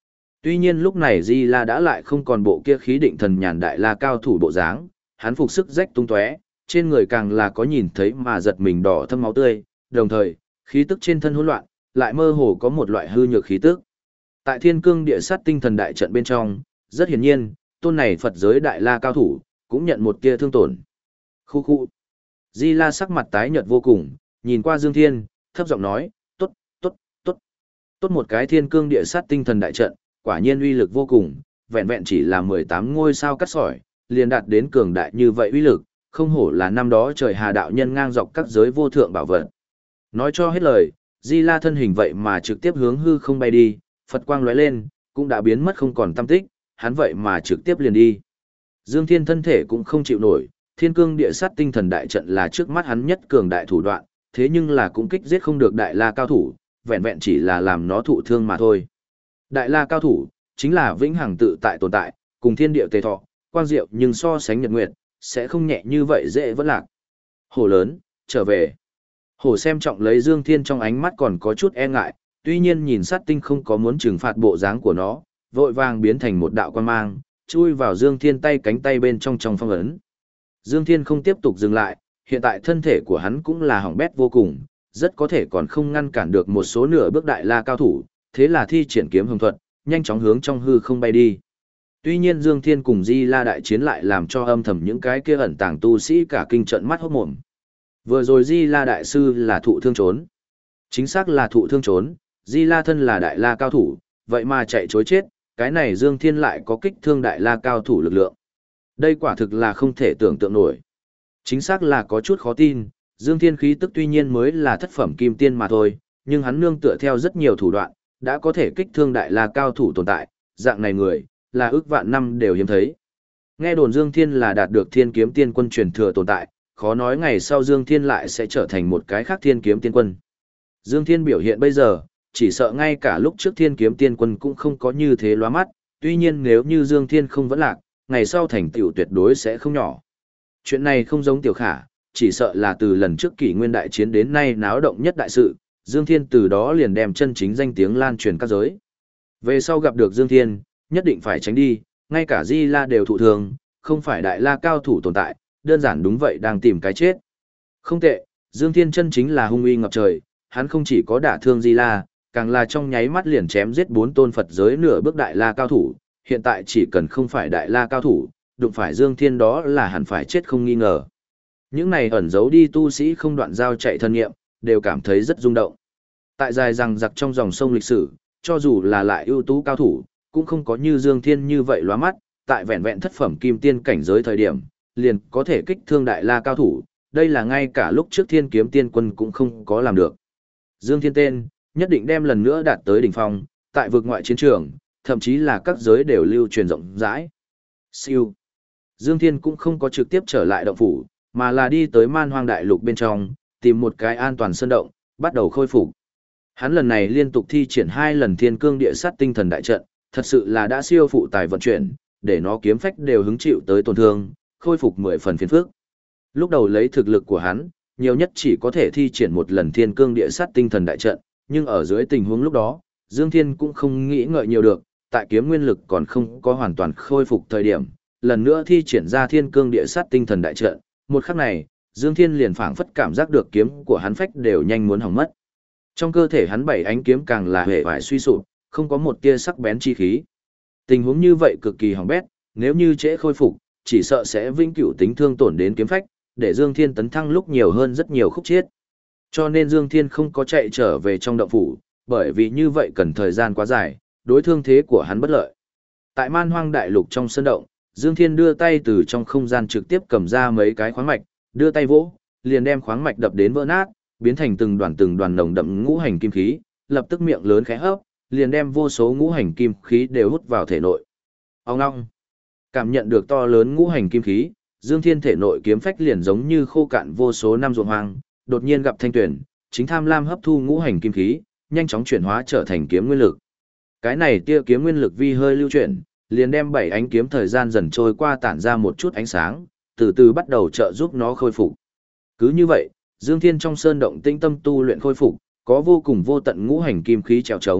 A: Tuy nhiên lúc này Di La đã lại không còn bộ kia khí định thần nhàn đại la cao thủ bộ dáng, hắn phục sức rách tung tóe, trên người càng là có nhìn thấy mà giật mình đỏ thâm máu tươi, đồng thời, khí tức trên thân hỗn loạn, lại mơ hồ có một loại hư nhược khí tức. Tại Thiên Cương Địa Sát Tinh Thần đại trận bên trong, rất hiển nhiên, tôn này Phật giới đại la cao thủ cũng nhận một tia thương tổn. Khu khu. Di La sắc mặt tái nhợt vô cùng, nhìn qua Dương Thiên, thấp giọng nói, "Tốt, tốt, tốt. Tốt một cái Thiên Cương Địa Sát Tinh Thần đại trận, quả nhiên uy lực vô cùng, vẹn vẹn chỉ là 18 ngôi sao cắt sỏi, liền đạt đến cường đại như vậy uy lực, không hổ là năm đó trời Hà đạo nhân ngang dọc các giới vô thượng bảo vật." Nói cho hết lời, Di La thân hình vậy mà trực tiếp hướng hư không bay đi, Phật quang lóe lên, cũng đã biến mất không còn tăm tích, hắn vậy mà trực tiếp liền đi. Dương Thiên thân thể cũng không chịu nổi, Thiên Cương Địa Sát Tinh Thần đại trận là trước mắt hắn nhất cường đại thủ đoạn, thế nhưng là cũng kích giết không được đại la cao thủ, vẹn vẹn chỉ là làm nó thụ thương mà thôi. Đại la cao thủ chính là vĩnh hằng tự tại tồn tại, cùng thiên địa tề thọ, quang diệu nhưng so sánh nhật nguyệt, sẽ không nhẹ như vậy dễ vẫn lạc. Hổ lớn, trở về. Hổ xem trọng lấy Dương Thiên trong ánh mắt còn có chút e ngại, tuy nhiên nhìn sát tinh không có muốn trừng phạt bộ dáng của nó, vội vàng biến thành một đạo quang mang, chui vào Dương Thiên tay cánh tay bên trong phong ấn. Dương Thiên không tiếp tục dừng lại, hiện tại thân thể của hắn cũng là hỏng bét vô cùng, rất có thể còn không ngăn cản được một số nửa bước đại la cao thủ, thế là thi triển kiếm hồng thuật, nhanh chóng hướng trong hư không bay đi. Tuy nhiên Dương Thiên cùng Di La đại chiến lại làm cho âm thầm những cái kia ẩn tàng tu sĩ cả kinh trận mắt hốt mồm. Vừa rồi Di La đại sư là thụ thương trốn. Chính xác là thụ thương trốn, Di La thân là đại la cao thủ, vậy mà chạy chối chết, cái này Dương Thiên lại có kích thương đại la cao thủ lực lượng. Đây quả thực là không thể tưởng tượng nổi. Chính xác là có chút khó tin, Dương Thiên khí tức tuy nhiên mới là thất phẩm kim tiên mà thôi, nhưng hắn nương tựa theo rất nhiều thủ đoạn, đã có thể kích thương đại la cao thủ tồn tại, dạng này người, là ước vạn năm đều hiếm thấy. Nghe đồn Dương Thiên là đạt được Thiên Kiếm Tiên Quân truyền thừa tồn tại, khó nói ngày sau Dương Thiên lại sẽ trở thành một cái khác Thiên Kiếm Tiên Quân. Dương Thiên biểu hiện bây giờ, chỉ sợ ngay cả lúc trước Thiên Kiếm Tiên Quân cũng không có như thế lóa mắt, tuy nhiên nếu như Dương Thiên không vẫn lạc, ngày sau thành tựu tuyệt đối sẽ không nhỏ. Chuyện này không giống Tiểu Khả, chỉ sợ là từ lần trước Kỷ Nguyên đại chiến đến nay náo động nhất đại sự, Dương Thiên từ đó liền đem chân chính danh tiếng lan truyền các giới. Về sau gặp được Dương Thiên, nhất định phải tránh đi, ngay cả Di La đều thụ thường, không phải đại la cao thủ tồn tại, đơn giản đúng vậy đang tìm cái chết. Không tệ, Dương Thiên chân chính là hung uy ngập trời, hắn không chỉ có đả thương Di La, càng là trong nháy mắt liền chém giết 4 tôn Phật giới nửa bước đại la cao thủ, hiện tại chỉ cần không phải đại la cao thủ, đụng phải Dương Thiên đó là hẳn phải chết không nghi ngờ. Những này ẩn giấu đi tu sĩ không đoạn giao chạy thân nghiệm, đều cảm thấy rất rung động. Tại dài rằng giặc trong dòng sông lịch sử, cho dù là lại ưu tú cao thủ, cũng không có như Dương Thiên như vậy lóa mắt, tại vẹn vẹn thất phẩm kim tiên cảnh giới thời điểm, liền có thể kích thương đại la cao thủ, đây là ngay cả lúc trước Thiên Kiếm Tiên Quân cũng không có làm được. Dương Thiên tên, nhất định đem lần nữa đạt tới đỉnh phong, tại vực ngoại chiến trường, thậm chí là các giới đều lưu truyền rộng rãi. Siêu. Dương Thiên cũng không có trực tiếp trở lại động phủ, mà là đi tới Man Hoang Đại Lục bên trong, tìm một cái an toàn sơn động, bắt đầu khôi phục. Hắn lần này liên tục thi triển 2 lần Thiên Cương Địa Sát Tinh Thần đại trận, thật sự là đã siêu phụ tài vận chuyển, để nó kiếm phách đều hứng chịu tới tổn thương, khôi phục 10 phần phiền phức. Lúc đầu lấy thực lực của hắn, nhiều nhất chỉ có thể thi triển 1 lần Thiên Cương Địa Sát Tinh Thần đại trận, nhưng ở dưới tình huống lúc đó, Dương Thiên cũng không nghĩ ngợi nhiều được, tại kiếm nguyên lực còn không có hoàn toàn khôi phục thời điểm, lần nữa thi triển ra Thiên Cương Địa Sát Tinh Thần đại trận, một khắc này, Dương Thiên liền phảng phất cảm giác được kiếm của hắn phách đều nhanh muốn hỏng mất. Trong cơ thể hắn 7 ánh kiếm càng là hề vải suy sụp, không có một tia sắc bén chi khí. Tình huống như vậy cực kỳ hỏng bét, nếu như trễ khôi phục, chỉ sợ sẽ vĩnh cửu tính thương tổn đến kiếm phách, để Dương Thiên tấn thăng lúc nhiều hơn rất nhiều khúc chiết. Cho nên Dương Thiên không có chạy trở về trong động phủ, bởi vì như vậy cần thời gian quá dài, đối thương thế của hắn bất lợi. Tại Man Hoang Đại Lục trong sân động, Dương Thiên đưa tay từ trong không gian trực tiếp cầm ra mấy cái khoáng mạch, đưa tay vỗ, liền đem khoáng mạch đập đến vỡ nát, biến thành từng đoàn nồng đậm ngũ hành kim khí, lập tức miệng lớn khẽ hấp, liền đem vô số ngũ hành kim khí đều hút vào thể nội. Ông ngoong. Cảm nhận được to lớn ngũ hành kim khí, Dương Thiên thể nội kiếm phách liền giống như khô cạn vô số năm ruộng hoang, đột nhiên gặp thanh tuyển, chính tham lam hấp thu ngũ hành kim khí, nhanh chóng chuyển hóa trở thành kiếm nguyên lực. Cái này tia kiếm nguyên lực vi hơi lưu chuyển, liền đem 7 ánh kiếm thời gian dần trôi qua tản ra một chút ánh sáng, từ từ bắt đầu trợ giúp nó khôi phục. Cứ như vậy, Dương Thiên trong sơn động tĩnh tâm tu luyện khôi phục, có vô cùng vô tận ngũ hành kim khí trèo trống,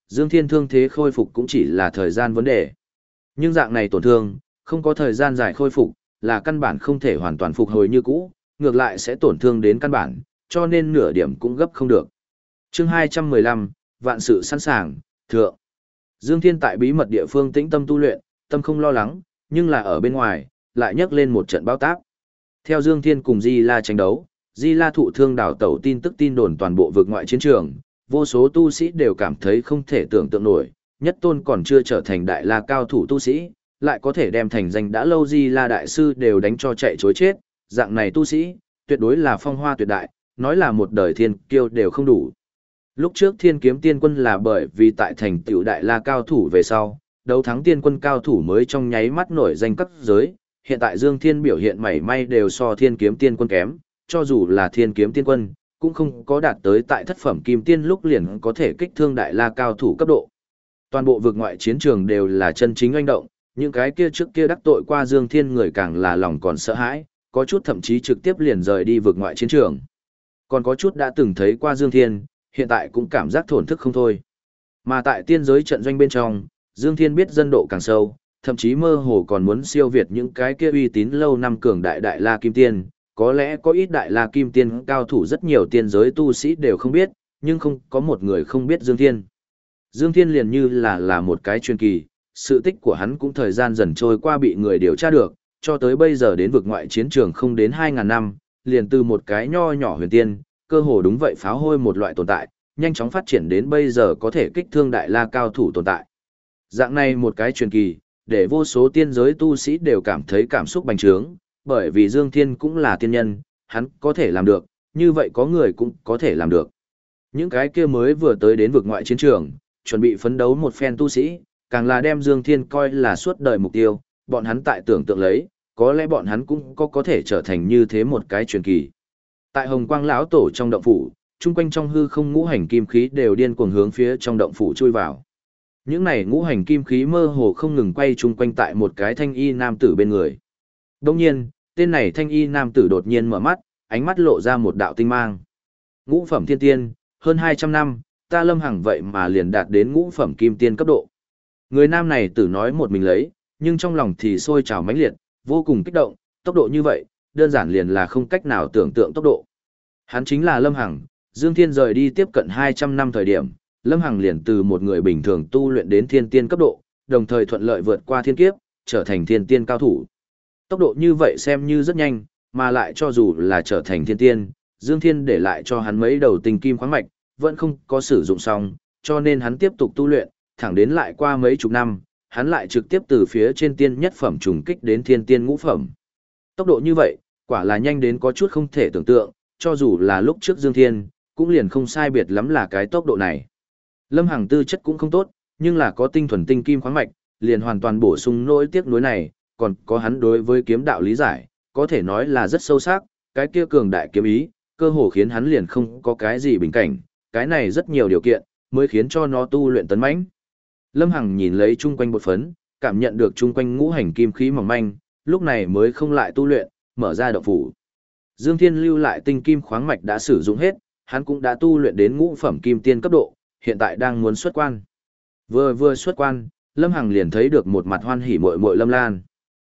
A: Dương Thiên thương thế khôi phục cũng chỉ là thời gian vấn đề. Nhưng dạng này tổn thương, không có thời gian dài khôi phục, là căn bản không thể hoàn toàn phục hồi như cũ, ngược lại sẽ tổn thương đến căn bản, cho nên nửa điểm cũng gấp không được. Chương 215, vạn sự sẵn sàng, thượng. Dương Thiên tại bí mật địa phương tĩnh tâm tu luyện, tâm không lo lắng, nhưng là ở bên ngoài, lại nhấc lên một trận bao táp. Theo Dương Thiên cùng Di La tranh đấu, Di La thụ thương đảo tẩu tin tức tin đồn toàn bộ vực ngoại chiến trường, vô số tu sĩ đều cảm thấy không thể tưởng tượng nổi, nhất tôn còn chưa trở thành đại la cao thủ tu sĩ, lại có thể đem thành danh đã lâu Di La đại sư đều đánh cho chạy chối chết, dạng này tu sĩ, tuyệt đối là phong hoa tuyệt đại, nói là một đời thiên kiêu đều không đủ. Lúc trước Thiên Kiếm Tiên Quân là bởi vì tại thành tựu đại la cao thủ về sau, đấu thắng tiên quân cao thủ mới trong nháy mắt nổi danh cấp giới, hiện tại Dương Thiên biểu hiện mảy may đều so Thiên Kiếm Tiên Quân kém, cho dù là Thiên Kiếm Tiên Quân, cũng không có đạt tới tại thất phẩm kim tiên lúc liền có thể kích thương đại la cao thủ cấp độ. Toàn bộ vực ngoại chiến trường đều là chân chính oanh động, những cái kia trước kia đắc tội qua Dương Thiên người càng là lòng còn sợ hãi, có chút thậm chí trực tiếp liền rời đi vực ngoại chiến trường. Còn có chút đã từng thấy qua Dương Thiên, hiện tại cũng cảm giác thổn thức không thôi. Mà tại tiên giới trận doanh bên trong, Dương Thiên biết dân độ càng sâu, thậm chí mơ hồ còn muốn siêu việt những cái kia uy tín lâu năm cường đại đại la kim tiên, có lẽ có ít đại la kim tiên cao thủ rất nhiều tiên giới tu sĩ đều không biết, nhưng không có một người không biết Dương Thiên. Dương Thiên liền như là một cái truyền kỳ, sự tích của hắn cũng thời gian dần trôi qua bị người điều tra được, cho tới bây giờ đến vực ngoại chiến trường không đến 2.000 năm, liền từ một cái nho nhỏ huyền tiên, cơ hồ đúng vậy pháo hôi một loại tồn tại, nhanh chóng phát triển đến bây giờ có thể kích thương đại la cao thủ tồn tại. Dạng này một cái truyền kỳ, để vô số tiên giới tu sĩ đều cảm thấy cảm xúc bành trướng, bởi vì Dương Thiên cũng là tiên nhân, hắn có thể làm được, như vậy có người cũng có thể làm được. Những cái kia mới vừa tới đến vực ngoại chiến trường, chuẩn bị phấn đấu một phen tu sĩ, càng là đem Dương Thiên coi là suốt đời mục tiêu, bọn hắn tại tưởng tượng lấy, có lẽ bọn hắn cũng có thể trở thành như thế một cái truyền kỳ. Tại Hồng Quang lão tổ trong động phủ, chung quanh trong hư không ngũ hành kim khí đều điên cuồng hướng phía trong động phủ chui vào. Những này ngũ hành kim khí mơ hồ không ngừng quay chung quanh tại một cái thanh y nam tử bên người. Đồng nhiên, tên này thanh y nam tử đột nhiên mở mắt, ánh mắt lộ ra một đạo tinh mang. Ngũ phẩm thiên tiên, hơn 200 năm, ta Lâm Hằng vậy mà liền đạt đến ngũ phẩm kim tiên cấp độ. Người nam này tử nói một mình lấy, nhưng trong lòng thì sôi trào mãnh liệt, vô cùng kích động, tốc độ như vậy, đơn giản liền là không cách nào tưởng tượng tốc độ. Hắn chính là Lâm Hằng, Dương Thiên rời đi tiếp cận 200 năm thời điểm, Lâm Hằng liền từ một người bình thường tu luyện đến thiên tiên cấp độ, đồng thời thuận lợi vượt qua thiên kiếp, trở thành thiên tiên cao thủ. Tốc độ như vậy xem như rất nhanh, mà lại cho dù là trở thành thiên tiên, Dương Thiên để lại cho hắn mấy đầu tinh kim khoáng mạch, vẫn không có sử dụng xong, cho nên hắn tiếp tục tu luyện, thẳng đến lại qua mấy chục năm, hắn lại trực tiếp từ phía trên tiên nhất phẩm trùng kích đến thiên tiên ngũ phẩm. Tốc độ như vậy, quả là nhanh đến có chút không thể tưởng tượng, cho dù là lúc trước Dương Thiên, cũng liền không sai biệt lắm là cái tốc độ này. Lâm Hằng tư chất cũng không tốt, nhưng là có tinh thuần tinh kim khoáng mạch, liền hoàn toàn bổ sung nỗi tiếc nuối này, còn có hắn đối với kiếm đạo lý giải, có thể nói là rất sâu sắc, cái kia cường đại kiếm ý, cơ hồ khiến hắn liền không có cái gì bình cảnh, cái này rất nhiều điều kiện, mới khiến cho nó tu luyện tấn mãnh. Lâm Hằng nhìn lấy chung quanh bột phấn, cảm nhận được chung quanh ngũ hành kim khí mỏng manh, lúc này mới không lại tu luyện, mở ra động phủ. Dương Thiên lưu lại tinh kim khoáng mạch đã sử dụng hết, hắn cũng đã tu luyện đến ngũ phẩm kim tiên cấp độ, hiện tại đang muốn xuất quan. Vừa xuất quan, Lâm Hằng liền thấy được một mặt hoan hỉ muội muội Lâm Lan.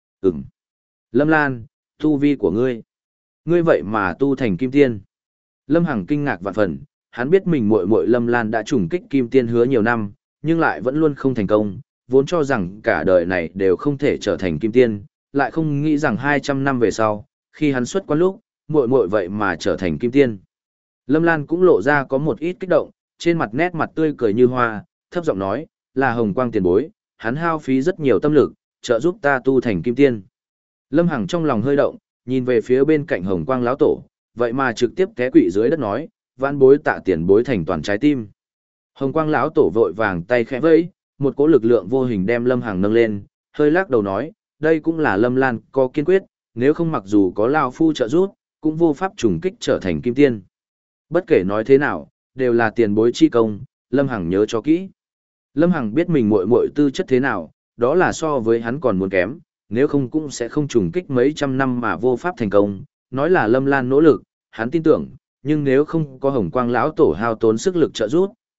A: Lâm Lan, tu vi của ngươi. Ngươi vậy mà tu thành kim tiên. Lâm Hằng kinh ngạc vạn phần, hắn biết mình muội muội Lâm Lan đã trùng kích kim tiên hứa nhiều năm, nhưng lại vẫn luôn không thành công, vốn cho rằng cả đời này đều không thể trở thành kim tiên, lại không nghĩ rằng 200 năm về sau, khi hắn xuất quan lúc, muội muội vậy mà trở thành kim tiên. Lâm Lan cũng lộ ra có một ít kích động, trên mặt nét mặt tươi cười như hoa, thấp giọng nói, là Hồng Quang tiền bối, hắn hao phí rất nhiều tâm lực, trợ giúp ta tu thành kim tiên. Lâm Hằng trong lòng hơi động, nhìn về phía bên cạnh Hồng Quang lão tổ, vậy mà trực tiếp té quỵ dưới đất nói, vãn bối tạ tiền bối thành toàn trái tim. Hồng Quang lão tổ vội vàng tay khẽ vẫy, một cỗ lực lượng vô hình đem Lâm Hằng nâng lên, hơi lắc đầu nói, đây cũng là Lâm Lan có kiên quyết, nếu không mặc dù có lão phu trợ giúp, cũng vô pháp trùng kích trở thành kim tiên. Bất kể nói thế nào, đều là tiền bối chi công, Lâm Hằng nhớ cho kỹ. Lâm Hằng biết mình muội muội tư chất thế nào, đó là so với hắn còn muốn kém, nếu không cũng sẽ không trùng kích mấy trăm năm mà vô pháp thành công, nói là Lâm Lan nỗ lực, hắn tin tưởng, nhưng nếu không có Hồng Quang lão tổ hao tốn sức lực trợ giúp,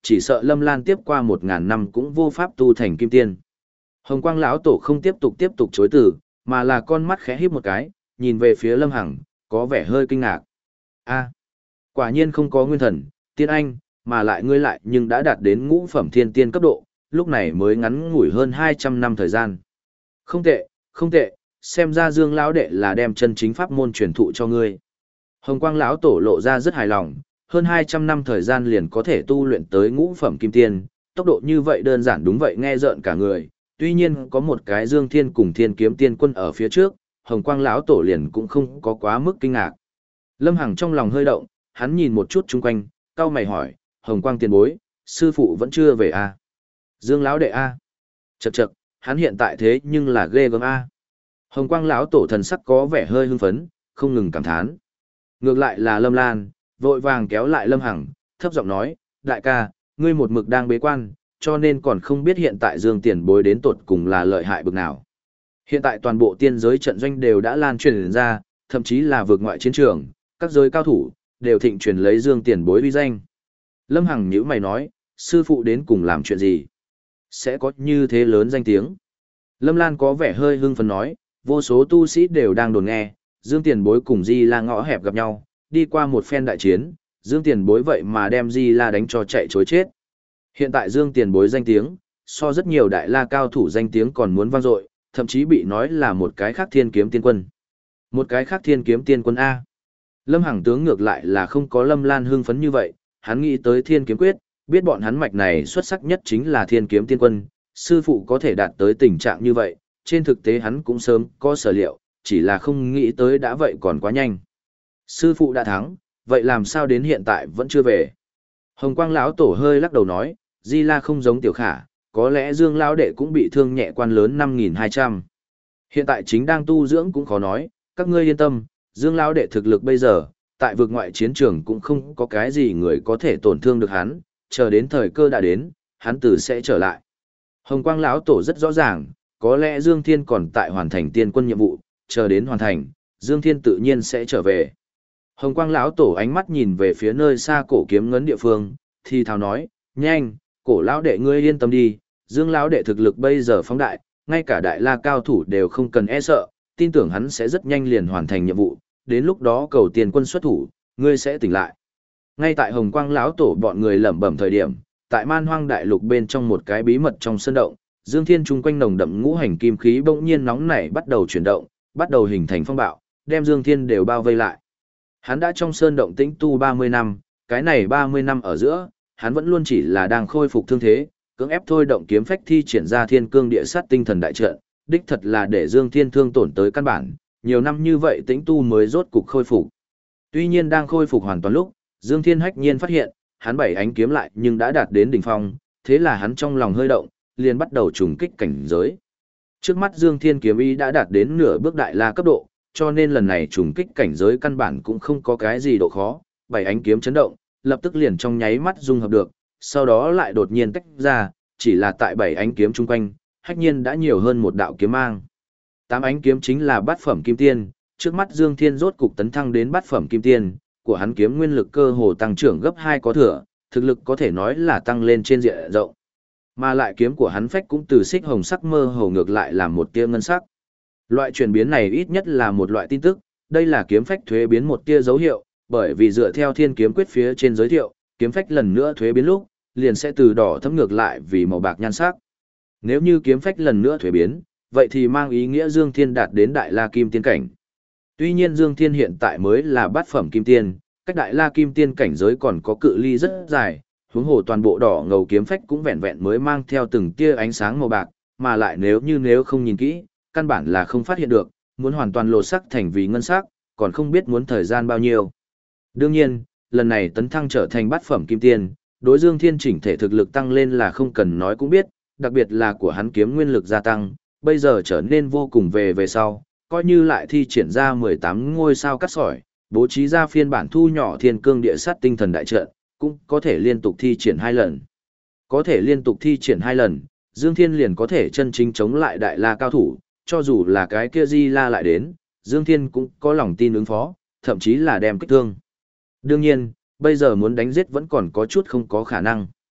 A: chỉ sợ Lâm Lan tiếp qua 1000 năm cũng vô pháp tu thành kim tiên. Hồng Quang lão tổ không tiếp tục chối từ, mà là con mắt khẽ híp một cái, nhìn về phía Lâm Hằng, có vẻ hơi kinh ngạc. A, quả nhiên không có nguyên thần, tiên anh, mà lại ngươi lại nhưng đã đạt đến ngũ phẩm thiên tiên cấp độ, lúc này mới ngắn ngủi hơn 200 năm thời gian. Không tệ, không tệ, xem ra Dương lão đệ là đem chân chính pháp môn truyền thụ cho ngươi. Hồng Quang lão tổ lộ ra rất hài lòng, hơn 200 năm thời gian liền có thể tu luyện tới ngũ phẩm kim tiên, tốc độ như vậy đơn giản đúng vậy nghe rợn cả người. Tuy nhiên có một cái Dương Thiên cùng Thiên Kiếm Tiên Quân ở phía trước, Hồng Quang lão tổ liền cũng không có quá mức kinh ngạc. Lâm Hằng trong lòng hơi động, hắn nhìn một chút chung quanh, cau mày hỏi, Hồng Quang tiền bối, sư phụ vẫn chưa về à? Dương lão đệ a? Chậc chậc, hắn hiện tại thế nhưng là ghê gớm a. Hồng Quang lão tổ thần sắc có vẻ hơi hưng phấn, không ngừng cảm thán. Ngược lại là Lâm Lan, vội vàng kéo lại Lâm Hằng, thấp giọng nói, đại ca, ngươi một mực đang bế quan, cho nên còn không biết hiện tại Dương tiền bối đến tột cùng là lợi hại bực nào. Hiện tại toàn bộ tiên giới trận doanh đều đã lan truyền ra, thậm chí là vượt ngoại chiến trường, các giới cao thủ, đều thịnh truyền lấy Dương tiền bối uy danh. Lâm Hằng nhíu mày nói, sư phụ đến cùng làm chuyện gì? Sẽ có như thế lớn danh tiếng. Lâm Lan có vẻ hơi hưng phấn nói, vô số tu sĩ đều đang đồn nghe, Dương tiền bối cùng Di La ngõ hẹp gặp nhau, đi qua một phen đại chiến, Dương tiền bối vậy mà đem Di La đánh cho chạy chối chết. Hiện tại Dương tiền bối danh tiếng, so rất nhiều đại la cao thủ danh tiếng còn muốn vang dội, thậm chí bị nói là một cái khác thiên kiếm tiên quân. Một cái khác thiên kiếm tiên quân A. Lâm Hằng tướng ngược lại là không có Lâm Lan hưng phấn như vậy, hắn nghĩ tới thiên kiếm quyết, biết bọn hắn mạch này xuất sắc nhất chính là thiên kiếm tiên quân, sư phụ có thể đạt tới tình trạng như vậy, trên thực tế hắn cũng sớm có sở liệu, chỉ là không nghĩ tới đã vậy còn quá nhanh. Sư phụ đã thắng, vậy làm sao đến hiện tại vẫn chưa về? Hồng Quang lão tổ hơi lắc đầu nói, Di La không giống Tiểu Khả, có lẽ Dương lão đệ cũng bị thương nhẹ quan lớn 5200. Hiện tại chính đang tu dưỡng cũng khó nói, các ngươi yên tâm, Dương lão đệ thực lực bây giờ, tại vực ngoại chiến trường cũng không có cái gì người có thể tổn thương được hắn, chờ đến thời cơ đã đến, hắn tự sẽ trở lại. Hồng Quang lão tổ rất rõ ràng, có lẽ Dương Thiên còn tại hoàn thành tiên quân nhiệm vụ, chờ đến hoàn thành, Dương Thiên tự nhiên sẽ trở về. Hồng Quang lão tổ ánh mắt nhìn về phía nơi xa cổ kiếm ngấn địa phương, thì thào nói, nhanh, cổ lão đệ ngươi yên tâm đi, Dương lão đệ thực lực bây giờ phóng đại, ngay cả đại la cao thủ đều không cần e sợ, tin tưởng hắn sẽ rất nhanh liền hoàn thành nhiệm vụ, đến lúc đó cầu tiền quân xuất thủ, ngươi sẽ tỉnh lại. Ngay tại Hồng Quang lão tổ bọn người lẩm bẩm thời điểm, tại Man Hoang đại lục bên trong một cái bí mật trong sơn động, Dương Thiên chung quanh nồng đậm ngũ hành kim khí bỗng nhiên nóng nảy bắt đầu chuyển động, bắt đầu hình thành phong bạo, đem Dương Thiên đều bao vây lại. Hắn đã trong sơn động tĩnh tu 30 năm, cái này 30 năm ở giữa, hắn vẫn luôn chỉ là đang khôi phục thương thế, cưỡng ép thôi động kiếm phách thi triển ra thiên cương địa sát tinh thần đại trận, đích thật là để Dương Thiên thương tổn tới căn bản, nhiều năm như vậy tĩnh tu mới rốt cục khôi phục. Tuy nhiên đang khôi phục hoàn toàn lúc, Dương Thiên hách nhiên phát hiện, hắn bảy ánh kiếm lại nhưng đã đạt đến đỉnh phong, thế là hắn trong lòng hơi động, liền bắt đầu trùng kích cảnh giới. Trước mắt Dương Thiên kiếm ý đã đạt đến nửa bước đại la cấp độ, cho nên lần này trùng kích cảnh giới căn bản cũng không có cái gì độ khó, bảy ánh kiếm chấn động, lập tức liền trong nháy mắt dung hợp được, sau đó lại đột nhiên tách ra, chỉ là tại bảy ánh kiếm chung quanh, hách nhiên đã nhiều hơn một đạo kiếm mang. Tám ánh kiếm chính là bát phẩm kim tiên, trước mắt Dương Thiên rốt cục tấn thăng đến bát phẩm kim tiên, của hắn kiếm nguyên lực cơ hồ tăng trưởng gấp 2 có thừa, thực lực có thể nói là tăng lên trên diện rộng. Mà lại kiếm của hắn phách cũng từ xích hồng sắc mơ hồ ngược lại làm một tia ngân sắc. Loại chuyển biến này ít nhất là một loại tin tức, đây là kiếm phách thuế biến một tia dấu hiệu, bởi vì dựa theo thiên kiếm quyết phía trên giới thiệu, kiếm phách lần nữa thuế biến lúc, liền sẽ từ đỏ thấm ngược lại vì màu bạc nhan sắc. Nếu như kiếm phách lần nữa thuế biến, vậy thì mang ý nghĩa Dương Thiên đạt đến đại la kim tiên cảnh. Tuy nhiên Dương Thiên hiện tại mới là bát phẩm kim tiên, cách đại la kim tiên cảnh giới còn có cự ly rất dài, huống hồ toàn bộ đỏ ngầu kiếm phách cũng vẹn vẹn mới mang theo từng tia ánh sáng màu bạc, mà lại nếu không nhìn kỹ, căn bản là không phát hiện được, muốn hoàn toàn lột sắc thành vì ngân sắc, còn không biết muốn thời gian bao nhiêu. Đương nhiên, lần này tấn thăng trở thành bát phẩm kim tiên, đối Dương Thiên chỉnh thể thực lực tăng lên là không cần nói cũng biết, đặc biệt là của hắn kiếm nguyên lực gia tăng, bây giờ trở nên vô cùng về sau, coi như lại thi triển ra 18 ngôi sao cắt sỏi, bố trí ra phiên bản thu nhỏ thiên cương địa sát tinh thần đại trận, cũng có thể liên tục thi triển 2 lần. Có thể liên tục thi triển 2 lần, Dương Thiên liền có thể chân chính chống lại đại la cao thủ, cho dù là cái kia Di La lại đến, Dương Thiên cũng có lòng tin ứng phó, thậm chí là đem kích thương. Đương nhiên, bây giờ muốn đánh giết vẫn còn có chút không có khả năng.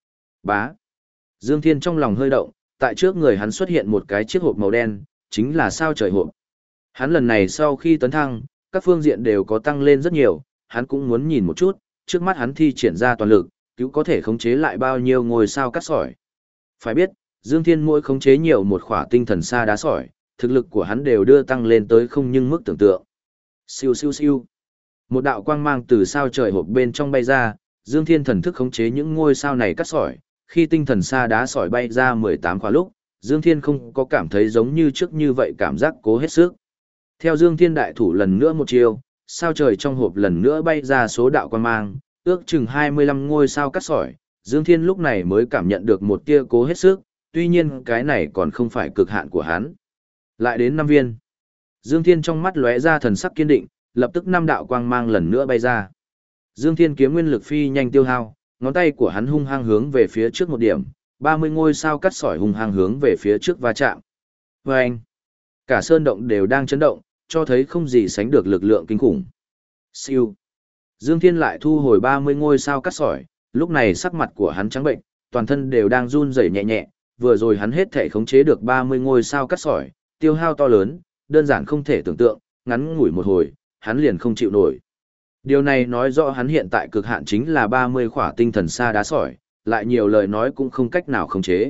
A: Bá. Dương Thiên trong lòng hơi động, tại trước người hắn xuất hiện một cái chiếc hộp màu đen, chính là sao trời hộp. Hắn lần này sau khi tấn thăng, các phương diện đều có tăng lên rất nhiều, hắn cũng muốn nhìn một chút, trước mắt hắn thi triển ra toàn lực, cứu có thể khống chế lại bao nhiêu ngôi sao cắt sỏi. Phải biết, Dương Thiên mỗi khống chế nhiều một khỏa tinh thần sa đá sỏi, thực lực của hắn đều đưa tăng lên tới không nhưng mức tưởng tượng. Siêu siêu siêu. Một đạo quang mang từ sao trời hộp bên trong bay ra, Dương Thiên thần thức khống chế những ngôi sao này cắt sỏi, khi tinh thần sa đá sỏi bay ra 18 khóa lúc, Dương Thiên không có cảm thấy giống như trước như vậy cảm giác cố hết sức. Theo Dương Thiên đại thủ lần nữa một chiêu, sao trời trong hộp lần nữa bay ra số đạo quang mang, ước chừng 25 ngôi sao cắt sỏi, Dương Thiên lúc này mới cảm nhận được một tia cố hết sức, tuy nhiên cái này còn không phải cực hạn của hắn. Lại đến 5 viên. Dương Thiên trong mắt lóe ra thần sắc kiên định, lập tức 5 đạo quang mang lần nữa bay ra. Dương Thiên kiếm nguyên lực phi nhanh tiêu hao, ngón tay của hắn hung hăng hướng về phía trước một điểm, 30 ngôi sao cắt sỏi hung hăng hướng về phía trước va chạm. Vâng! Cả sơn động đều đang chấn động, cho thấy không gì sánh được lực lượng kinh khủng. Siêu! Dương Thiên lại thu hồi 30 ngôi sao cắt sỏi, lúc này sắc mặt của hắn trắng bệnh, toàn thân đều đang run rẩy nhẹ nhẹ, vừa rồi hắn hết thể khống chế được 30 ngôi sao cắt sỏi, tiêu hao to lớn, đơn giản không thể tưởng tượng, ngắn ngủi một hồi, hắn liền không chịu nổi. Điều này nói rõ hắn hiện tại cực hạn chính là 30 khỏa tinh thần sa đá sỏi, lại nhiều lời nói cũng không cách nào khống chế.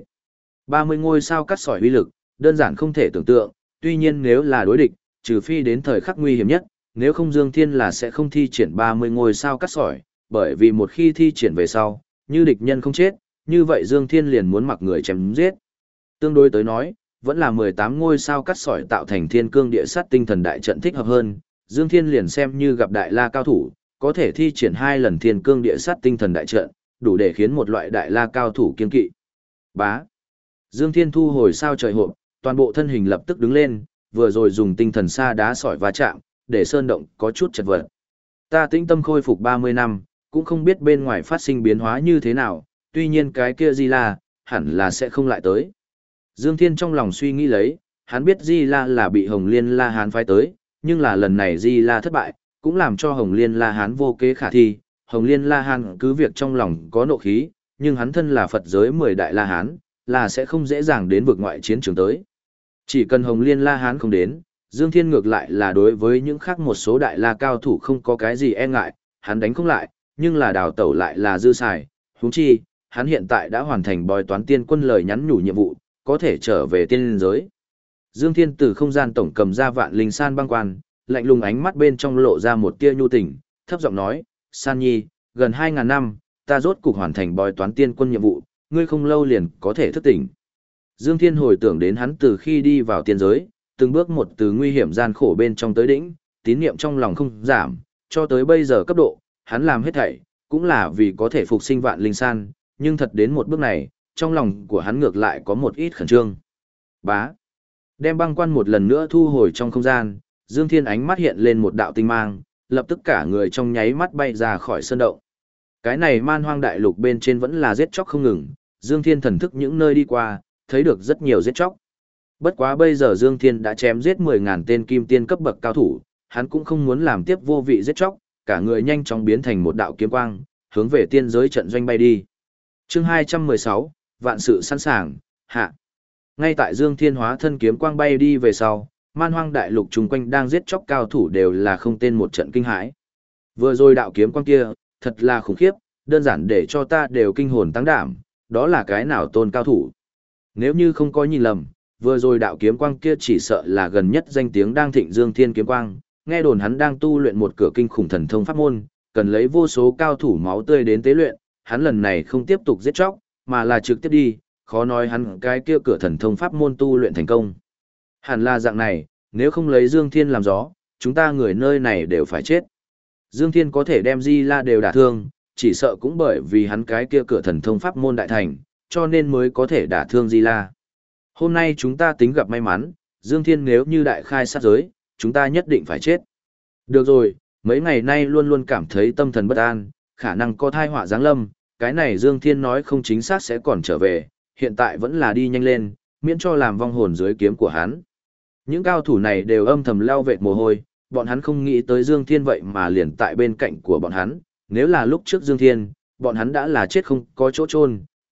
A: 30 ngôi sao cắt sỏi uy lực, đơn giản không thể tưởng tượng, tuy nhiên nếu là đối địch, trừ phi đến thời khắc nguy hiểm nhất, nếu không Dương Thiên là sẽ không thi triển 30 ngôi sao cắt sỏi, bởi vì một khi thi triển về sau, như địch nhân không chết, như vậy Dương Thiên liền muốn mặc người chém giết. Tương đối tới nói, vẫn là 18 ngôi sao cắt sỏi tạo thành thiên cương địa sát tinh thần đại trận thích hợp hơn, Dương Thiên liền xem như gặp đại la cao thủ, có thể thi triển 2 lần thiên cương địa sát tinh thần đại trận, đủ để khiến một loại đại la cao thủ kiên kỵ. Bá. Dương Thiên thu hồi sao trời hộp, toàn bộ thân hình lập tức đứng lên, vừa rồi dùng tinh thần sa đá sỏi va chạm, để sơn động có chút chật vật. Ta tĩnh tâm khôi phục 30 năm, cũng không biết bên ngoài phát sinh biến hóa như thế nào, tuy nhiên cái kia Di La, hẳn là sẽ không lại tới. Dương Thiên trong lòng suy nghĩ lấy, hắn biết Di La là bị Hồng Liên La Hán phái tới, nhưng là lần này Di La thất bại, cũng làm cho Hồng Liên La Hán vô kế khả thi. Hồng Liên La Hán cứ việc trong lòng có nộ khí, nhưng hắn thân là Phật giới 10 đại La Hán, là sẽ không dễ dàng đến vực ngoại chiến trường tới. Chỉ cần Hồng Liên La Hán không đến, Dương Thiên ngược lại là đối với những khác một số đại la cao thủ không có cái gì e ngại, hắn đánh không lại, nhưng là đào tẩu lại là dư xài, huống chi, hắn hiện tại đã hoàn thành bói toán tiên quân lời nhắn nhủ nhiệm vụ, có thể trở về tiên giới. Dương Thiên từ không gian tổng cầm ra vạn linh san băng quan, lạnh lùng ánh mắt bên trong lộ ra một tia nhu tình, thấp giọng nói, San Nhi, gần 2.000 năm, ta rốt cục hoàn thành bói toán tiên quân nhiệm vụ, ngươi không lâu liền có thể thức tỉnh. Dương Thiên hồi tưởng đến hắn từ khi đi vào tiên giới, từng bước một từ nguy hiểm gian khổ bên trong tới đỉnh, tín niệm trong lòng không giảm, cho tới bây giờ cấp độ, hắn làm hết thảy, cũng là vì có thể phục sinh vạn linh san, nhưng thật đến một bước này, trong lòng của hắn ngược lại có một ít khẩn trương. Bá. Đem băng quan một lần nữa thu hồi trong không gian, Dương Thiên ánh mắt hiện lên một đạo tinh mang, lập tức cả người trong nháy mắt bay ra khỏi sơn động. Cái này man hoang đại lục bên trên vẫn là giết chóc không ngừng, Dương Thiên thần thức những nơi đi qua, thấy được rất nhiều giết chóc. Bất quá bây giờ Dương Thiên đã chém giết 10.000 tên kim tiên cấp bậc cao thủ, hắn cũng không muốn làm tiếp vô vị giết chóc, cả người nhanh chóng biến thành một đạo kiếm quang, hướng về tiên giới trận doanh bay đi. Chương 216, vạn sự sẵn sàng, hạ. Ngay tại Dương Thiên hóa thân kiếm quang bay đi về sau, man hoang đại lục chung quanh đang giết chóc cao thủ đều là không tên một trận kinh hãi. Vừa rồi đạo kiếm quang kia, thật là khủng khiếp, đơn giản để cho ta đều kinh hồn tăng đảm, đó là cái nào tôn cao thủ. Nếu như không có nhìn lầm, vừa rồi đạo kiếm quang kia chỉ sợ là gần nhất danh tiếng đang thịnh Dương Thiên kiếm quang, nghe đồn hắn đang tu luyện một cửa kinh khủng thần thông pháp môn, cần lấy vô số cao thủ máu tươi đến tế luyện, hắn lần này không tiếp tục giết chóc, mà là trực tiếp đi, khó nói hắn cái kia cửa thần thông pháp môn tu luyện thành công. Hẳn là dạng này, nếu không lấy Dương Thiên làm gió, chúng ta người nơi này đều phải chết. Dương Thiên có thể đem Di La đều đả thương, chỉ sợ cũng bởi vì hắn cái kia cửa thần thông pháp môn đại thành, cho nên mới có thể đả thương Di La. Hôm nay chúng ta tính gặp may mắn, Dương Thiên nếu như đại khai sát giới, chúng ta nhất định phải chết. Được rồi, mấy ngày nay luôn luôn cảm thấy tâm thần bất an, khả năng có thai họa giáng lâm, cái này Dương Thiên nói không chính xác sẽ còn trở về, hiện tại vẫn là đi nhanh lên, miễn cho làm vong hồn dưới kiếm của hắn. Những cao thủ này đều âm thầm leo vệt mồ hôi, bọn hắn không nghĩ tới Dương Thiên vậy mà liền tại bên cạnh của bọn hắn, nếu là lúc trước Dương Thiên, bọn hắn đã là chết không có chỗ chôn,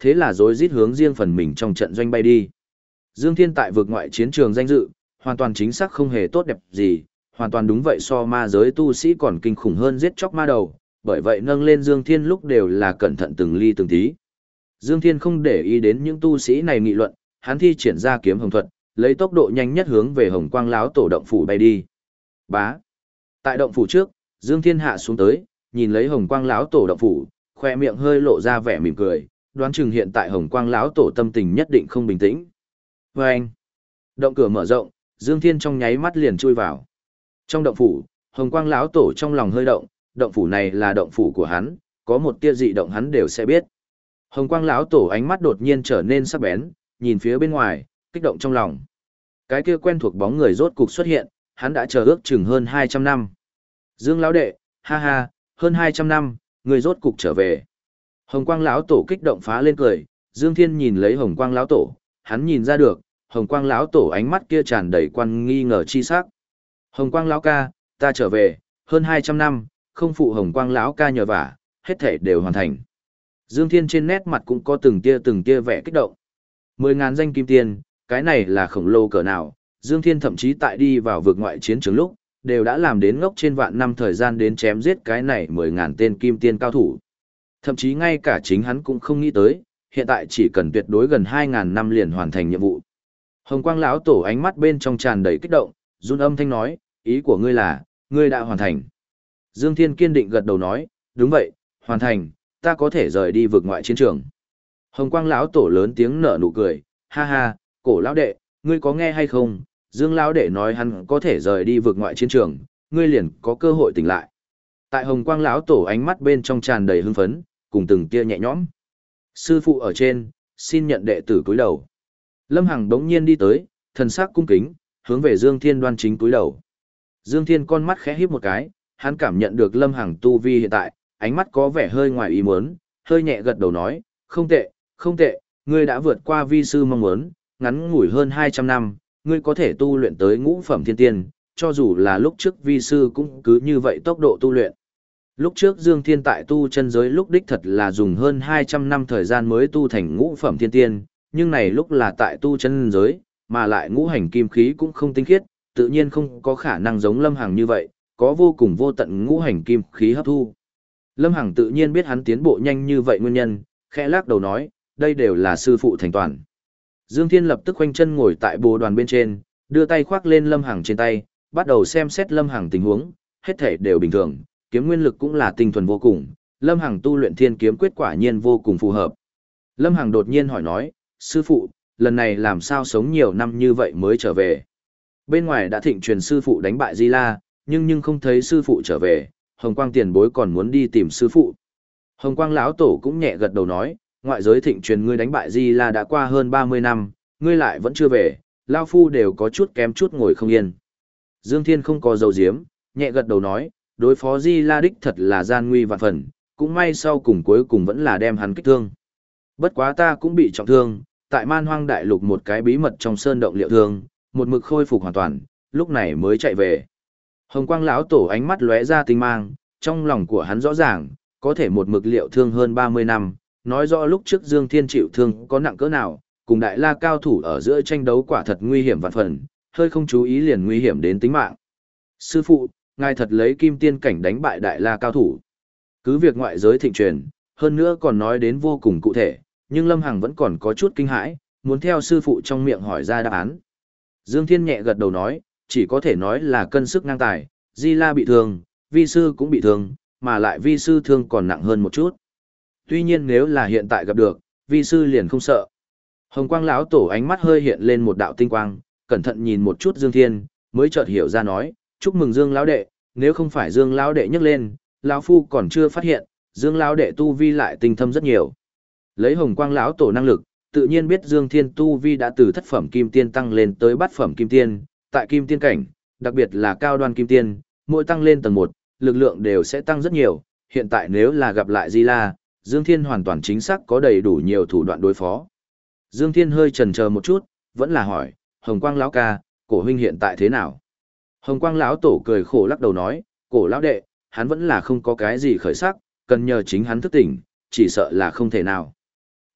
A: thế là rối rít hướng riêng phần mình trong trận doanh bay đi. Dương Thiên tại vực ngoại chiến trường danh dự, hoàn toàn chính xác không hề tốt đẹp gì, hoàn toàn đúng vậy so ma giới tu sĩ còn kinh khủng hơn giết chóc ma đầu, bởi vậy nâng lên Dương Thiên lúc đều là cẩn thận từng ly từng tí. Dương Thiên không để ý đến những tu sĩ này nghị luận, hắn thi triển ra kiếm hồng thuật, lấy tốc độ nhanh nhất hướng về Hồng Quang lão tổ động phủ bay đi. Bá. Tại động phủ trước, Dương Thiên hạ xuống tới, nhìn lấy Hồng Quang lão tổ động phủ, khoe miệng hơi lộ ra vẻ mỉm cười, đoán chừng hiện tại Hồng Quang lão tổ tâm tình nhất định không bình tĩnh. Và anh, động cửa mở rộng, Dương Thiên trong nháy mắt liền chui vào. Trong động phủ, Hồng Quang lão tổ trong lòng hơi động, động phủ này là động phủ của hắn, có một tia dị động hắn đều sẽ biết. Hồng Quang lão tổ ánh mắt đột nhiên trở nên sắc bén, nhìn phía bên ngoài, kích động trong lòng. Cái kia quen thuộc bóng người rốt cục xuất hiện, hắn đã chờ ước chừng hơn 200 năm. Dương lão đệ, ha ha, hơn 200 năm, người rốt cục trở về. Hồng Quang lão tổ kích động phá lên cười, Dương Thiên nhìn lấy Hồng Quang lão tổ, hắn nhìn ra được, Hồng Quang lão tổ ánh mắt kia tràn đầy quan nghi ngờ chi sắc. Hồng Quang lão ca, ta trở về, hơn 200 năm, không phụ Hồng Quang lão ca nhờ vả, hết thể đều hoàn thành. Dương Thiên trên nét mặt cũng có từng tia vẻ kích động. 10.000 danh kim tiên, cái này là khổng lồ cỡ nào, Dương Thiên thậm chí tại đi vào vực ngoại chiến trường lúc, đều đã làm đến ngốc trên vạn năm thời gian đến chém giết cái này 10.000 tên kim tiên cao thủ. Thậm chí ngay cả chính hắn cũng không nghĩ tới, hiện tại chỉ cần tuyệt đối gần 2.000 năm liền hoàn thành nhiệm vụ. Hồng Quang lão tổ ánh mắt bên trong tràn đầy kích động, run âm thanh nói, ý của ngươi là, ngươi đã hoàn thành. Dương Thiên kiên định gật đầu nói, đúng vậy, hoàn thành, ta có thể rời đi vực ngoại chiến trường. Hồng Quang lão tổ lớn tiếng nở nụ cười, ha ha, cổ lão đệ, ngươi có nghe hay không? Dương lão đệ nói hắn có thể rời đi vực ngoại chiến trường, ngươi liền có cơ hội tỉnh lại. Tại Hồng Quang lão tổ ánh mắt bên trong tràn đầy hưng phấn, cùng từng tia nhẹ nhõm. Sư phụ ở trên, xin nhận đệ tử cúi đầu. Lâm Hằng đống nhiên đi tới, thần sắc cung kính, hướng về Dương Thiên đoan chính cúi đầu. Dương Thiên con mắt khẽ híp một cái, hắn cảm nhận được Lâm Hằng tu vi hiện tại, ánh mắt có vẻ hơi ngoài ý muốn, hơi nhẹ gật đầu nói, không tệ, không tệ, ngươi đã vượt qua vi sư mong muốn, ngắn ngủi hơn 200 năm, ngươi có thể tu luyện tới ngũ phẩm thiên tiên, cho dù là lúc trước vi sư cũng cứ như vậy tốc độ tu luyện. Lúc trước Dương Thiên tại tu chân giới lúc đích thật là dùng hơn 200 năm thời gian mới tu thành ngũ phẩm thiên tiên, nhưng này lúc là tại tu chân giới, mà lại ngũ hành kim khí cũng không tinh khiết, tự nhiên không có khả năng giống Lâm Hằng như vậy, có vô cùng vô tận ngũ hành kim khí hấp thu. Lâm Hằng tự nhiên biết hắn tiến bộ nhanh như vậy nguyên nhân, khẽ lắc đầu nói, đây đều là sư phụ thành toàn. Dương Thiên lập tức khoanh chân ngồi tại bồ đoàn bên trên, đưa tay khoác lên Lâm Hằng trên tay, bắt đầu xem xét Lâm Hằng tình huống, hết thể đều bình thường, kiếm nguyên lực cũng là tinh thuần vô cùng, Lâm Hằng tu luyện thiên kiếm quyết quả nhiên vô cùng phù hợp. Lâm Hằng đột nhiên hỏi nói, sư phụ, lần này làm sao sống nhiều năm như vậy mới trở về? Bên ngoài đã thịnh truyền sư phụ đánh bại Di La, nhưng không thấy sư phụ trở về, Hồng Quang tiền bối còn muốn đi tìm sư phụ. Hồng Quang lão tổ cũng nhẹ gật đầu nói, ngoại giới thịnh truyền ngươi đánh bại Di La đã qua hơn 30 năm, ngươi lại vẫn chưa về, lão phu đều có chút kém chút ngồi không yên. Dương Thiên không có dầu diếm, nhẹ gật đầu nói, đối phó Di La đích thật là gian nguy vạn phần, cũng may sau cùng cuối cùng vẫn là đem hắn kích thương. Bất quá ta cũng bị trọng thương, tại Man Hoang đại lục một cái bí mật trong sơn động liệu thương, một mực khôi phục hoàn toàn, lúc này mới chạy về. Hồng Quang lão tổ ánh mắt lóe ra tinh mang, trong lòng của hắn rõ ràng, có thể một mực liệu thương hơn 30 năm, nói rõ lúc trước Dương Thiên chịu thương có nặng cỡ nào, cùng đại la cao thủ ở giữa tranh đấu quả thật nguy hiểm vạn phần, hơi không chú ý liền nguy hiểm đến tính mạng. Sư phụ, ngài thật lấy kim tiên cảnh đánh bại đại la cao thủ. Cứ việc ngoại giới thịnh truyền, hơn nữa còn nói đến vô cùng cụ thể, nhưng Lâm Hằng vẫn còn có chút kinh hãi, muốn theo sư phụ trong miệng hỏi ra đáp án. Dương Thiên nhẹ gật đầu nói, chỉ có thể nói là cân sức ngang tài, Di La bị thương, vi sư cũng bị thương, mà lại vi sư thương còn nặng hơn một chút. Tuy nhiên nếu là hiện tại gặp được, vi sư liền không sợ. Hồng Quang lão tổ ánh mắt hơi hiện lên một đạo tinh quang, cẩn thận nhìn một chút Dương Thiên, mới chợt hiểu ra nói, chúc mừng Dương lão đệ, nếu không phải Dương lão đệ nhắc lên, lão phu còn chưa phát hiện, Dương lão đệ tu vi lại tinh thâm rất nhiều. Lấy Hồng Quang lão tổ năng lực, tự nhiên biết Dương Thiên tu vi đã từ thất phẩm kim tiên tăng lên tới bát phẩm kim tiên, tại kim tiên cảnh, đặc biệt là cao đoan kim tiên, mỗi tăng lên tầng 1, lực lượng đều sẽ tăng rất nhiều, hiện tại nếu là gặp lại Di La, Dương Thiên hoàn toàn chính xác có đầy đủ nhiều thủ đoạn đối phó. Dương Thiên hơi chần chờ một chút, vẫn là hỏi, Hồng Quang lão ca, cổ huynh hiện tại thế nào? Hồng Quang lão tổ cười khổ lắc đầu nói, cổ lão đệ, hắn vẫn là không có cái gì khởi sắc, cần nhờ chính hắn thức tỉnh, chỉ sợ là không thể nào.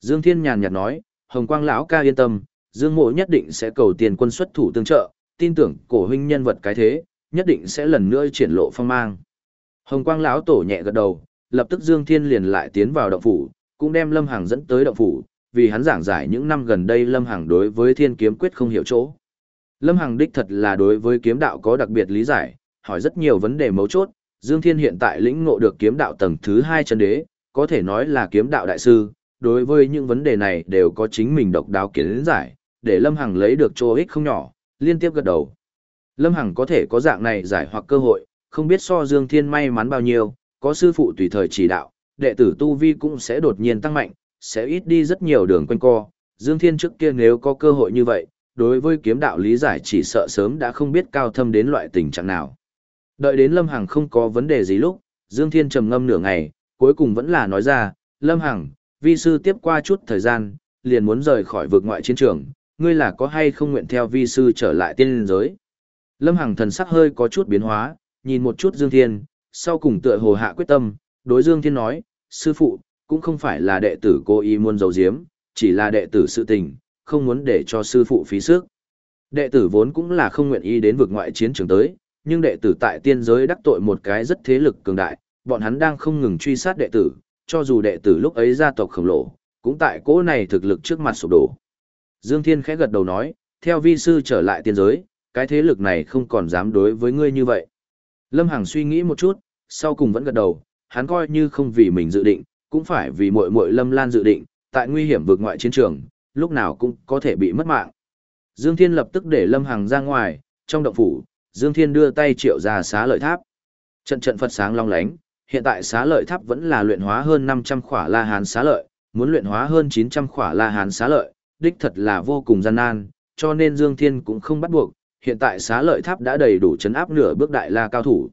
A: Dương Thiên nhàn nhạt nói, Hồng Quang lão ca yên tâm, Dương Mộ nhất định sẽ cầu tiền quân xuất thủ tương trợ, tin tưởng cổ huynh nhân vật cái thế, nhất định sẽ lần nữa triển lộ phong mang. Hồng Quang lão tổ nhẹ gật đầu, lập tức Dương Thiên liền lại tiến vào động phủ, cũng đem Lâm Hằng dẫn tới động phủ, vì hắn giảng giải những năm gần đây Lâm Hằng đối với Thiên Kiếm Quyết không hiểu chỗ. Lâm Hằng đích thật là đối với kiếm đạo có đặc biệt lý giải, hỏi rất nhiều vấn đề mấu chốt, Dương Thiên hiện tại lĩnh ngộ được kiếm đạo tầng thứ 2 chân đế, có thể nói là kiếm đạo đại sư, đối với những vấn đề này đều có chính mình độc đáo kiến giải, để Lâm Hằng lấy được chỗ ích không nhỏ, liên tiếp gật đầu. Lâm Hằng có thể có dạng này giải hoặc cơ hội, không biết so Dương Thiên may mắn bao nhiêu, có sư phụ tùy thời chỉ đạo, đệ tử tu vi cũng sẽ đột nhiên tăng mạnh, sẽ ít đi rất nhiều đường quanh co. Dương Thiên trước kia nếu có cơ hội như vậy, đối với kiếm đạo lý giải chỉ sợ sớm đã không biết cao thâm đến loại tình trạng nào. Đợi đến Lâm Hằng không có vấn đề gì lúc, Dương Thiên trầm ngâm nửa ngày, cuối cùng vẫn là nói ra, Lâm Hằng, vi sư tiếp qua chút thời gian, liền muốn rời khỏi vực ngoại chiến trường, ngươi là có hay không nguyện theo vi sư trở lại tiên giới. Lâm Hằng thần sắc hơi có chút biến hóa, nhìn một chút Dương Thiên, sau cùng tựa hồ hạ quyết tâm, đối Dương Thiên nói, sư phụ, cũng không phải là đệ tử cố ý muốn giấu giếm, chỉ là đệ tử sự tình, không muốn để cho sư phụ phí sức. Đệ tử vốn cũng là không nguyện ý đến vực ngoại chiến trường tới, nhưng đệ tử tại tiên giới đắc tội một cái rất thế lực cường đại, bọn hắn đang không ngừng truy sát đệ tử, cho dù đệ tử lúc ấy gia tộc khổng lồ, cũng tại cỗ này thực lực trước mặt sụp đổ. Dương Thiên khẽ gật đầu nói, theo vi sư trở lại tiên giới, cái thế lực này không còn dám đối với ngươi như vậy. Lâm Hằng suy nghĩ một chút, sau cùng vẫn gật đầu, hắn coi như không vì mình dự định, cũng phải vì muội muội Lâm Lan dự định, tại nguy hiểm vượt ngoại chiến trường, lúc nào cũng có thể bị mất mạng. Dương Thiên lập tức để Lâm Hằng ra ngoài, trong động phủ, Dương Thiên đưa tay triệu ra xá lợi tháp. Trận trận Phật sáng long lánh, hiện tại xá lợi tháp vẫn là luyện hóa hơn 500 khỏa La Hán xá lợi, muốn luyện hóa hơn 900 khỏa La Hán xá lợi, đích thật là vô cùng gian nan, cho nên Dương Thiên cũng không bắt buộc, hiện tại xá lợi tháp đã đầy đủ chấn áp nửa bước đại la cao thủ.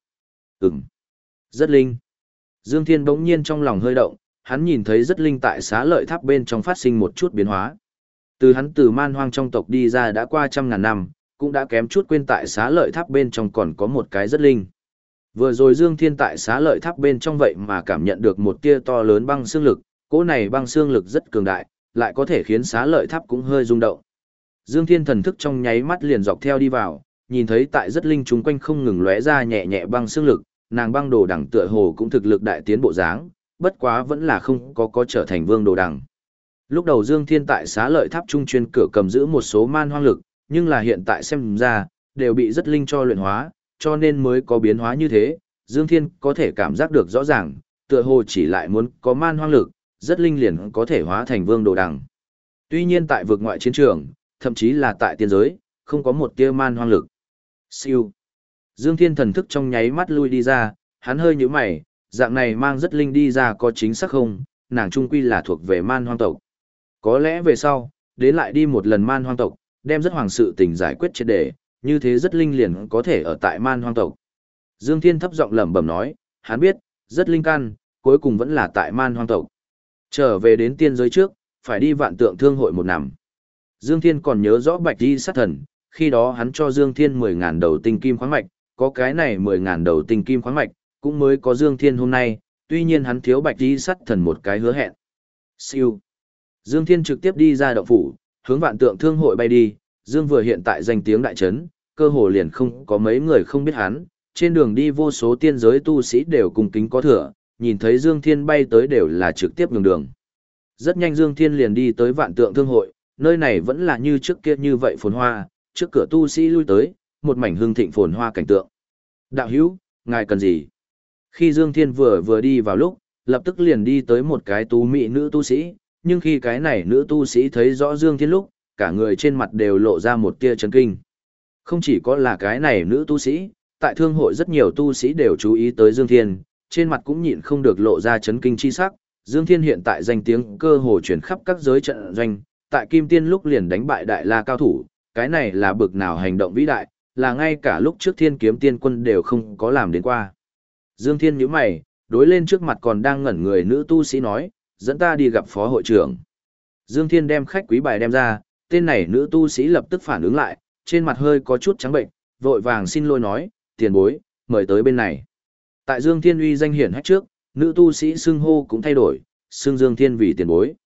A: Rất linh. Dương Thiên bỗng nhiên trong lòng hơi động, hắn nhìn thấy rất linh tại xá lợi tháp bên trong phát sinh một chút biến hóa. Hắn từ man hoang trong tộc đi ra đã qua trăm ngàn năm, cũng đã kém chút quên tại xá lợi tháp bên trong còn có một cái rất linh. Vừa rồi Dương Thiên tại xá lợi tháp bên trong vậy mà cảm nhận được một tia to lớn băng xương lực, cỗ này băng xương lực rất cường đại, lại có thể khiến xá lợi tháp cũng hơi rung động. Dương Thiên thần thức trong nháy mắt liền dọc theo đi vào, nhìn thấy tại rất linh chúng quanh không ngừng lóe ra nhẹ nhẹ băng xương lực, nàng băng đồ đẳng tựa hồ cũng thực lực đại tiến bộ dáng, bất quá vẫn là không có trở thành vương đồ đẳng. Lúc đầu Dương Thiên tại xá lợi tháp trung chuyên cửa cầm giữ một số man hoang lực, nhưng là hiện tại xem ra, đều bị rất linh cho luyện hóa, cho nên mới có biến hóa như thế. Dương Thiên có thể cảm giác được rõ ràng, tựa hồ chỉ lại muốn có man hoang lực, rất linh liền có thể hóa thành vương đồ đẳng. Tuy nhiên tại vực ngoại chiến trường, thậm chí là tại tiên giới, không có một tia man hoang lực. Siêu. Dương Thiên thần thức trong nháy mắt lui đi ra, hắn hơi nhíu mày, dạng này mang rất linh đi ra có chính xác không, nàng trung quy là thuộc về man hoang tộc. Có lẽ về sau, đến lại đi một lần man hoang tộc, đem rất hoàng sự tình giải quyết triệt để, như thế rất linh liền có thể ở tại man hoang tộc. Dương Thiên thấp giọng lẩm bẩm nói, hắn biết, rất linh căn, cuối cùng vẫn là tại man hoang tộc. Trở về đến tiên giới trước, phải đi vạn tượng thương hội một năm. Dương Thiên còn nhớ rõ Bạch Di sát thần, khi đó hắn cho Dương Thiên 10.000 đầu tinh kim khoáng mạch, có cái này 10.000 đầu tinh kim khoáng mạch, cũng mới có Dương Thiên hôm nay, tuy nhiên hắn thiếu Bạch Di sát thần một cái hứa hẹn. Siêu. Dương Thiên trực tiếp đi ra động phủ, hướng vạn tượng thương hội bay đi, Dương vừa hiện tại danh tiếng đại trấn, cơ hồ liền không có mấy người không biết hắn, trên đường đi vô số tiên giới tu sĩ đều cùng kính có thừa, nhìn thấy Dương Thiên bay tới đều là trực tiếp nhường đường. Rất nhanh Dương Thiên liền đi tới vạn tượng thương hội, nơi này vẫn là như trước kia như vậy phồn hoa, trước cửa tu sĩ lui tới, một mảnh hương thịnh phồn hoa cảnh tượng. Đạo hữu, ngài cần gì? Khi Dương Thiên vừa đi vào lúc, lập tức liền đi tới một cái tú mỹ nữ tu sĩ, nhưng khi cái này nữ tu sĩ thấy rõ Dương Thiên lúc, cả người trên mặt đều lộ ra một tia chấn kinh. Không chỉ có là cái này nữ tu sĩ, tại thương hội rất nhiều tu sĩ đều chú ý tới Dương Thiên, trên mặt cũng nhịn không được lộ ra chấn kinh chi sắc. Dương Thiên hiện tại danh tiếng cơ hồ chuyển khắp các giới trận doanh, tại Kim Tiên lúc liền đánh bại Đại La cao thủ, cái này là bực nào hành động vĩ đại, là ngay cả lúc trước Thiên Kiếm Tiên Quân đều không có làm đến qua. Dương Thiên nhíu mày, đối lên trước mặt còn đang ngẩn người nữ tu sĩ nói, dẫn ta đi gặp phó hội trưởng. Dương Thiên đem khách quý bài đem ra, tên này nữ tu sĩ lập tức phản ứng lại, trên mặt hơi có chút trắng bệnh, vội vàng xin lỗi nói, tiền bối, mời tới bên này. Tại Dương Thiên uy danh hiển hách trước, nữ tu sĩ xưng hô cũng thay đổi, xưng Dương Thiên vì tiền bối.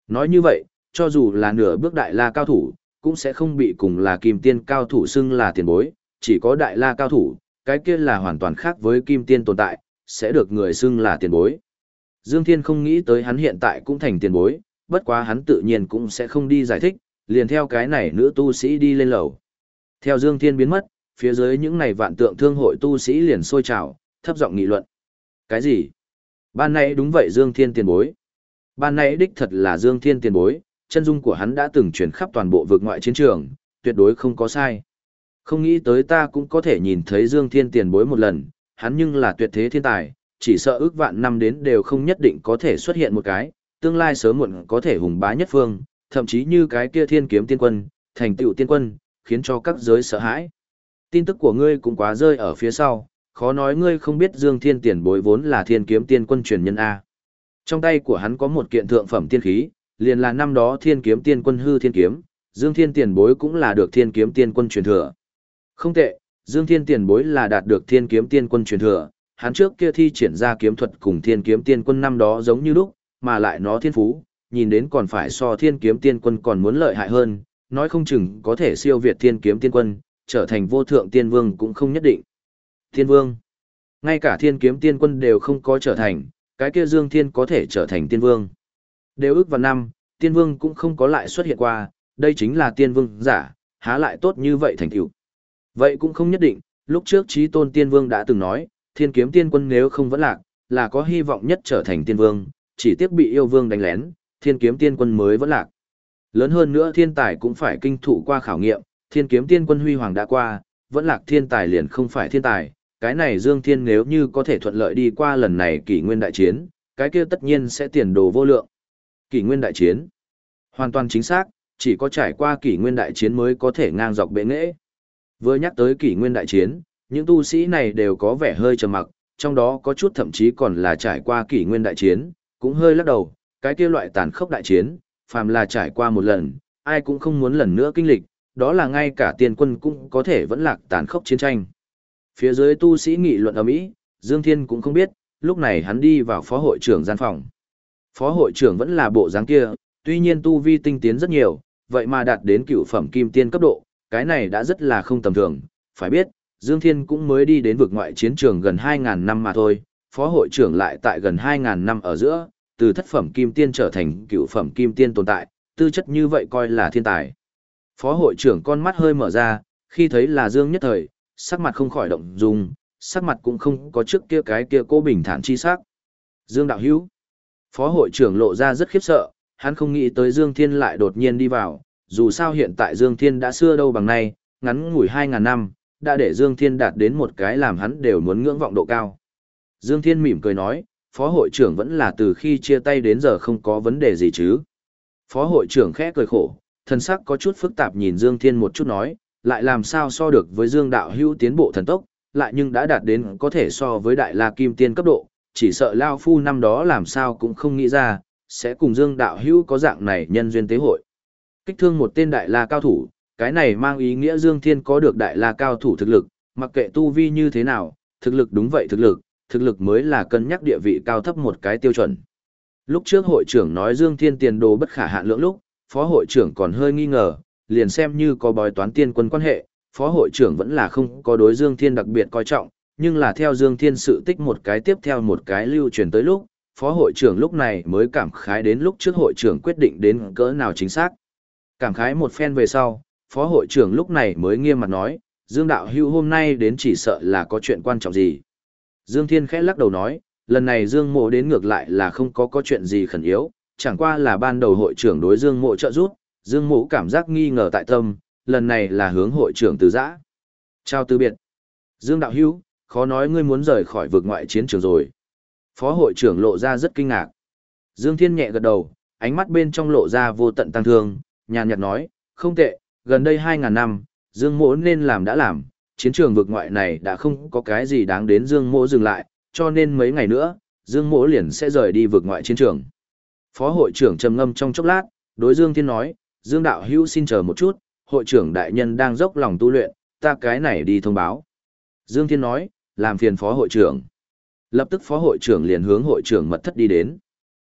A: Nói như vậy, cho dù là nửa bước đại la cao thủ, cũng sẽ không bị cùng là kim tiên cao thủ xưng là tiền bối, chỉ có đại la cao thủ, cái kia là hoàn toàn khác với kim tiên tồn tại, sẽ được người xưng là tiền bối. Dương Thiên không nghĩ tới hắn hiện tại cũng thành tiền bối, bất quá hắn tự nhiên cũng sẽ không đi giải thích, liền theo cái này nữ tu sĩ đi lên lầu. Theo Dương Thiên biến mất, phía dưới những này vạn tượng thương hội tu sĩ liền sôi trào, thấp giọng nghị luận. Cái gì? Ban nãy đúng vậy Dương Thiên tiền bối. Ban nãy đích thật là Dương Thiên tiền bối, chân dung của hắn đã từng truyền khắp toàn bộ vực ngoại chiến trường, tuyệt đối không có sai. Không nghĩ tới ta cũng có thể nhìn thấy Dương Thiên tiền bối một lần, hắn nhưng là tuyệt thế thiên tài, chỉ sợ ước vạn năm đến đều không nhất định có thể xuất hiện một cái, tương lai sớm muộn có thể hùng bá nhất phương, thậm chí như cái kia thiên kiếm tiên quân, thành tựu tiên quân, khiến cho các giới sợ hãi. Tin tức của ngươi cũng quá rơi ở phía sau, khó nói ngươi không biết Dương Thiên tiền bối vốn là thiên kiếm tiên quân truyền nhân A. Trong tay của hắn có một kiện thượng phẩm tiên khí, liền là năm đó thiên kiếm tiên quân hư thiên kiếm, Dương Thiên tiền bối cũng là được thiên kiếm tiên quân truyền thừa. Không tệ, Dương Thiên tiền bối là đạt được thiên kiếm tiên quân truyền thừa, hắn trước kia thi triển ra kiếm thuật cùng thiên kiếm tiên quân năm đó giống như lúc, mà lại nó thiên phú, nhìn đến còn phải so thiên kiếm tiên quân còn muốn lợi hại hơn, nói không chừng có thể siêu việt thiên kiếm tiên quân, trở thành vô thượng tiên vương cũng không nhất định. Tiên vương, ngay cả thiên kiếm tiên quân đều không có trở thành, cái kia Dương Thiên có thể trở thành tiên vương. Đều ước vào năm, tiên vương cũng không có lại xuất hiện qua, đây chính là tiên vương giả, há lại tốt như vậy thành tựu. Vậy cũng không nhất định, lúc trước Chí Tôn Tiên Vương đã từng nói, thiên kiếm tiên quân nếu không vẫn lạc, là có hy vọng nhất trở thành tiên vương, chỉ tiếc bị yêu vương đánh lén, thiên kiếm tiên quân mới vẫn lạc. Lớn hơn nữa thiên tài cũng phải kinh thụ qua khảo nghiệm, thiên kiếm tiên quân huy hoàng đã qua, vẫn lạc thiên tài liền không phải thiên tài, cái này Dương Thiên nếu như có thể thuận lợi đi qua lần này kỷ nguyên đại chiến, cái kia tất nhiên sẽ tiền đồ vô lượng. Kỷ nguyên đại chiến, hoàn toàn chính xác, chỉ có trải qua kỷ nguyên đại chiến mới có thể ngang dọc bệ nghệ. Vừa nhắc tới kỷ nguyên đại chiến, những tu sĩ này đều có vẻ hơi trầm mặc, trong đó có chút thậm chí còn là trải qua kỷ nguyên đại chiến, cũng hơi lắc đầu, cái kia loại tàn khốc đại chiến, phàm là trải qua một lần, ai cũng không muốn lần nữa kinh lịch, đó là ngay cả tiên quân cũng có thể vẫn lạc tàn khốc chiến tranh. Phía dưới tu sĩ nghị luận ầm ĩ, Dương Thiên cũng không biết, lúc này hắn đi vào phó hội trưởng gian phòng. Phó hội trưởng vẫn là bộ dáng kia, tuy nhiên tu vi tinh tiến rất nhiều, vậy mà đạt đến cựu phẩm kim tiên cấp độ, cái này đã rất là không tầm thường, phải biết, Dương Thiên cũng mới đi đến vực ngoại chiến trường gần 2.000 năm mà thôi, phó hội trưởng lại tại gần 2.000 năm ở giữa, từ thất phẩm kim tiên trở thành cựu phẩm kim tiên tồn tại, tư chất như vậy coi là thiên tài. Phó hội trưởng con mắt hơi mở ra, khi thấy là Dương Nhất Thời, sắc mặt không khỏi động dung, sắc mặt cũng không có trước kia cái kia cô bình thản chi sắc. Dương đạo hữu. Phó hội trưởng lộ ra rất khiếp sợ, hắn không nghĩ tới Dương Thiên lại đột nhiên đi vào, dù sao hiện tại Dương Thiên đã xưa đâu bằng nay, ngắn ngủi 2.000 năm, đã để Dương Thiên đạt đến một cái làm hắn đều muốn ngưỡng vọng độ cao. Dương Thiên mỉm cười nói, phó hội trưởng vẫn là từ khi chia tay đến giờ không có vấn đề gì chứ. Phó hội trưởng khẽ cười khổ, thần sắc có chút phức tạp nhìn Dương Thiên một chút nói, lại làm sao so được với Dương đạo hữu tiến bộ thần tốc, lại nhưng đã đạt đến có thể so với đại la kim tiên cấp độ, chỉ sợ Lao Phu năm đó làm sao cũng không nghĩ ra, sẽ cùng Dương đạo hữu có dạng này nhân duyên tế hội. Kích thương một tên đại la cao thủ, cái này mang ý nghĩa Dương Thiên có được đại la cao thủ thực lực, mặc kệ tu vi như thế nào, thực lực đúng vậy thực lực mới là cân nhắc địa vị cao thấp một cái tiêu chuẩn. Lúc trước hội trưởng nói Dương Thiên tiền đồ bất khả hạn lượng lúc, phó hội trưởng còn hơi nghi ngờ, liền xem như có bói toán tiên quân quan hệ, phó hội trưởng vẫn là không có đối Dương Thiên đặc biệt coi trọng, nhưng là theo Dương Thiên sự tích một cái tiếp theo một cái lưu truyền tới lúc, phó hội trưởng lúc này mới cảm khái đến lúc trước hội trưởng quyết định đến cỡ nào chính xác. Cảm khái một phen về sau, phó hội trưởng lúc này mới nghiêm mặt nói, Dương đạo hữu hôm nay đến chỉ sợ là có chuyện quan trọng gì. Dương Thiên khẽ lắc đầu nói, lần này Dương Mộ đến ngược lại là không có chuyện gì khẩn yếu, chẳng qua là ban đầu hội trưởng đối Dương Mộ trợ giúp, Dương Mộ cảm giác nghi ngờ tại tâm, lần này là hướng hội trưởng từ giã. Chào từ biệt. Dương đạo hữu, khó nói ngươi muốn rời khỏi vực ngoại chiến trường rồi. Phó hội trưởng lộ ra rất kinh ngạc. Dương Thiên nhẹ gật đầu, ánh mắt bên trong lộ ra vô tận tăng thương, nhàn nhạt nói, không tệ, gần đây 2.000 năm, Dương Mỗ nên làm đã làm, chiến trường vực ngoại này đã không có cái gì đáng đến Dương Mỗ dừng lại, cho nên mấy ngày nữa, Dương Mỗ liền sẽ rời đi vực ngoại chiến trường. Phó hội trưởng trầm ngâm trong chốc lát, đối Dương Thiên nói, Dương đạo hữu xin chờ một chút, hội trưởng đại nhân đang dốc lòng tu luyện, ta cái này đi thông báo. Dương Thiên nói, làm phiền phó hội trưởng. Lập tức phó hội trưởng liền hướng hội trưởng mật thất đi đến.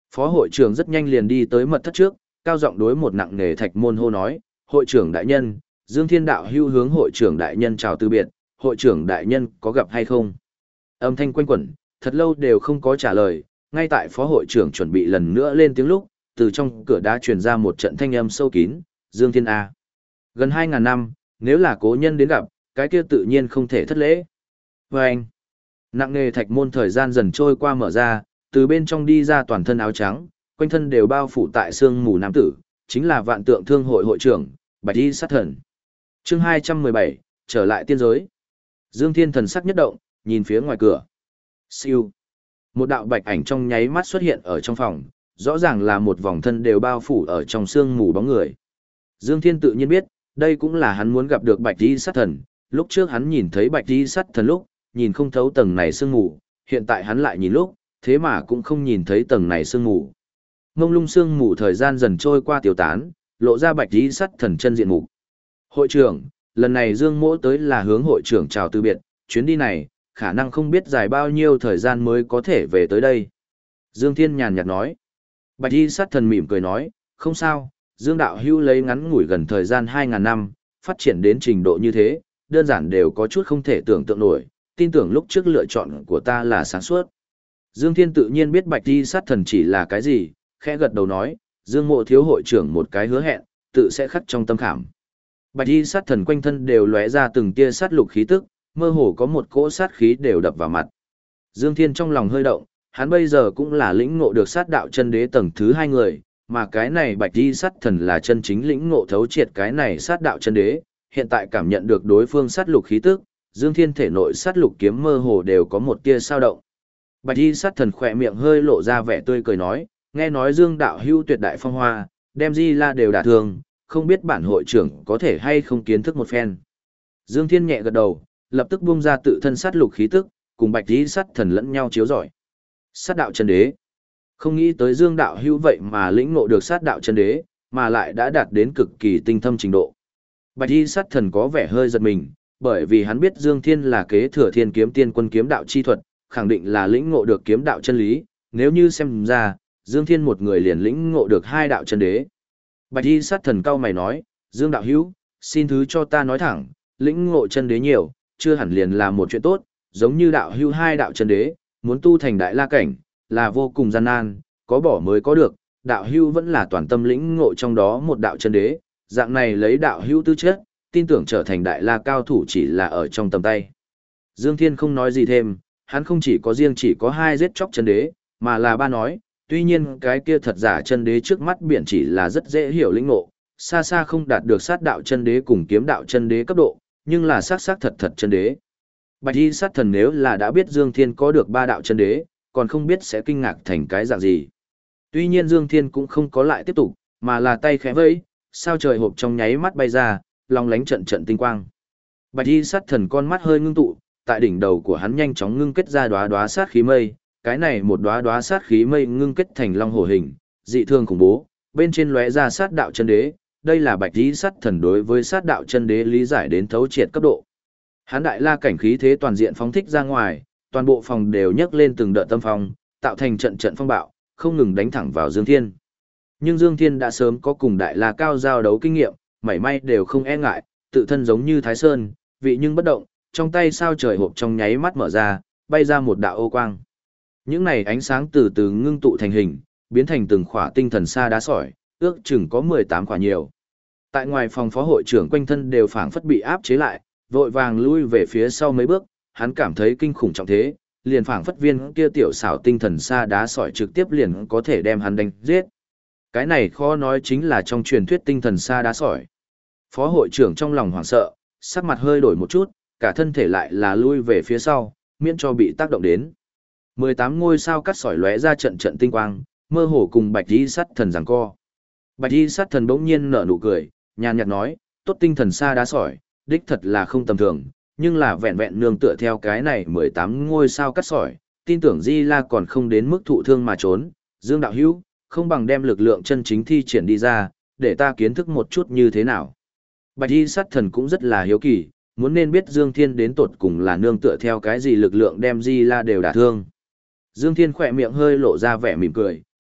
A: Phó hội trưởng rất nhanh liền đi tới mật thất trước, cao giọng đối một nặng nề thạch môn hô nói, hội trưởng đại nhân, Dương Thiên đạo hưu hướng hội trưởng đại nhân chào từ biệt, hội trưởng đại nhân có gặp hay không? Âm thanh quanh quẩn, thật lâu đều không có trả lời, ngay tại phó hội trưởng chuẩn bị lần nữa lên tiếng lúc, từ trong cửa đá truyền ra một trận thanh âm sâu kín, Dương Thiên A. Gần 2.000 năm, nếu là cố nhân đến gặp, cái kia tự nhiên không thể thất lễ. Và anh, nặng nề thạch môn thời gian dần trôi qua mở ra, từ bên trong đi ra toàn thân áo trắng, quanh thân đều bao phủ tại sương mù nam tử, chính là vạn tượng thương hội hội trưởng, Bạch Y sát thần. Chương 217, trở lại tiên giới. Dương Thiên thần sắc nhất động, nhìn phía ngoài cửa. Siêu. Một đạo bạch ảnh trong nháy mắt xuất hiện ở trong phòng, rõ ràng là một vòng thân đều bao phủ ở trong sương mù bóng người. Dương Thiên tự nhiên biết, đây cũng là hắn muốn gặp được Bạch Y sát thần, lúc trước hắn nhìn thấy Bạch Y sát thần lúc, nhìn không thấu tầng này sương mù, hiện tại hắn lại nhìn lúc, thế mà cũng không nhìn thấy tầng này sương mù. Mông lung sương mù thời gian dần trôi qua tiêu tán, lộ ra Bạch Y sát thần chân diện mục. Hội trưởng, lần này Dương Mỗ tới là hướng hội trưởng chào từ biệt, chuyến đi này, khả năng không biết dài bao nhiêu thời gian mới có thể về tới đây. Dương Thiên nhàn nhạt nói. Bạch Y sát thần mỉm cười nói, không sao, Dương đạo hưu lấy ngắn ngủi gần thời gian 2.000 năm, phát triển đến trình độ như thế, đơn giản đều có chút không thể tưởng tượng nổi, tin tưởng lúc trước lựa chọn của ta là sáng suốt. Dương Thiên tự nhiên biết Bạch Y sát thần chỉ là cái gì, khẽ gật đầu nói, Dương Mộ thiếu hội trưởng một cái hứa hẹn, tự sẽ khắc trong tâm khảm. Bạch Y sát thần quanh thân đều lóe ra từng tia sát lục khí tức, mơ hồ có một cỗ sát khí đều đập vào mặt. Dương Thiên trong lòng hơi động, hắn bây giờ cũng là lĩnh ngộ được sát đạo chân đế tầng thứ 2 người, mà cái này Bạch Y sát thần là chân chính lĩnh ngộ thấu triệt cái này sát đạo chân đế, hiện tại cảm nhận được đối phương sát lục khí tức, Dương Thiên thể nội sát lục kiếm mơ hồ đều có một tia dao động. Bạch Y sát thần khỏe miệng hơi lộ ra vẻ tươi cười nói, nghe nói Dương đạo hưu tuyệt đại phong hoa, đem Di La đều đả thương, không biết bản hội trưởng có thể hay không kiến thức một phen. Dương Thiên nhẹ gật đầu, lập tức buông ra tự thân sát lục khí tức, cùng Bạch Y sát thần lẫn nhau chiếu rọi. Sát đạo chân đế. Không nghĩ tới Dương đạo hữu vậy mà lĩnh ngộ được sát đạo chân đế, mà lại đã đạt đến cực kỳ tinh thâm trình độ. Bạch Y sát thần có vẻ hơi giật mình, bởi vì hắn biết Dương Thiên là kế thừa Thiên Kiếm Tiên Quân kiếm đạo chi thuật, khẳng định là lĩnh ngộ được kiếm đạo chân lý, nếu như xem ra, Dương Thiên một người liền lĩnh ngộ được 2 đạo chân đế. Bạch Y sát thần cau mày nói, Dương đạo hữu, xin thứ cho ta nói thẳng, lĩnh ngộ chân đế nhiều, chưa hẳn liền là một chuyện tốt, giống như đạo hữu 2 đạo chân đế, muốn tu thành đại la cảnh, là vô cùng gian nan, có bỏ mới có được, đạo hữu vẫn là toàn tâm lĩnh ngộ trong đó một đạo chân đế, dạng này lấy đạo hữu tư chất, tin tưởng trở thành đại la cao thủ chỉ là ở trong tầm tay. Dương Thiên không nói gì thêm, hắn không chỉ có riêng chỉ có 2 giết chóc chân đế, mà là 3 nói, tuy nhiên cái kia thật giả chân đế trước mắt biển chỉ là rất dễ hiểu lĩnh ngộ, xa xa không đạt được sát đạo chân đế cùng kiếm đạo chân đế cấp độ, nhưng là sát thật thật chân đế. Bạch Y sát thần nếu là đã biết Dương Thiên có được 3 đạo chân đế, còn không biết sẽ kinh ngạc thành cái dạng gì. Tuy nhiên Dương Thiên cũng không có lại tiếp tục, mà là tay khẽ vẫy, sao trời hộp trong nháy mắt bay ra, long lánh trận trận tinh quang. Bạch Y sát thần con mắt hơi ngưng tụ, tại đỉnh đầu của hắn nhanh chóng ngưng kết ra đóa đóa sát khí mây, cái này một đóa đóa sát khí mây ngưng kết thành long hổ hình, dị thường khủng bố, bên trên lóe ra sát đạo chân đế, đây là Bạch Y sát thần đối với sát đạo chân đế lý giải đến thấu triệt cấp độ. Hắn đại la cảnh khí thế toàn diện phóng thích ra ngoài, toàn bộ phòng đều nhấc lên từng đợt tâm phong, tạo thành trận trận phong bạo, không ngừng đánh thẳng vào Dương Thiên. Nhưng Dương Thiên đã sớm có cùng đại la cao giao đấu kinh nghiệm, mảy may đều không e ngại, tự thân giống như Thái Sơn, vị nhưng bất động, trong tay sao trời hộp trong nháy mắt mở ra, bay ra một đạo ô quang. Những này ánh sáng từ từ ngưng tụ thành hình, biến thành từng khỏa tinh thần sa đá sỏi, ước chừng có 18 khỏa nhiều. Tại ngoài phòng phó hội trưởng quanh thân đều phảng phất bị áp chế lại, vội vàng lui về phía sau mấy bước, hắn cảm thấy kinh khủng trọng thế, liền phảng phất viên kia tiểu xảo tinh thần sa đá sỏi trực tiếp liền có thể đem hắn đánh giết. Cái này khó nói chính là trong truyền thuyết tinh thần sa đá sỏi. Phó hội trưởng trong lòng hoảng sợ, sắc mặt hơi đổi một chút, cả thân thể lại là lui về phía sau, miễn cho bị tác động đến. 18 ngôi sao cắt sỏi lóe ra trận trận tinh quang, mơ hồ cùng Bạch Y sát thần giằng co. Bạch Y sát thần bỗng nhiên nở nụ cười, nhàn nhạt nói, tốt tinh thần sa đá sỏi, đích thật là không tầm thường, nhưng là vẹn vẹn nương tựa theo cái này 18 ngôi sao cắt sỏi, tin tưởng Di La còn không đến mức thụ thương mà trốn. Dương đạo hữu, không bằng đem lực lượng chân chính thi triển đi ra, để ta kiến thức một chút như thế nào. Bạch Y sát thần cũng rất là hiếu kỳ, muốn nên biết Dương Thiên đến tột cùng là nương tựa theo cái gì lực lượng đem Di La đều đả thương. Dương Thiên khỏe miệng hơi lộ ra vẻ mỉm cười,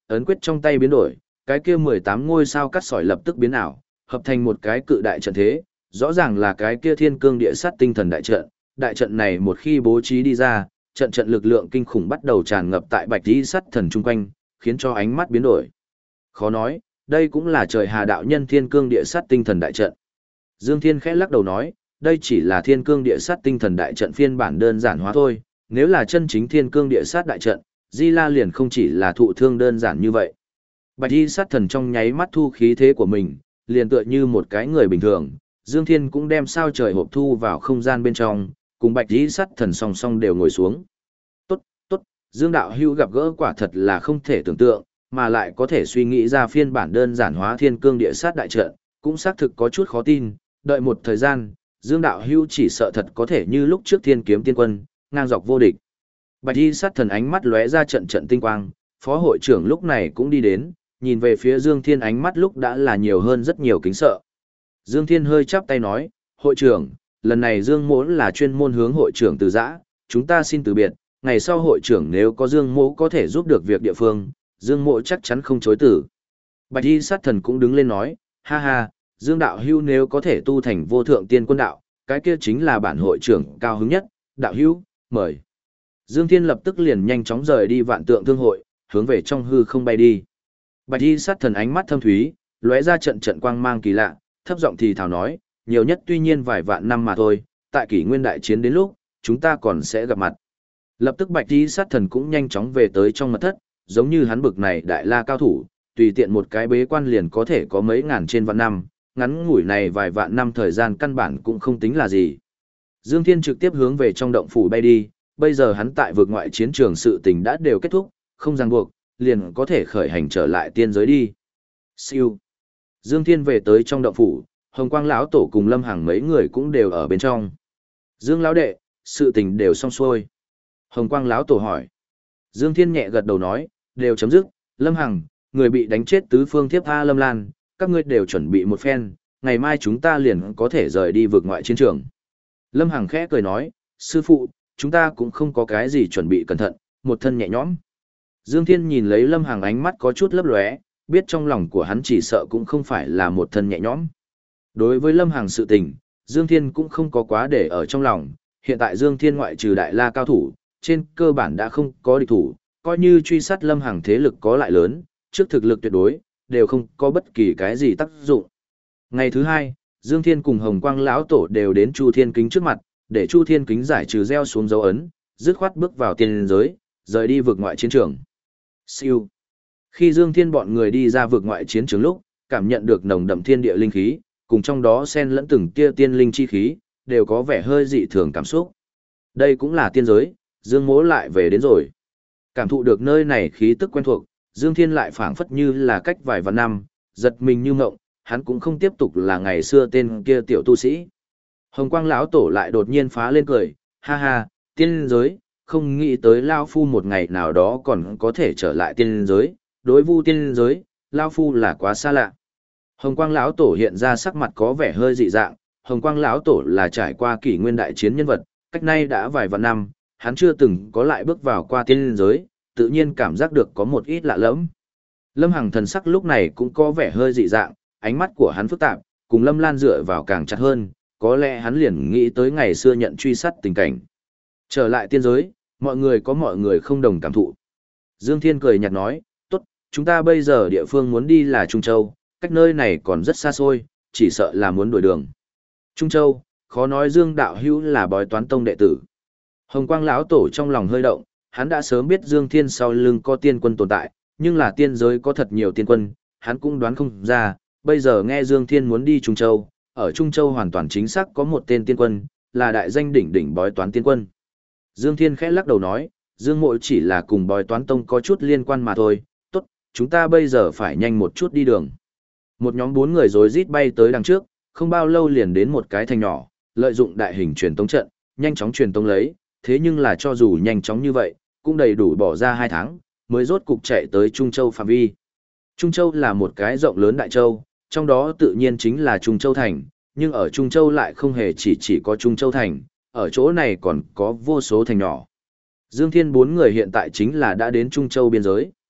A: ấn quyết trong tay biến đổi, cái kia 18 ngôi sao cắt sỏi lập tức biến ảo, hợp thành một cái cự đại trận thế, rõ ràng là cái kia thiên cương địa sát tinh thần đại trận này một khi bố trí đi ra, trận lực lượng kinh khủng bắt đầu tràn ngập tại bạch tí sắt thần chung quanh, khiến cho ánh mắt biến đổi. Khó nói, đây cũng là trời hà đạo nhân thiên cương địa sát tinh thần đại trận. Dương Thiên khẽ lắc đầu nói, đây chỉ là thiên cương địa sát tinh thần đại trận phiên bản đơn giản hóa thôi, nếu là chân chính thiên cương địa sát đại trận, Di La liền không chỉ là thụ thương đơn giản như vậy. Bạch y sát thần trong nháy mắt thu khí thế của mình, liền tựa như một cái người bình thường, Dương Thiên cũng đem sao trời hộp thu vào không gian bên trong, cùng bạch y sát thần song song đều ngồi xuống. Tốt, tốt, Dương đạo hữu gặp gỡ quả thật là không thể tưởng tượng, mà lại có thể suy nghĩ ra phiên bản đơn giản hóa thiên cương địa sát đại trận, cũng xác thực có chút khó tin, đợi một thời gian, Dương đạo hữu chỉ sợ thật có thể như lúc trước thiên kiếm tiên quân, ngang dọc vô địch. Bạch y sát thần ánh mắt lóe ra trận tinh quang, phó hội trưởng lúc này cũng đi đến, nhìn về phía Dương Thiên ánh mắt lúc đã là nhiều hơn rất nhiều kính sợ. Dương Thiên hơi chắp tay nói, hội trưởng, lần này Dương mỗ là chuyên môn hướng hội trưởng từ giã, chúng ta xin từ biệt, ngày sau hội trưởng nếu có Dương mỗ có thể giúp được việc địa phương, Dương mỗ chắc chắn không chối từ. Bạch y sát thần cũng đứng lên nói, ha ha, Dương đạo hữu nếu có thể tu thành vô thượng tiên quân đạo, cái kia chính là bản hội trưởng cao hứng nhất, đạo hữu, mời. Dương Thiên lập tức liền nhanh chóng rời đi vạn tượng thương hội, hướng về trong hư không bay đi. Bạch y sát thần ánh mắt thâm thúy, lóe ra trận quang mang kỳ lạ, thấp giọng thì thào nói, nhiều nhất tuy nhiên vài vạn năm mà thôi, tại kỷ nguyên đại chiến đến lúc, chúng ta còn sẽ gặp mặt. Lập tức bạch y sát thần cũng nhanh chóng về tới trong mật thất, giống như hắn bực này đại la cao thủ, tùy tiện một cái bế quan liền có thể có mấy ngàn trên vạn năm, ngắn ngủi này vài vạn năm thời gian căn bản cũng không tính là gì. Dương Thiên trực tiếp hướng về trong động phủ bay đi, bây giờ hắn tại vực ngoại chiến trường sự tình đã đều kết thúc, không ràng buộc, liền có thể khởi hành trở lại tiên giới đi. Siêu. Dương Thiên về tới trong động phủ, Hồng Quang lão tổ cùng Lâm Hằng mấy người cũng đều ở bên trong. Dương lão đệ, sự tình đều xong xuôi. Hồng Quang lão tổ hỏi. Dương Thiên nhẹ gật đầu nói, đều chấm dứt, Lâm Hằng, người bị đánh chết tứ phương thiếp tha Lâm Lan, các ngươi đều chuẩn bị một phen, ngày mai chúng ta liền có thể rời đi vực ngoại chiến trường. Lâm Hằng khẽ cười nói, sư phụ, chúng ta cũng không có cái gì chuẩn bị cẩn thận, một thân nhẹ nhõm. Dương Thiên nhìn lấy Lâm Hằng ánh mắt có chút lấp lóe, biết trong lòng của hắn chỉ sợ cũng không phải là một thân nhẹ nhõm. Đối với Lâm Hằng sự tình, Dương Thiên cũng không có quá để ở trong lòng, hiện tại Dương Thiên ngoại trừ đại la cao thủ, trên cơ bản đã không có địch thủ, coi như truy sát Lâm Hằng thế lực có lại lớn, trước thực lực tuyệt đối, đều không có bất kỳ cái gì tác dụng. Ngày thứ hai, Dương Thiên cùng Hồng Quang lão tổ đều đến Chu Thiên Kính trước mặt, để Chu Thiên Kính giải trừ gieo xuống dấu ấn, dứt khoát bước vào tiên giới, rời đi vực ngoại chiến trường. Siêu. Khi Dương Thiên bọn người đi ra vực ngoại chiến trường lúc, cảm nhận được nồng đậm thiên địa linh khí, cùng trong đó xen lẫn từng tia tiên linh chi khí, đều có vẻ hơi dị thường cảm xúc. Đây cũng là tiên giới, Dương Mỗ lại về đến rồi. Cảm thụ được nơi này khí tức quen thuộc, Dương Thiên lại phảng phất như là cách vài vạn năm, giật mình như ngộng, hắn cũng không tiếp tục là ngày xưa tên kia tiểu tu sĩ. Hồng Quang lão tổ lại đột nhiên phá lên cười, ha ha, tiên giới, không nghĩ tới Lao Phu một ngày nào đó còn có thể trở lại tiên giới, đối vu tiên giới, Lao Phu là quá xa lạ. Hồng Quang lão tổ hiện ra sắc mặt có vẻ hơi dị dạng, Hồng Quang lão tổ là trải qua kỷ nguyên đại chiến nhân vật, cách nay đã vài vạn năm, hắn chưa từng có lại bước vào qua tiên giới, tự nhiên cảm giác được có một ít lạ lẫm. Lâm Hằng thần sắc lúc này cũng có vẻ hơi dị dạng, ánh mắt của hắn phức tạp, cùng Lâm Lan dựa vào càng chặt hơn, có lẽ hắn liền nghĩ tới ngày xưa nhận truy sát tình cảnh. Trở lại tiên giới, mọi người có mọi người không đồng cảm thụ. Dương Thiên cười nhạt nói, tốt, chúng ta bây giờ địa phương muốn đi là Trung Châu, cách nơi này còn rất xa xôi, chỉ sợ là muốn đổi đường. Trung Châu, khó nói Dương đạo hữu là bói toán tông đệ tử. Hồng Quang lão tổ trong lòng hơi động, hắn đã sớm biết Dương Thiên sau lưng có tiên quân tồn tại, nhưng là tiên giới có thật nhiều tiên quân, hắn cũng đoán không ra, bây giờ nghe Dương Thiên muốn đi Trung Châu, ở Trung Châu hoàn toàn chính xác có một tên tiên quân, là đại danh đỉnh đỉnh bói toán tiên quân. Dương Thiên khẽ lắc đầu nói, Dương Mộ chỉ là cùng bói toán tông có chút liên quan mà thôi, tốt, chúng ta bây giờ phải nhanh một chút đi đường. Một nhóm 4 người rối rít bay tới đằng trước, không bao lâu liền đến một cái thành nhỏ, lợi dụng đại hình truyền tống trận, nhanh chóng truyền tống lấy, thế nhưng là cho dù nhanh chóng như vậy, cũng đầy đủ bỏ ra 2 tháng, mới rốt cục chạy tới Trung Châu phạm vi. Trung Châu là một cái rộng lớn đại châu, trong đó tự nhiên chính là Trung Châu Thành, nhưng ở Trung Châu lại không hề chỉ có Trung Châu Thành, ở chỗ này còn có vô số thành nhỏ. Dương Thiên 4 người hiện tại chính là đã đến Trung Châu biên giới.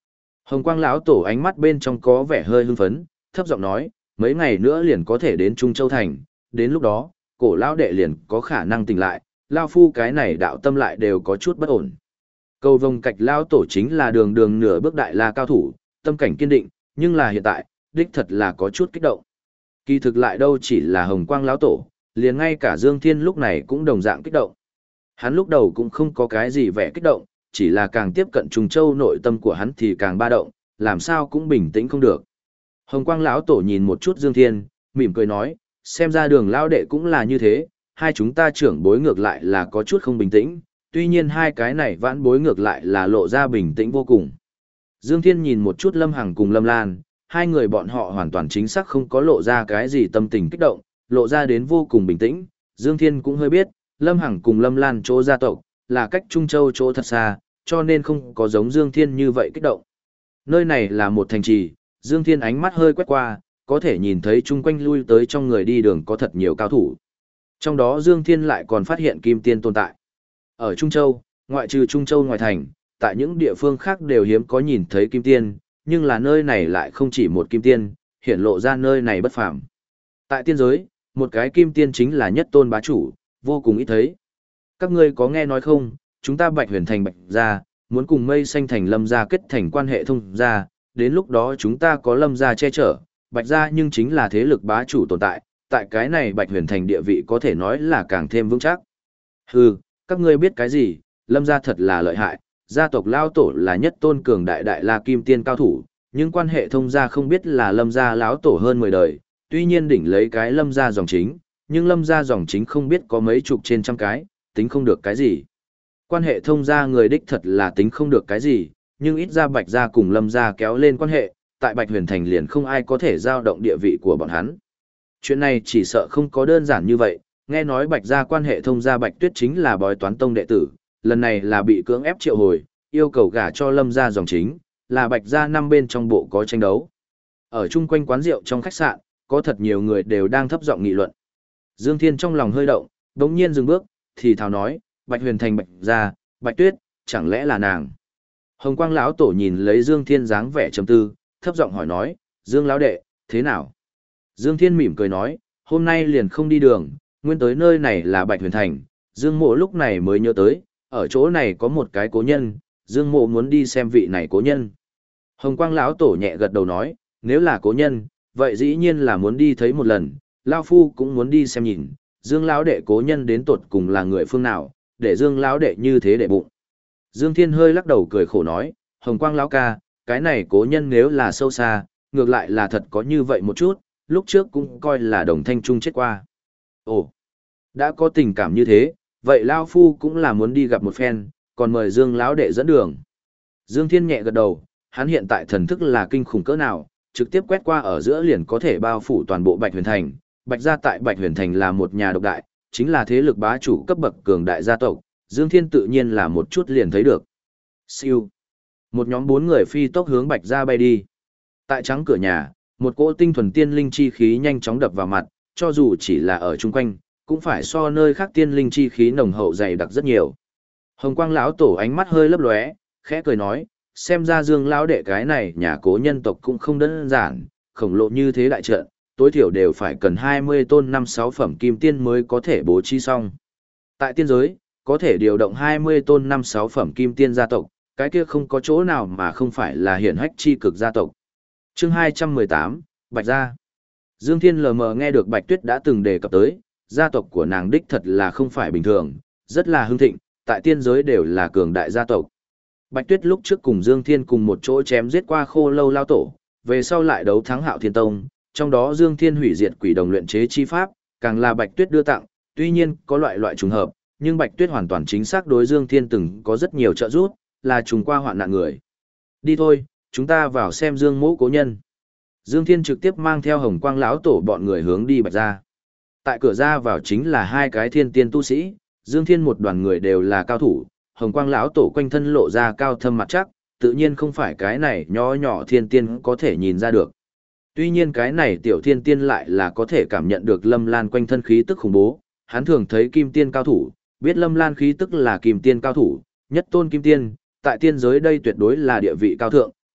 A: Hồng Quang lão tổ ánh mắt bên trong có vẻ hơi hưng phấn, thấp giọng nói, mấy ngày nữa liền có thể đến Trung Châu Thành, đến lúc đó, cổ lão đệ liền có khả năng tỉnh lại, lao phu cái này đạo tâm lại đều có chút bất ổn. Cầu vồng cạch lão tổ chính là đường đường nửa bước đại la cao thủ, tâm cảnh kiên định, nhưng là hiện tại, đích thật là có chút kích động. Kỳ thực lại đâu chỉ là Hồng Quang lão tổ, liền ngay cả Dương Thiên lúc này cũng đồng dạng kích động. Hắn lúc đầu cũng không có cái gì vẻ kích động, chỉ là càng tiếp cận Trùng Châu nội tâm của hắn thì càng ba động, làm sao cũng bình tĩnh không được. Hồng Quang lão tổ nhìn một chút Dương Thiên, mỉm cười nói, xem ra đường lão đệ cũng là như thế, hai chúng ta trưởng bối ngược lại là có chút không bình tĩnh, tuy nhiên hai cái này vãn bối ngược lại là lộ ra bình tĩnh vô cùng. Dương Thiên nhìn một chút Lâm Hằng cùng Lâm Lan, hai người bọn họ hoàn toàn chính xác không có lộ ra cái gì tâm tình kích động, lộ ra đến vô cùng bình tĩnh. Dương Thiên cũng hơi biết, Lâm Hằng cùng Lâm Lan chỗ gia tộc, là cách Trung Châu chỗ thật xa, cho nên không có giống Dương Thiên như vậy kích động. Nơi này là một thành trì, Dương Thiên ánh mắt hơi quét qua, có thể nhìn thấy chung quanh lui tới trong người đi đường có thật nhiều cao thủ. Trong đó Dương Thiên lại còn phát hiện Kim Tiên tồn tại. Ở Trung Châu, ngoại trừ Trung Châu ngoài thành, tại những địa phương khác đều hiếm có nhìn thấy Kim Tiên, nhưng là nơi này lại không chỉ một Kim Tiên, hiển lộ ra nơi này bất phàm. Tại tiên giới, một cái Kim Tiên chính là nhất tôn bá chủ, vô cùng ít thấy. Các ngươi có nghe nói không, chúng ta Bạch Huyền Thành Bạch gia, muốn cùng Mây Xanh Thành Lâm gia kết thành quan hệ thông gia, đến lúc đó chúng ta có Lâm gia che chở, Bạch gia nhưng chính là thế lực bá chủ tồn tại, tại cái này Bạch Huyền Thành địa vị có thể nói là càng thêm vững chắc. Hừ, các ngươi biết cái gì, Lâm gia thật là lợi hại, gia tộc Lao Tổ là nhất tôn cường đại đại la kim tiên cao thủ, nhưng quan hệ thông gia không biết là Lâm gia lão tổ hơn 10 đời, tuy nhiên đỉnh lấy cái Lâm gia dòng chính, nhưng Lâm gia dòng chính không biết có mấy chục trên trăm cái, tính không được cái gì. Quan hệ thông gia người đích thật là tính không được cái gì, nhưng ít ra Bạch gia cùng Lâm gia kéo lên quan hệ, tại Bạch Huyền Thành liền không ai có thể giao động địa vị của bọn hắn. Chuyện này chỉ sợ không có đơn giản như vậy, nghe nói Bạch gia quan hệ thông gia Bạch Tuyết chính là bói toán tông đệ tử, lần này là bị cưỡng ép triệu hồi, yêu cầu gả cho Lâm gia dòng chính, là Bạch gia năm bên trong bộ có tranh đấu. Ở chung quanh quán rượu trong khách sạn, có thật nhiều người đều đang thấp giọng nghị luận. Dương Thiên trong lòng hơi động, đống nhiên dừng bước, thì thào nói, Bạch Huyền Thành Bạch gia, Bạch Tuyết, chẳng lẽ là nàng? Hồng Quang lão tổ nhìn lấy Dương Thiên dáng vẻ trầm tư, thấp giọng hỏi nói, Dương lão đệ, thế nào? Dương Thiên mỉm cười nói, hôm nay liền không đi đường, nguyên tới nơi này là Bạch Huyền Thành, Dương Mộ lúc này mới nhớ tới, ở chỗ này có một cái cố nhân, Dương Mộ muốn đi xem vị này cố nhân. Hồng Quang lão tổ nhẹ gật đầu nói, nếu là cố nhân, vậy dĩ nhiên là muốn đi thấy một lần, lão phu cũng muốn đi xem nhìn, Dương lão đệ cố nhân đến tột cùng là người phương nào, để Dương lão đệ như thế để bụng. Dương Thiên hơi lắc đầu cười khổ nói, Hồng Quang lão ca, cái này cố nhân nếu là sâu xa, ngược lại là thật có như vậy một chút, lúc trước cũng coi là đồng thanh trung chết qua. Ồ, đã có tình cảm như thế, vậy lão phu cũng là muốn đi gặp một phen, còn mời Dương lão đệ dẫn đường. Dương Thiên nhẹ gật đầu, hắn hiện tại thần thức là kinh khủng cỡ nào, trực tiếp quét qua ở giữa liền có thể bao phủ toàn bộ Bạch Huyền Thành. Bạch gia tại Bạch Huyền Thành là một nhà độc đại, chính là thế lực bá chủ cấp bậc cường đại gia tộc, Dương Thiên tự nhiên là một chút liền thấy được. Siêu. Một nhóm 4 người phi tốc hướng Bạch gia bay đi. Tại trắng cửa nhà, một cỗ tinh thuần tiên linh chi khí nhanh chóng đập vào mặt, cho dù chỉ là ở chung quanh, cũng phải so nơi khác tiên linh chi khí nồng hậu dày đặc rất nhiều. Hồng Quang lão tổ ánh mắt hơi lấp lóe, khẽ cười nói, xem ra Dương lão đệ cái này nhà cố nhân tộc cũng không đơn giản, khổng lồ như thế đại trận, tối thiểu đều phải cần 20 tôn 5-6 phẩm kim tiên mới có thể bố trí xong. Tại tiên giới, có thể điều động 20 tôn 5-6 phẩm kim tiên gia tộc, cái kia không có chỗ nào mà không phải là hiển hách chi cực gia tộc. Chương 218, Bạch gia. Dương Thiên lờ mờ nghe được Bạch Tuyết đã từng đề cập tới, gia tộc của nàng đích thật là không phải bình thường, rất là hưng thịnh, tại tiên giới đều là cường đại gia tộc. Bạch Tuyết lúc trước cùng Dương Thiên cùng một chỗ chém giết qua Khô Lâu lao tổ, về sau lại đấu thắng Hạo Thiên Tông, trong đó Dương Thiên hủy diệt quỷ đồng luyện chế chi pháp, càng là Bạch Tuyết đưa tặng, tuy nhiên có loại trùng hợp, nhưng Bạch Tuyết hoàn toàn chính xác đối Dương Thiên từng có rất nhiều trợ giúp, là trùng qua hoạn nạn người. Đi thôi, chúng ta vào xem Dương Mỗ cố nhân. Dương Thiên trực tiếp mang theo Hồng Quang lão tổ bọn người hướng đi Bạch gia. Tại cửa ra vào chính là hai cái thiên tiên tu sĩ, Dương Thiên một đoàn người đều là cao thủ, Hồng Quang lão tổ quanh thân lộ ra cao thâm mặt chắc, tự nhiên không phải cái này nho nhỏ thiên tiên có thể nhìn ra được. Tuy nhiên cái này tiểu thiên tiên lại là có thể cảm nhận được Lâm Lan quanh thân khí tức khủng bố, hắn thường thấy kim tiên cao thủ, biết Lâm Lan khí tức là kim tiên cao thủ, nhất tôn kim tiên, tại tiên giới đây tuyệt đối là địa vị cao thượng,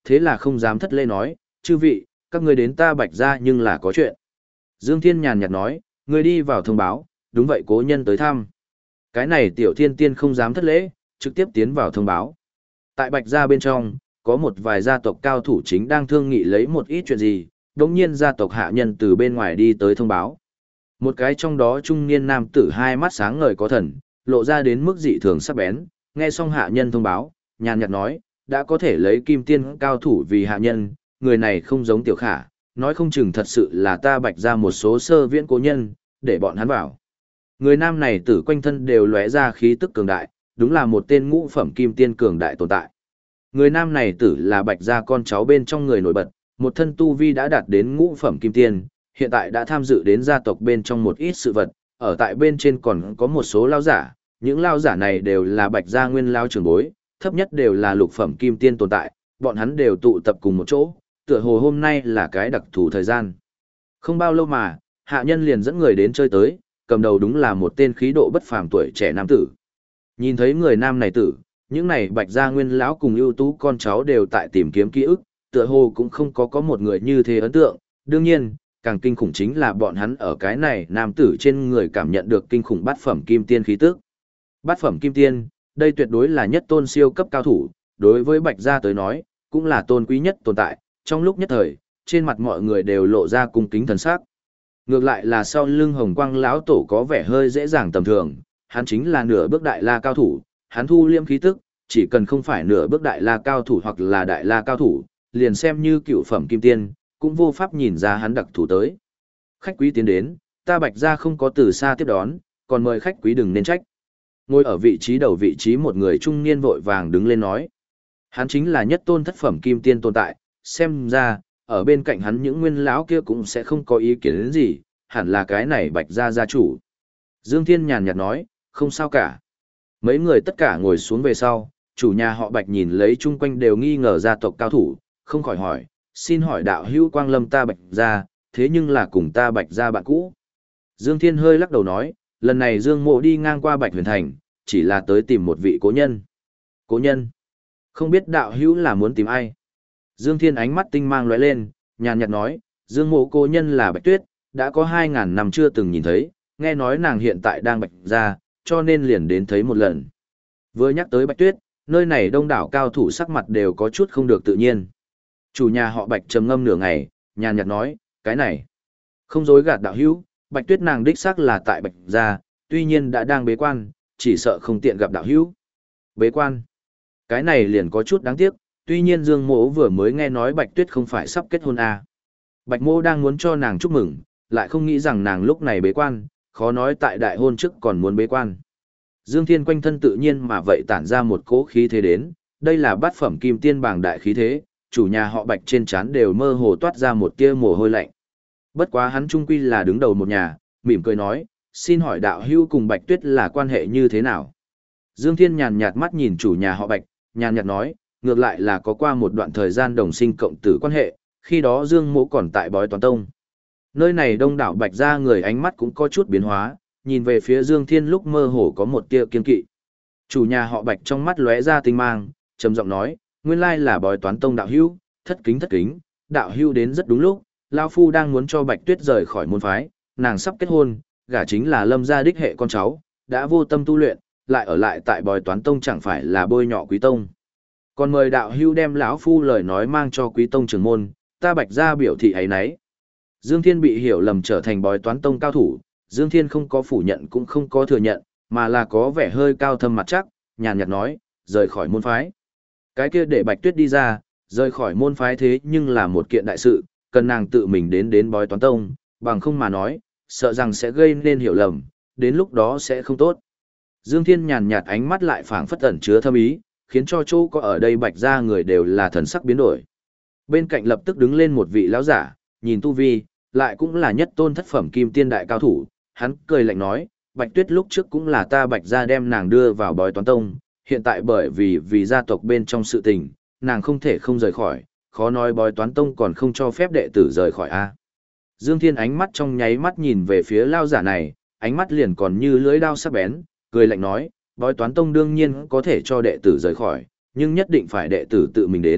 A: thế là không dám thất lễ nói, chư vị, các ngươi đến ta Bạch gia nhưng là có chuyện. Dương Thiên nhàn nhạt nói, ngươi đi vào thông báo, đúng vậy cố nhân tới thăm. Cái này Tiểu Thiên Tiên không dám thất lễ, trực tiếp tiến vào thông báo. Tại Bạch gia bên trong, có một vài gia tộc cao thủ chính đang thương nghị lấy một ít chuyện gì, đồng nhiên gia tộc hạ nhân từ bên ngoài đi tới thông báo. Một cái trong đó trung niên nam tử hai mắt sáng ngời có thần, lộ ra đến mức dị thường sắc bén, nghe xong hạ nhân thông báo, nhàn nhạt nói, đã có thể lấy kim tiên cao thủ vì hạ nhân, người này không giống Tiểu Khả, nói không chừng thật sự là ta Bạch gia một số sơ viễn cố nhân, để bọn hắn vào. Người nam này tử quanh thân đều lóe ra khí tức cường đại, đúng là một tên ngũ phẩm kim tiên cường đại tồn tại. Người nam này tử là Bạch gia con cháu bên trong người nổi bật, một thân tu vi đã đạt đến ngũ phẩm kim tiên, hiện tại đã tham dự đến gia tộc bên trong một ít sự vật, ở tại bên trên còn có một số lao giả, những lao giả này đều là Bạch gia nguyên lao trưởng bối, thấp nhất đều là lục phẩm kim tiên tồn tại, bọn hắn đều tụ tập cùng một chỗ, tựa hồ hôm nay là cái đặc thù thời gian. Không bao lâu mà, hạ nhân liền dẫn người đến chơi tới, cầm đầu đúng là một tên khí độ bất phàm tuổi trẻ nam tử. Nhìn thấy người nam này tử, những này Bạch gia nguyên lão cùng ưu tú con cháu đều tại tìm kiếm ký ức, tựa hồ cũng không có một người như thế ấn tượng, đương nhiên, càng kinh khủng chính là bọn hắn ở cái này nam tử trên người cảm nhận được kinh khủng bát phẩm kim tiên khí tức. Bát phẩm kim tiên, đây tuyệt đối là nhất tôn siêu cấp cao thủ, đối với Bạch gia tới nói, cũng là tôn quý nhất tồn tại, trong lúc nhất thời, trên mặt mọi người đều lộ ra cung kính thần sắc. Ngược lại là sau lưng Hồng Quang lão tổ có vẻ hơi dễ dàng tầm thường, hắn chính là nửa bước đại la cao thủ, hắn thu liêm khí tức, chỉ cần không phải nửa bước đại la cao thủ hoặc là đại la cao thủ, liền xem như cựu phẩm kim tiên, cũng vô pháp nhìn ra hắn đặc thủ tới. Khách quý tiến đến, ta Bạch gia không có từ xa tiếp đón, còn mời khách quý đừng nên trách. Ngồi ở vị trí đầu vị trí một người trung niên vội vàng đứng lên nói. Hắn chính là nhất tôn thất phẩm kim tiên tồn tại, xem ra, ở bên cạnh hắn những nguyên lão kia cũng sẽ không có ý kiến đến gì, hẳn là cái này Bạch gia gia chủ. Dương Thiên nhàn nhạt nói, không sao cả. Mấy người tất cả ngồi xuống về sau, chủ nhà họ Bạch nhìn lấy chung quanh đều nghi ngờ gia tộc cao thủ, không khỏi hỏi, xin hỏi đạo hữu quang lâm ta Bạch gia, thế nhưng là cùng ta Bạch gia bạn cũ. Dương Thiên hơi lắc đầu nói, lần này Dương Mộ đi ngang qua Bạch Huyền Thành, chỉ là tới tìm một vị cố nhân. Cố nhân? Không biết đạo hữu là muốn tìm ai? Dương Thiên ánh mắt tinh mang lóe lên, nhàn nhạt nói, Dương Mộ cố nhân là Bạch Tuyết, đã có 2000 năm chưa từng nhìn thấy, nghe nói nàng hiện tại đang Bạch gia, cho nên liền đến thấy một lần. Vừa nhắc tới Bạch Tuyết, nơi này đông đảo cao thủ sắc mặt đều có chút không được tự nhiên. Chủ nhà họ Bạch trầm ngâm nửa ngày, nhàn nhạt nói, cái này, không dối gạt đạo hữu, Bạch Tuyết nàng đích xác là tại Bạch gia, tuy nhiên đã đang bế quan, chỉ sợ không tiện gặp đạo hữu. Bế quan, cái này liền có chút đáng tiếc, tuy nhiên Dương Mỗ vừa mới nghe nói Bạch Tuyết không phải sắp kết hôn à. Bạch Mô đang muốn cho nàng chúc mừng, lại không nghĩ rằng nàng lúc này bế quan, khó nói tại đại hôn trước còn muốn bế quan. Dương Thiên quanh thân tự nhiên mà vậy tản ra một cỗ khí thế đến, đây là bát phẩm kim tiên bảng đại khí thế, chủ nhà họ Bạch trên trán đều mơ hồ toát ra một tia mồ hôi lạnh. Bất quá hắn trung quy là đứng đầu một nhà, mỉm cười nói, xin hỏi đạo hữu cùng Bạch Tuyết là quan hệ như thế nào? Dương Thiên nhàn nhạt mắt nhìn chủ nhà họ Bạch, nhàn nhạt nói, ngược lại là có qua một đoạn thời gian đồng sinh cộng tử quan hệ, khi đó Dương Mỗ còn tại Bói Toán Tông. Nơi này đông đảo Bạch gia người ánh mắt cũng có chút biến hóa, nhìn về phía Dương Thiên lúc mơ hồ có một tia kiên kỵ. Chủ nhà họ Bạch trong mắt lóe ra tinh mang, trầm giọng nói, nguyên lai là Bói Toán Tông đạo hữu, thất kính, đạo hữu đến rất đúng lúc, lão phu đang muốn cho Bạch Tuyết rời khỏi môn phái, nàng sắp kết hôn, gả chính là Lâm gia đích hệ con cháu, đã vô tâm tu luyện, lại ở lại tại Bói Toán Tông chẳng phải là bôi nhọ Quý Tông. Còn mời đạo hữu đem lão phu lời nói mang cho Quý Tông trưởng môn, ta Bạch gia biểu thị ấy nấy. Dương Thiên bị hiểu lầm trở thành Bói Toán Tông cao thủ, Dương Thiên không có phủ nhận cũng không có thừa nhận, mà là có vẻ hơi cao thâm mặt chắc, nhàn nhạt nói, rời khỏi môn phái. Cái kia để Bạch Tuyết đi ra, rời khỏi môn phái thế nhưng là một kiện đại sự, cần nàng tự mình đến Bói Toán Tông, bằng không mà nói, sợ rằng sẽ gây nên hiểu lầm, đến lúc đó sẽ không tốt. Dương Thiên nhàn nhạt ánh mắt lại phảng phất ẩn chứa thâm ý, khiến cho chỗ có ở đây Bạch gia người đều là thần sắc biến đổi. Bên cạnh lập tức đứng lên một vị lão giả, nhìn tu vi, lại cũng là nhất tôn thất phẩm kim tiên đại cao thủ, hắn cười lạnh nói, Bạch Tuyết lúc trước cũng là ta Bạch gia đem nàng đưa vào Bói Toán Tông, hiện tại bởi vì gia tộc bên trong sự tình, nàng không thể không rời khỏi, khó nói Bói Toán Tông còn không cho phép đệ tử rời khỏi a. Dương Thiên ánh mắt trong nháy mắt nhìn về phía lao giả này, ánh mắt liền còn như lưỡi dao sắc bén, cười lạnh nói, Bói Toán Tông đương nhiên có thể cho đệ tử rời khỏi, nhưng nhất định phải đệ tử tự mình đến,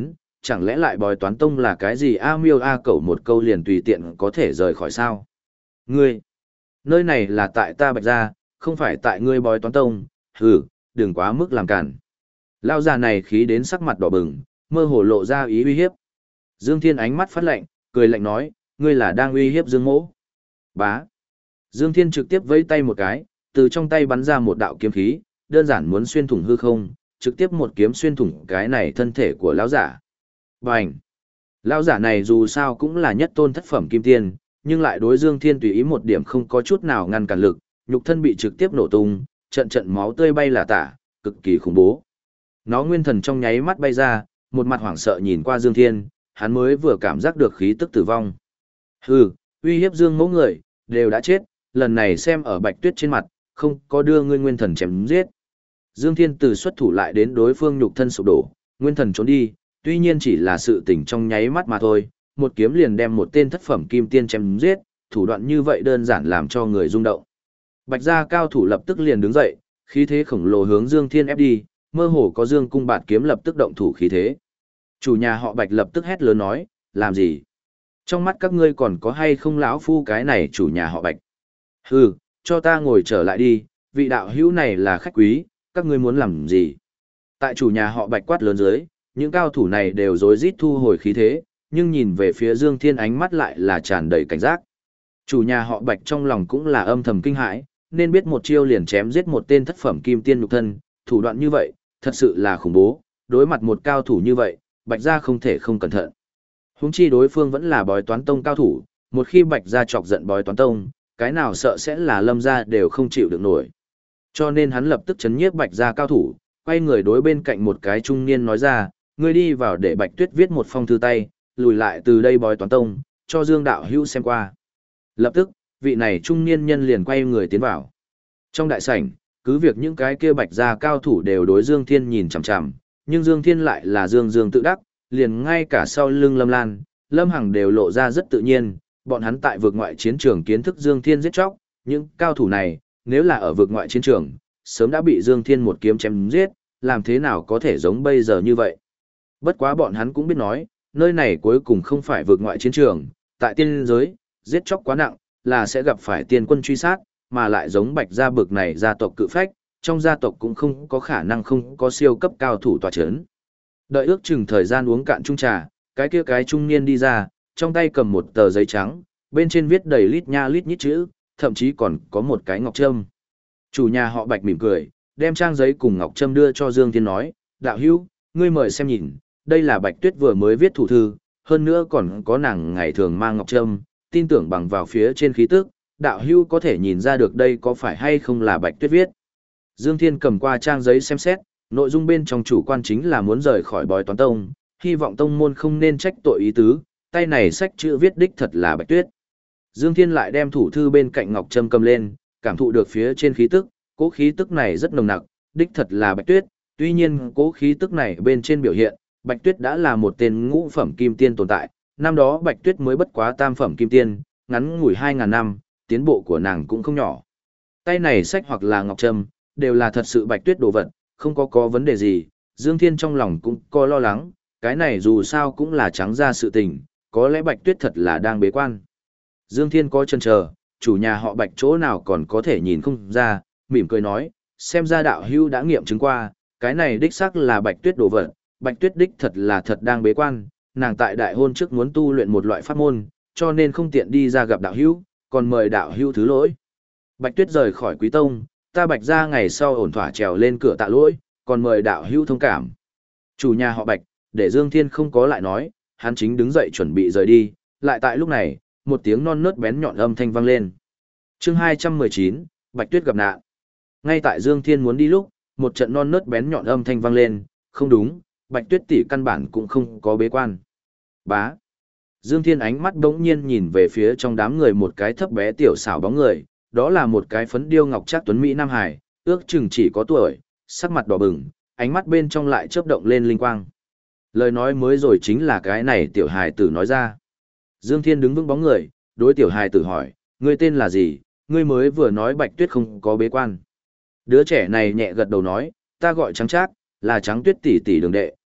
A: chẳng lẽ lại bói toán tông là cái gì a miêu a cẩu một câu liền tùy tiện có thể rời khỏi sao? Ngươi, nơi này là tại ta Bạch gia, không phải tại ngươi bói toán tông, hừ, đừng quá mức làm cản. Lao già này khí đến sắc mặt đỏ bừng, mơ hồ lộ ra ý uy hiếp. Dương Thiên ánh mắt phát lạnh, cười lạnh nói, ngươi là đang uy hiếp Dương Mỗ. Bá. Dương Thiên trực tiếp vẫy tay một cái, từ trong tay bắn ra một đạo kiếm khí, đơn giản muốn xuyên thủng hư không, trực tiếp một kiếm xuyên thủng cái này thân thể của lão giả. Bành. Lão giả này dù sao cũng là nhất tôn thất phẩm kim tiên, nhưng lại đối Dương Thiên tùy ý một điểm không có chút nào ngăn cản lực, nhục thân bị trực tiếp nổ tung, trận trận máu tươi bay là tả, cực kỳ khủng bố. Nó nguyên thần trong nháy mắt bay ra, một mặt hoảng sợ nhìn qua Dương Thiên, hắn mới vừa cảm giác được khí tức tử vong. Hừ, uy hiếp Dương Mỗ người, đều đã chết, lần này xem ở Bạch Tuyết trên mặt, không có đưa ngươi nguyên thần chém giết. Dương Thiên từ xuất thủ lại đến đối phương nhục thân sụp đổ, nguyên thần trốn đi, tuy nhiên chỉ là sự tỉnh trong nháy mắt mà thôi, một kiếm liền đem một tên thất phẩm kim tiên chém giết, thủ đoạn như vậy đơn giản làm cho người rung động. Bạch gia cao thủ lập tức liền đứng dậy, khí thế khổng lồ hướng Dương Thiên ép đi, mơ hồ có Dương cung bạt kiếm lập tức động thủ khí thế. Chủ nhà họ Bạch lập tức hét lớn nói, làm gì? Trong mắt các ngươi còn có hay không lão phu cái này chủ nhà họ Bạch? Hừ, cho ta ngồi trở lại đi, vị đạo hữu này là khách quý, các ngươi muốn làm gì? Tại chủ nhà họ Bạch quát lớn dưới, những cao thủ này đều rối rít thu hồi khí thế, nhưng nhìn về phía Dương Thiên ánh mắt lại là tràn đầy cảnh giác. Chủ nhà họ Bạch trong lòng cũng là âm thầm kinh hãi, nên biết một chiêu liền chém giết một tên thất phẩm kim tiên nhục thân, thủ đoạn như vậy, thật sự là khủng bố, đối mặt một cao thủ như vậy, Bạch gia không thể không cẩn thận. Huống chi đối phương vẫn là bói toán tông cao thủ, một khi Bạch gia chọc giận bói toán tông, cái nào sợ sẽ là Lâm gia đều không chịu được nổi. Cho nên hắn lập tức chấn nhiếp Bạch gia cao thủ, quay người đối bên cạnh một cái trung niên nói ra, ngươi đi vào để Bạch Tuyết viết một phong thư tay, lùi lại từ đây bói toán tông, cho Dương đạo hữu xem qua. Lập tức, vị này trung niên nhân liền quay người tiến vào. Trong đại sảnh, cứ việc những cái kia Bạch gia cao thủ đều đối Dương Thiên nhìn chằm chằm, nhưng Dương Thiên lại là Dương Dương tự đắc, liền ngay cả sau lưng Lâm Lan, Lâm Hằng đều lộ ra rất tự nhiên, bọn hắn tại vực ngoại chiến trường kiến thức Dương Thiên giết chóc, những cao thủ này, nếu là ở vực ngoại chiến trường, sớm đã bị Dương Thiên một kiếm chém giết, làm thế nào có thể giống bây giờ như vậy. Bất quá bọn hắn cũng biết nói, nơi này cuối cùng không phải vực ngoại chiến trường, tại tiên giới, giết chóc quá nặng, là sẽ gặp phải tiên quân truy sát, mà lại giống Bạch gia bực này gia tộc cự phách, trong gia tộc cũng không có khả năng không có siêu cấp cao thủ tọa chấn. Đợi ước chừng thời gian uống cạn chung trà, cái trung niên đi ra, trong tay cầm một tờ giấy trắng, bên trên viết đầy lít nha lít nhít chữ, thậm chí còn có một cái ngọc trâm. Chủ nhà họ Bạch mỉm cười, đem trang giấy cùng ngọc trâm đưa cho Dương Thiên nói, đạo hữu, ngươi mời xem nhìn, đây là Bạch Tuyết vừa mới viết thủ thư, hơn nữa còn có nàng ngày thường mang ngọc trâm, tin tưởng bằng vào phía trên khí tức, đạo hữu có thể nhìn ra được đây có phải hay không là Bạch Tuyết viết. Dương Thiên cầm qua trang giấy xem xét, nội dung bên trong chủ quan chính là muốn rời khỏi bói toán tông, hy vọng tông môn không nên trách tội ý tứ, tay này sách chữ viết đích thật là Bạch Tuyết. Dương Thiên lại đem thủ thư bên cạnh ngọc trâm cầm lên, cảm thụ được phía trên khí tức, cố khí tức này rất nồng nặc, đích thật là Bạch Tuyết, tuy nhiên cố khí tức này bên trên biểu hiện, Bạch Tuyết đã là một tên ngũ phẩm kim tiên tồn tại, năm đó Bạch Tuyết mới bất quá tam phẩm kim tiên, ngắn ngủi 2000 năm, tiến bộ của nàng cũng không nhỏ. Tay này sách hoặc là ngọc trâm, đều là thật sự Bạch Tuyết đồ vật, không có vấn đề gì, Dương Thiên trong lòng cũng có lo lắng, cái này dù sao cũng là trắng ra sự tình, có lẽ Bạch Tuyết thật là đang bế quan. Dương Thiên có chần chờ, chủ nhà họ Bạch chỗ nào còn có thể nhìn không ra, mỉm cười nói, xem ra đạo hữu đã nghiệm chứng qua, cái này đích xác là Bạch Tuyết đồ vật, Bạch Tuyết đích thật là thật đang bế quan, nàng tại đại hôn trước muốn tu luyện một loại pháp môn, cho nên không tiện đi ra gặp đạo hữu, còn mời đạo hữu thứ lỗi. Bạch Tuyết rời khỏi Quý Tông, ta Bạch gia ngày sau ổn thỏa trèo lên cửa tạ lỗi, còn mời đạo hữu thông cảm. Chủ nhà họ Bạch, để Dương Thiên không có lại nói, hắn chính đứng dậy chuẩn bị rời đi, lại tại lúc này, một tiếng non nớt bén nhọn âm thanh vang lên. Chương 219, Bạch Tuyết gặp nạn. Ngay tại Dương Thiên muốn đi lúc, một trận non nớt bén nhọn âm thanh vang lên, không đúng, Bạch Tuyết tỷ căn bản cũng không có bế quan. Bá. Dương Thiên ánh mắt bỗng nhiên nhìn về phía trong đám người một cái thấp bé tiểu xảo bóng người, đó là một cái phấn điêu ngọc trác tuấn mỹ nam hải, ước chừng chỉ có tuổi, sắc mặt đỏ bừng, ánh mắt bên trong lại chớp động lên linh quang. Lời nói mới rồi chính là cái này tiểu hài tử nói ra. Dương Thiên đứng vững bóng người, đối tiểu hài tử hỏi, ngươi tên là gì, ngươi mới vừa nói Bạch Tuyết không có bế quan. Đứa trẻ này nhẹ gật đầu nói, ta gọi Trắng Trác, là Trắng Tuyết tỷ tỷ đường đệ,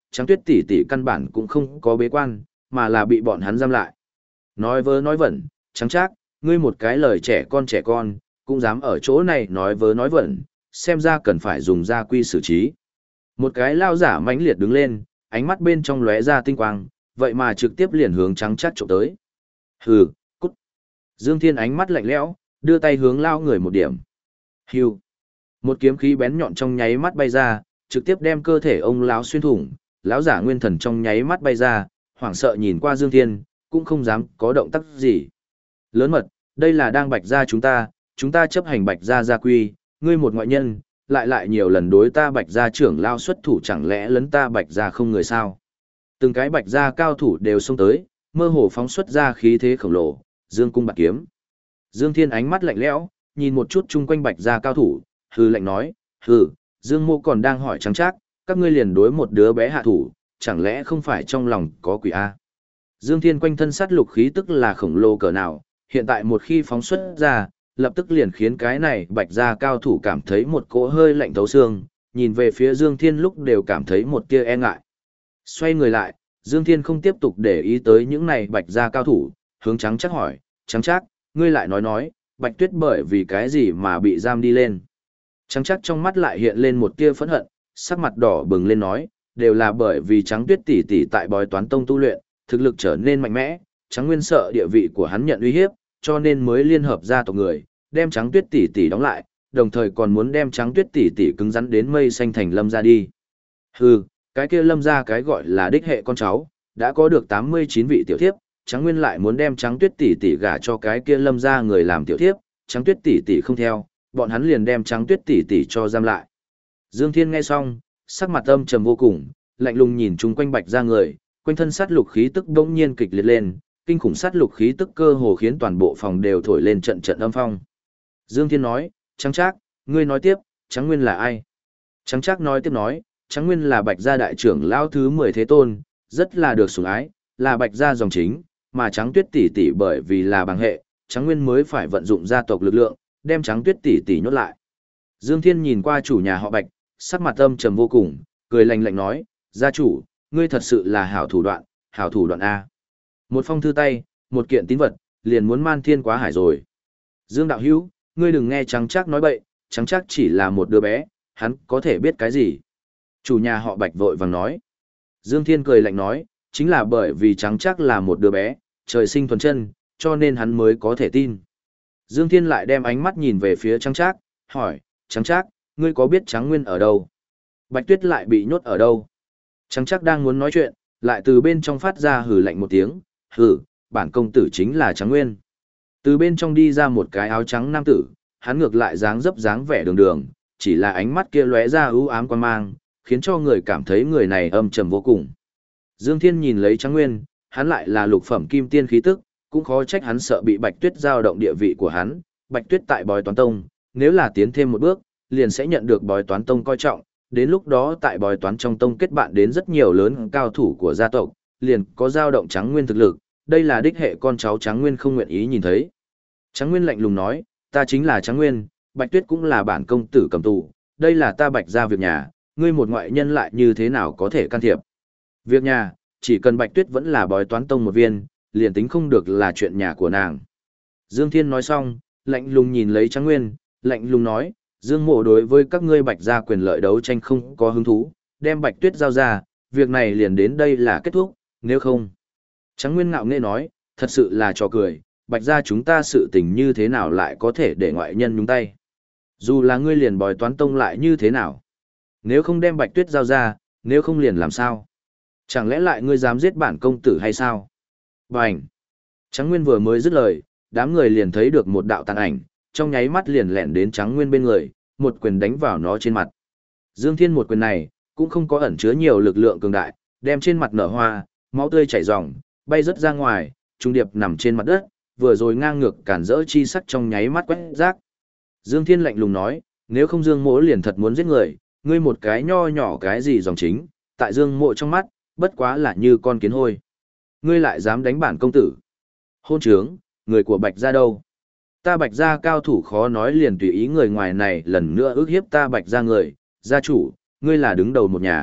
A: Trắng Tuyết tỷ tỷ căn bản cũng không có bế quan, mà là bị bọn hắn giam lại. Nói vớ nói vẩn, Trắng Trác, ngươi một cái lời trẻ con, cũng dám ở chỗ này nói vớ nói vẩn, xem ra cần phải dùng gia quy xử trí. Một cái lao giả mãnh liệt đứng lên, ánh mắt bên trong lóe ra tinh quang, vậy mà trực tiếp liền hướng Trắng Trác chụp tới. Hừ, cút. Dương Thiên ánh mắt lạnh lẽo, đưa tay hướng lao người một điểm. Hưu. Một kiếm khí bén nhọn trong nháy mắt bay ra, trực tiếp đem cơ thể ông lão xuyên thủng, lão giả nguyên thần trong nháy mắt bay ra, hoảng sợ nhìn qua Dương Thiên, cũng không dám có động tác gì. Lớn mật, đây là đang Bạch gia chúng ta chấp hành Bạch gia gia quy, ngươi một ngoại nhân, lại nhiều lần đối ta Bạch gia trưởng lao xuất thủ, chẳng lẽ lấn ta Bạch gia không người sao? Từng cái Bạch gia cao thủ đều xông tới, mơ hồ phóng xuất ra khí thế khổng lồ, dương cung bạc kiếm. Dương Thiên ánh mắt lạnh lẽo, nhìn một chút chung quanh Bạch gia cao thủ, hừ lạnh nói, hừ, Dương Mô còn đang hỏi Trắng Trác, các ngươi liền đối một đứa bé hạ thủ, chẳng lẽ không phải trong lòng có quỷ a? Dương Thiên quanh thân sát lục khí tức là khổng lồ cỡ nào, hiện tại một khi phóng xuất ra, lập tức liền khiến cái này Bạch gia cao thủ cảm thấy một cỗ hơi lạnh thấu xương, nhìn về phía Dương Thiên lúc đều cảm thấy một tia e ngại. Xoay người lại, Dương Thiên không tiếp tục để ý tới những này Bạch gia cao thủ, hướng Trắng Trác hỏi, Trắng Trác, ngươi lại nói, Bạch Tuyết bởi vì cái gì mà bị giam đi lên? Trắng Trác trong mắt lại hiện lên một tia phẫn hận, sắc mặt đỏ bừng lên nói, đều là bởi vì Trắng Tuyết tỷ tỷ tại Bói Toán Tông tu luyện, thực lực trở nên mạnh mẽ, Trắng Nguyên sợ địa vị của hắn nhận uy hiếp, cho nên mới liên hợp gia tộc người, đem Trắng Tuyết tỷ tỷ đóng lại, đồng thời còn muốn đem Trắng Tuyết tỷ tỷ cứng rắn đến mây xanh thành Lâm gia đi. Hừ, cái kia Lâm gia cái gọi là đích hệ con cháu, đã có được 89 vị tiểu thiếp, Trắng Nguyên lại muốn đem Trắng Tuyết tỷ tỷ gả cho cái kia Lâm gia người làm tiểu thiếp, Trắng Tuyết tỷ tỷ không theo, bọn hắn liền đem Trắng Tuyết tỷ tỷ cho giam lại. Dương Thiên nghe xong, sắc mặt âm trầm vô cùng, lạnh lùng nhìn chung quanh Bạch gia người, quanh thân sát lục khí tức bỗng nhiên kịch liệt lên, kinh khủng sát lục khí tức cơ hồ khiến toàn bộ phòng đều thổi lên trận trận âm phong. Dương Thiên nói, Trắng Trác, ngươi nói tiếp, Trắng Nguyên là ai? Trắng Trác nói tiếp nói, Trắng Nguyên là Bạch gia đại trưởng lão thứ 10 thế tôn, rất là được sủng ái, là Bạch gia dòng chính, mà Trắng Tuyết tỷ tỷ bởi vì là bằng hệ, Trắng Nguyên mới phải vận dụng gia tộc lực lượng, đem Trắng Tuyết tỷ tỷ nhốt lại. Dương Thiên nhìn qua chủ nhà họ Bạch, sắc mặt âm trầm vô cùng, cười lạnh lạnh nói, gia chủ, ngươi thật sự là hảo thủ đoạn A. Một phong thư tay, một kiện tín vật, liền muốn man thiên quá hải rồi. Dương đạo hữu, ngươi đừng nghe Trắng Trác nói bậy, Trắng Trác chỉ là một đứa bé, hắn có thể biết cái gì. Chủ nhà họ Bạch vội vàng nói. Dương Thiên cười lạnh nói, chính là bởi vì Trắng Trác là một đứa bé, trời sinh thuần chân, cho nên hắn mới có thể tin. Dương Thiên lại đem ánh mắt nhìn về phía Trắng Trác, hỏi, Trắng Trác, ngươi có biết Trắng Nguyên ở đâu? Bạch Tuyết lại bị nhốt ở đâu? Trắng Trác đang muốn nói chuyện, lại từ bên trong phát ra hừ lạnh một tiếng, hừ, bản công tử chính là Trắng Nguyên. Từ bên trong đi ra một cái áo trắng nam tử, hắn ngược lại dáng dấp dáng vẻ đường đường, chỉ là ánh mắt kia lóe ra ưu ám quan mang, khiến cho người cảm thấy người này âm trầm vô cùng. Dương Thiên nhìn lấy Trắng Nguyên, hắn lại là lục phẩm kim tiên khí tức, cũng khó trách hắn sợ bị Bạch Tuyết giao động địa vị của hắn. Bạch Tuyết tại Bói Toán Tông, nếu là tiến thêm một bước, liền sẽ nhận được Bói Toán Tông coi trọng, đến lúc đó tại Bói Toán trong tông kết bạn đến rất nhiều lớn cao thủ của gia tộc, liền có giao động Trắng Nguyên thực lực, đây là đích hệ con cháu Trắng Nguyên không nguyện ý nhìn thấy. Trắng Nguyên lạnh lùng nói, ta chính là Trắng Nguyên, Bạch Tuyết cũng là bản công tử cầm tù, đây là ta Bạch gia việc nhà, ngươi một ngoại nhân lại như thế nào có thể can thiệp. Việc nhà, chỉ cần Bạch Tuyết vẫn là Bói Toán Tông một viên, liền tính không được là chuyện nhà của nàng. Dương Thiên nói xong, lạnh lùng nhìn lấy Trắng Nguyên, lạnh lùng nói, Dương Mộ đối với các ngươi Bạch gia quyền lợi đấu tranh không có hứng thú, đem Bạch Tuyết giao ra, việc này liền đến đây là kết thúc, nếu không. Trắng Nguyên ngạo nghễ nói, thật sự là trò cười, Bạch gia chúng ta sự tình như thế nào lại có thể để ngoại nhân nhúng tay. Dù là ngươi liền Bói Toán Tông lại như thế nào. Nếu không đem Bạch Tuyết giao ra, nếu không liền làm sao? Chẳng lẽ lại ngươi dám giết bản công tử hay sao? Bành! Trắng Nguyên vừa mới dứt lời, đám người liền thấy được một đạo tàn ảnh, trong nháy mắt liền lẹn đến Trắng Nguyên bên người, một quyền đánh vào nó trên mặt. Dương Thiên một quyền này, cũng không có ẩn chứa nhiều lực lượng cường đại, đem trên mặt nở hoa, máu tươi chảy ròng, bay rất ra ngoài, trung điệp nằm trên mặt đất, vừa rồi ngang ngược cản rỡ chi sắc trong nháy mắt quét rác. Dương Thiên lạnh lùng nói, nếu không Dương Mỗ liền thật muốn giết người, ngươi một cái nho nhỏ cái gì dòng chính, tại Dương Mộ trong mắt, bất quá là như con kiến hôi. Ngươi lại dám đánh bản công tử. Hôn trướng, người của Bạch gia đâu? Ta Bạch gia cao thủ khó nói liền tùy ý người ngoài này lần nữa ức hiếp ta Bạch gia người, gia chủ, ngươi là đứng đầu một nhà,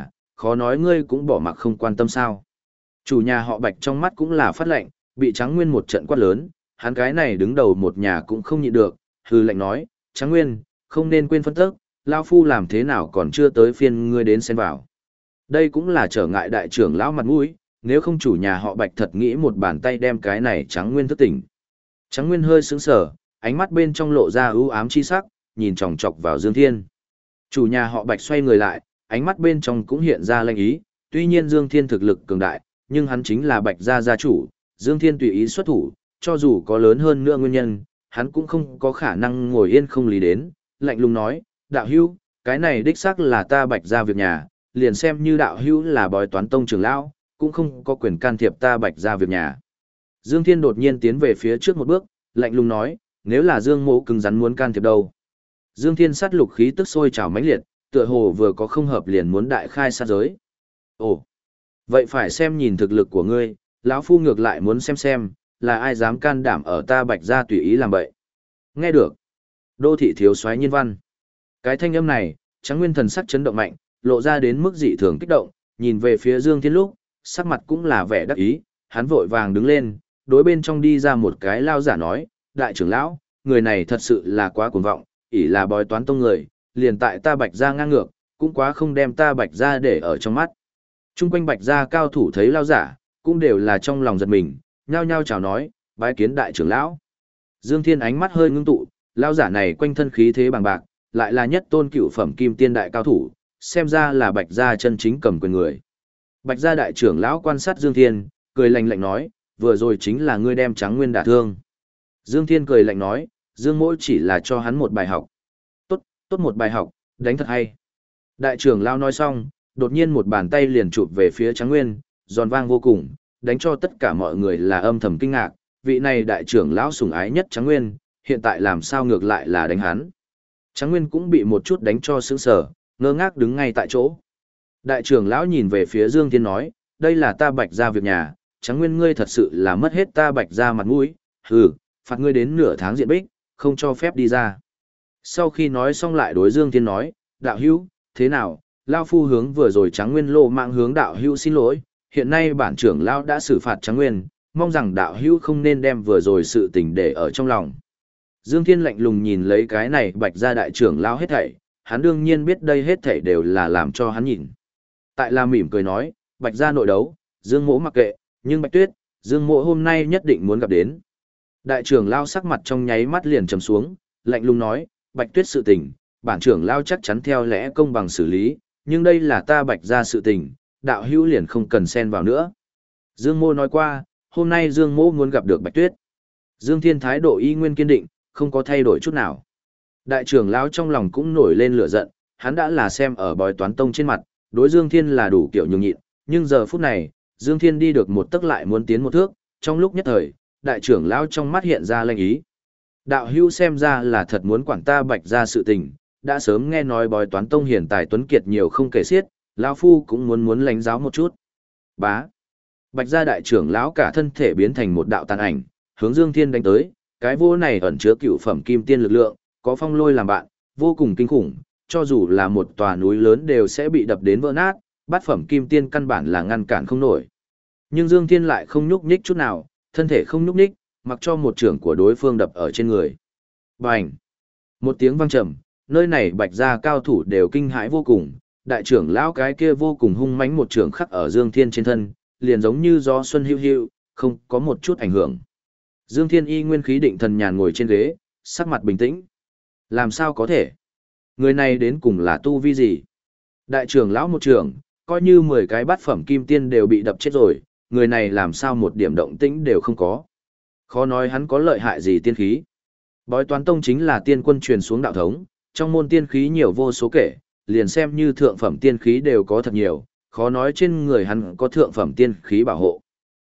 A: khó nói ngươi cũng bỏ mặc không quan tâm sao. Chủ nhà họ Bạch trong mắt cũng là phát lệnh, bị Tráng Nguyên một trận quát lớn, hắn cái này đứng đầu một nhà cũng không nhịn được, hừ lệnh nói, Tráng Nguyên, không nên quên phân tức, Lao Phu làm thế nào còn chưa tới phiên ngươi đến xen vào. Đây cũng là trở ngại đại trưởng lão mặt mũi, nếu không chủ nhà họ Bạch thật nghĩ một bàn tay đem cái này Tráng Nguyên thức tỉnh. Tráng Nguyên hơi sững sờ, ánh mắt bên trong lộ ra ưu ám chi sắc, nhìn chòng chọc vào Dương Thiên. Chủ nhà họ Bạch xoay người lại, ánh mắt bên trong cũng hiện ra lanh ý, tuy nhiên Dương Thiên thực lực cường đại, nhưng hắn chính là Bạch gia gia chủ, Dương Thiên tùy ý xuất thủ, cho dù có lớn hơn nữa nguyên nhân, hắn cũng không có khả năng ngồi yên không lý đến, lạnh lùng nói, đạo hữu, cái này đích xác là ta Bạch gia việc nhà, liền xem như đạo hữu là bói toán tông trưởng lão, cũng không có quyền can thiệp ta Bạch gia việc nhà. Dương Thiên đột nhiên tiến về phía trước một bước, lạnh lùng nói, nếu là Dương Mỗ cứng rắn muốn can thiệp đâu. Dương Thiên sát lục khí tức sôi trào mãnh liệt, tựa hồ vừa có không hợp liền muốn đại khai sát giới. Ồ, vậy phải xem nhìn thực lực của ngươi, lão phu ngược lại muốn xem, là ai dám can đảm ở ta Bạch gia tùy ý làm bậy. Nghe được. Đô thị thiếu soái Nhiên Văn. Cái thanh âm này, Tráng Nguyên thần sắc chấn động mạnh, lộ ra đến mức dị thường kích động, nhìn về phía Dương Thiên lúc, sắc mặt cũng là vẻ đắc ý, hắn vội vàng đứng lên, đối bên trong đi ra một cái lao giả nói, đại trưởng lão, người này thật sự là quá cuồng vọng, ỷ là bói toán tông người, liền tại ta Bạch gia ngang ngược, cũng quá không đem ta Bạch gia để ở trong mắt. Trung quanh Bạch gia cao thủ thấy lao giả, cũng đều là trong lòng giật mình, nhao nhao chào nói, bái kiến đại trưởng lão. Dương Thiên ánh mắt hơi ngưng tụ, lao giả này quanh thân khí thế bằng bạc, lại là nhất tôn cựu phẩm kim tiên đại cao thủ, xem ra là Bạch gia chân chính cầm quyền người. Bạch gia đại trưởng lão quan sát Dương Thiên, cười lạnh lạnh nói, vừa rồi chính là ngươi đem Tráng Nguyên đả thương. Dương Thiên cười lạnh nói, Dương Mỗ chỉ là cho hắn một bài học. Tốt một bài học, đánh thật hay. Đại trưởng lão nói xong, đột nhiên một bàn tay liền chụp về phía Tráng Nguyên, giòn vang vô cùng, đánh cho tất cả mọi người là âm thầm kinh ngạc, vị này đại trưởng lão sủng ái nhất Tráng Nguyên, hiện tại làm sao ngược lại là đánh hắn. Tráng Nguyên cũng bị một chút đánh cho sững sờ, ngơ ngác đứng ngay tại chỗ. Đại trưởng lão nhìn về phía Dương Thiên nói, đây là ta Bạch gia việc nhà, Tráng Nguyên ngươi thật sự là mất hết ta Bạch gia mặt mũi, hừ, phạt ngươi đến nửa tháng diện bích, không cho phép đi ra. Sau khi nói xong lại đối Dương Thiên nói, đạo hữu, thế nào, Lao Phu hướng vừa rồi Tráng Nguyên lộ mạng hướng đạo hữu xin lỗi, hiện nay bản trưởng Lao đã xử phạt Tráng Nguyên, mong rằng đạo hữu không nên đem vừa rồi sự tình để ở trong lòng. Dương Thiên lạnh lùng nhìn lấy cái này Bạch gia đại trưởng Lao hết thảy, hắn đương nhiên biết đây hết thảy đều là làm cho hắn nhìn. Tại là mỉm cười nói, Bạch gia nội đấu, Dương Mỗ mặc kệ, nhưng Bạch Tuyết, Dương Mỗ hôm nay nhất định muốn gặp đến. Đại trưởng Lao sắc mặt trong nháy mắt liền trầm xuống, lạnh lùng nói, Bạch Tuyết sự tình, bản trưởng Lao chắc chắn theo lẽ công bằng xử lý, nhưng đây là ta Bạch gia sự tình, đạo hữu liền không cần xen vào nữa. Dương Mô nói qua, hôm nay Dương Mô muốn gặp được Bạch Tuyết. Dương Thiên thái độ y nguyên kiên định, không có thay đổi chút nào. Đại trưởng Lão trong lòng cũng nổi lên lửa giận, hắn đã là xem ở bói toán tông trên mặt, đối Dương Thiên là đủ kiểu nhường nhịn, nhưng giờ phút này, Dương Thiên đi được một tấc lại muốn tiến một thước, trong lúc nhất thời, đại trưởng Lão trong mắt hiện ra lanh ý. Đạo hữu xem ra là thật muốn quản ta Bạch gia sự tình, đã sớm nghe nói bói toán tông hiển tài tuấn kiệt nhiều không kể xiết, lão phu cũng muốn lãnh giáo một chút. Bá. Bạch gia đại trưởng lão cả thân thể biến thành một đạo tàn ảnh, hướng Dương Thiên đánh tới, cái vô này ẩn chứa cựu phẩm kim tiên lực lượng, có phong lôi làm bạn, vô cùng kinh khủng, cho dù là một tòa núi lớn đều sẽ bị đập đến vỡ nát, bát phẩm kim tiên căn bản là ngăn cản không nổi. Nhưng Dương Thiên lại không nhúc nhích chút nào, thân thể không nhúc nhích, mặc cho một trưởng của đối phương đập ở trên người. Bành! Một tiếng vang trầm, nơi này Bạch gia cao thủ đều kinh hãi vô cùng, đại trưởng lão cái kia vô cùng hung mãnh một trưởng khắc ở Dương Thiên trên thân, liền giống như gió xuân hiu hiu, không có một chút ảnh hưởng. Dương Thiên y nguyên khí định thần nhàn ngồi trên ghế, sắc mặt bình tĩnh. Làm sao có thể? Người này đến cùng là tu vi gì? Đại trưởng lão một trưởng, coi như 10 cái bát phẩm kim tiên đều bị đập chết rồi, người này làm sao một điểm động tĩnh đều không có. Khó nói hắn có lợi hại gì tiên khí. Bói toán tông chính là tiên quân truyền xuống đạo thống, trong môn tiên khí nhiều vô số kể, liền xem như thượng phẩm tiên khí đều có thật nhiều, khó nói trên người hắn có thượng phẩm tiên khí bảo hộ.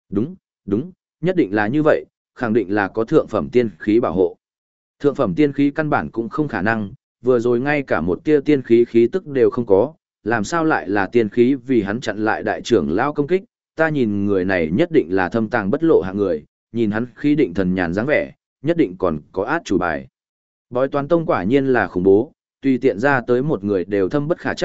A: Đúng, nhất định là như vậy, khẳng định là có thượng phẩm tiên khí bảo hộ. Thượng phẩm tiên khí căn bản cũng không khả năng, vừa rồi ngay cả một tia tiên khí khí tức đều không có, làm sao lại là tiên khí vì hắn chặn lại đại trưởng lao công kích, ta nhìn người này nhất định là thâm tàng bất lộ hạng người, nhìn hắn khí định thần nhàn dáng vẻ, nhất định còn có át chủ bài. Bói toán tông quả nhiên là khủng bố, tùy tiện ra tới một người đều thâm bất khả chắc,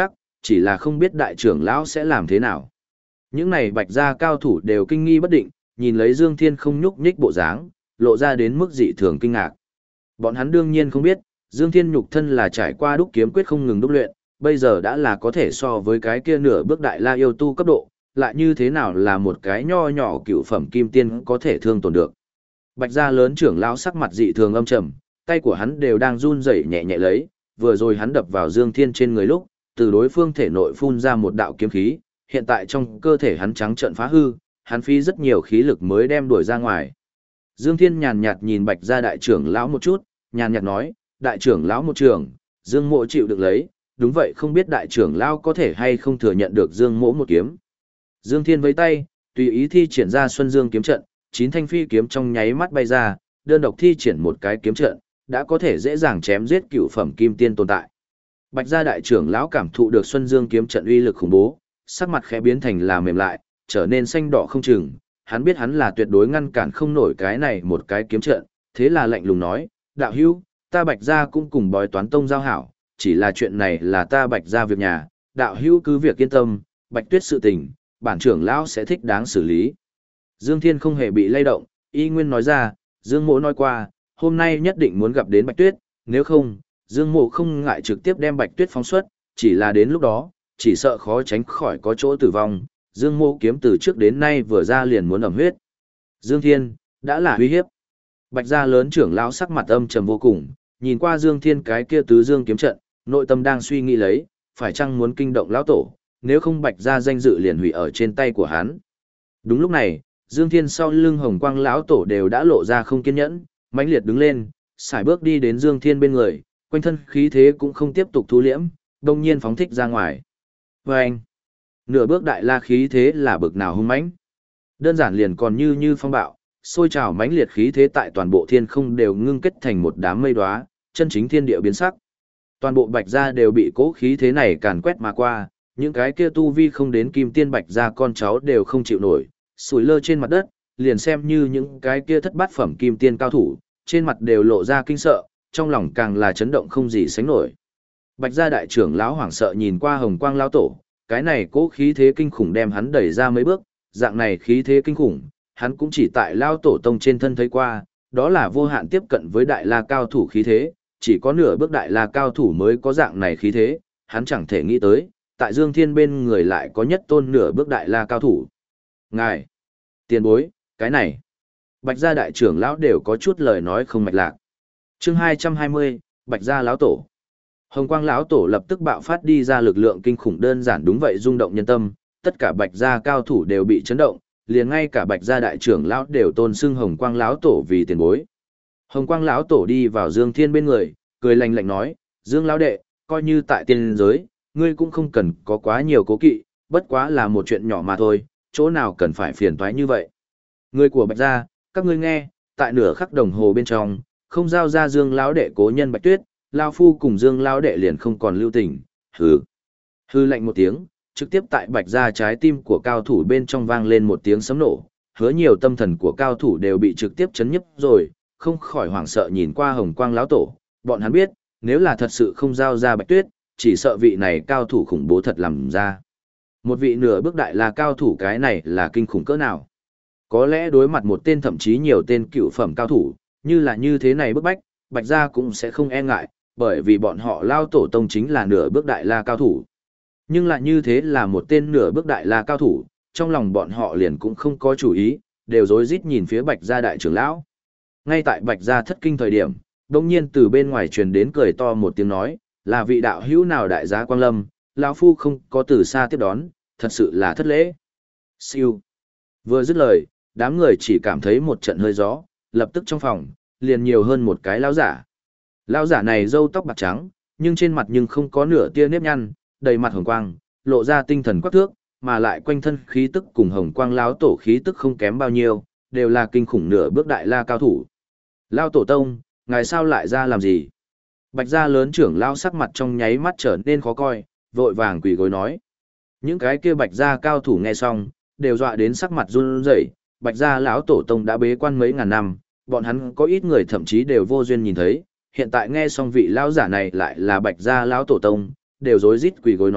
A: chỉ là không biết đại trưởng lão sẽ làm thế nào. Những này Bạch gia cao thủ đều kinh nghi bất định, nhìn lấy Dương Thiên không nhúc nhích bộ dáng, lộ ra đến mức dị thường kinh ngạc. Bọn hắn đương nhiên không biết, Dương Thiên nhục thân là trải qua đúc kiếm quyết không ngừng đúc luyện, bây giờ đã là có thể so với cái kia nửa bước đại la yêu tu cấp độ, lại như thế nào là một cái nho nhỏ cựu phẩm kim tiên có thể thương tổn được. Bạch gia lớn trưởng lão sắc mặt dị thường âm trầm, tay của hắn đều đang run rẩy nhẹ nhẹ lấy, vừa rồi hắn đập vào Dương Thiên trên người lúc, từ đối phương thể nội phun ra một đạo kiếm khí, hiện tại trong cơ thể hắn trắng trợn phá hư, hắn phí rất nhiều khí lực mới đem đuổi ra ngoài. Dương Thiên nhàn nhạt nhìn Bạch gia đại trưởng lão một chút, nhàn nhạt nói, đại trưởng lão một trưởng, Dương Mộ chịu được lấy, đúng vậy không biết đại trưởng lão có thể hay không thừa nhận được Dương Mộ một kiếm. Dương Thiên với tay, tùy ý thi triển ra Xuân Dương kiếm trận, 9 thanh phi kiếm trong nháy mắt bay ra, đơn độc thi triển một cái kiếm trận, đã có thể dễ dàng chém giết cựu phẩm kim tiên tồn tại. Bạch gia đại trưởng lão cảm thụ được Xuân Dương kiếm trận uy lực khủng bố, sắc mặt khẽ biến thành là mềm lại, trở nên xanh đỏ không chừng, hắn biết hắn là tuyệt đối ngăn cản không nổi cái này một cái kiếm trận, thế là lạnh lùng nói, đạo hữu, ta Bạch gia cũng cùng bói toán tông giao hảo, chỉ là chuyện này là ta Bạch gia việc nhà, đạo hữu cứ việc yên tâm, Bạch Tuyết sự tình, bản trưởng lão sẽ thích đáng xử lý. Dương Thiên không hề bị lay động, y nguyên nói ra, Dương Mộ nói qua, hôm nay nhất định muốn gặp đến Bạch Tuyết, nếu không, Dương Mộ không ngại trực tiếp đem Bạch Tuyết phóng xuất, chỉ là đến lúc đó, chỉ sợ khó tránh khỏi có chỗ tử vong, Dương Mộ kiếm từ trước đến nay vừa ra liền muốn ẩm huyết. Dương Thiên, đã là uy hiếp. Bạch gia lớn trưởng lão sắc mặt âm trầm vô cùng, nhìn qua Dương Thiên cái kia tứ dương kiếm trận, nội tâm đang suy nghĩ lấy, phải chăng muốn kinh động lão tổ, nếu không Bạch gia danh dự liền hủy ở trên tay của hắn. Đúng lúc này, Dương Thiên sau lưng Hồng Quang lão tổ đều đã lộ ra không kiên nhẫn, mãnh liệt đứng lên, sải bước đi đến Dương Thiên bên người, quanh thân khí thế cũng không tiếp tục thu liễm, đông nhiên phóng thích ra ngoài. Vâng! Nửa bước đại la khí thế là bực nào hung mãnh. Đơn giản liền còn như phong bạo, sôi trào mãnh liệt khí thế tại toàn bộ thiên không đều ngưng kết thành một đám mây đóa, chân chính thiên địa biến sắc. Toàn bộ Bạch gia đều bị cố khí thế này càn quét mà qua, những cái kia tu vi không đến kim tiên Bạch gia con cháu đều không chịu nổi, sủi lơ trên mặt đất, liền xem như những cái kia thất bát phẩm kim tiên cao thủ, trên mặt đều lộ ra kinh sợ, trong lòng càng là chấn động không gì sánh nổi. Bạch gia đại trưởng lão hoảng sợ nhìn qua Hồng Quang lão tổ, cái này cố khí thế kinh khủng đem hắn đẩy ra mấy bước, dạng này khí thế kinh khủng, hắn cũng chỉ tại lão tổ tông trên thân thấy qua, đó là vô hạn tiếp cận với đại la cao thủ khí thế, chỉ có nửa bước đại la cao thủ mới có dạng này khí thế, hắn chẳng thể nghĩ tới, tại Dương Thiên bên người lại có nhất tôn nửa bước đại la cao thủ. Ngài, tiền bối, cái này, Bạch gia đại trưởng lão đều có chút lời nói không mạch lạc. Chương 220, Bạch gia lão tổ. Hồng Quang lão tổ lập tức bạo phát đi ra lực lượng kinh khủng đơn giản đúng vậy rung động nhân tâm, tất cả Bạch gia cao thủ đều bị chấn động, liền ngay cả Bạch gia đại trưởng lão đều tôn xưng Hồng Quang lão tổ vì tiền bối. Hồng Quang lão tổ đi vào Dương Thiên bên người, cười lạnh lạnh nói, "Dương lão đệ, coi như tại tiên giới, ngươi cũng không cần có quá nhiều cố kỵ, bất quá là một chuyện nhỏ mà thôi, chỗ nào cần phải phiền toái như vậy. Người của Bạch gia, các ngươi nghe, tại nửa khắc đồng hồ bên trong, không giao ra Dương lão đệ cố nhân Bạch Tuyết, lão phu cùng Dương lão đệ liền không còn lưu tình." Hừ. Hừ lạnh một tiếng, trực tiếp tại Bạch gia trái tim của cao thủ bên trong vang lên một tiếng sấm nổ, hứa nhiều tâm thần của cao thủ đều bị trực tiếp chấn nhấp rồi, không khỏi hoảng sợ nhìn qua Hồng Quang lão tổ, bọn hắn biết, nếu là thật sự không giao ra Bạch Tuyết, chỉ sợ vị này cao thủ khủng bố thật làm ra. Một vị nửa bước đại là cao thủ, cái này là kinh khủng cỡ nào. Có lẽ đối mặt một tên thậm chí nhiều tên cựu phẩm cao thủ, như thế này bức bách, Bạch gia cũng sẽ không e ngại, bởi vì bọn họ lao tổ tông chính là nửa bước đại la cao thủ. Nhưng lại như thế là một tên nửa bước đại la cao thủ, trong lòng bọn họ liền cũng không có chủ ý, đều rối rít nhìn phía Bạch gia đại trưởng lão. Ngay tại Bạch gia thất kinh thời điểm, đột nhiên từ bên ngoài truyền đến cười to một tiếng nói, là vị đạo hữu nào đại gia Quang Lâm, lão phu không có từ xa tiếp đón, thật sự là thất lễ. Siêu. Vừa dứt lời, đám người chỉ cảm thấy một trận hơi gió, lập tức trong phòng, liền nhiều hơn một cái lão giả. Lão giả này râu tóc bạc trắng, nhưng trên mặt nhưng không có nửa tia nếp nhăn, đầy mặt hồng quang, lộ ra tinh thần quắc thước, mà lại quanh thân khí tức cùng Hồng Quang lão tổ khí tức không kém bao nhiêu, đều là kinh khủng nửa bước đại la cao thủ. Lão tổ tông, ngài sao lại ra làm gì? Bạch gia lớn trưởng lão sắc mặt trong nháy mắt trở nên khó coi, vội vàng quỳ gối nói. Những cái kia Bạch gia cao thủ nghe xong, đều dọa đến sắc mặt run rẩy. Bạch gia lão tổ tông đã bế quan mấy ngàn năm, bọn hắn có ít người thậm chí đều vô duyên nhìn thấy, hiện tại nghe xong vị lão giả này lại là Bạch gia lão tổ tông, đều rối rít quỳ gối nói,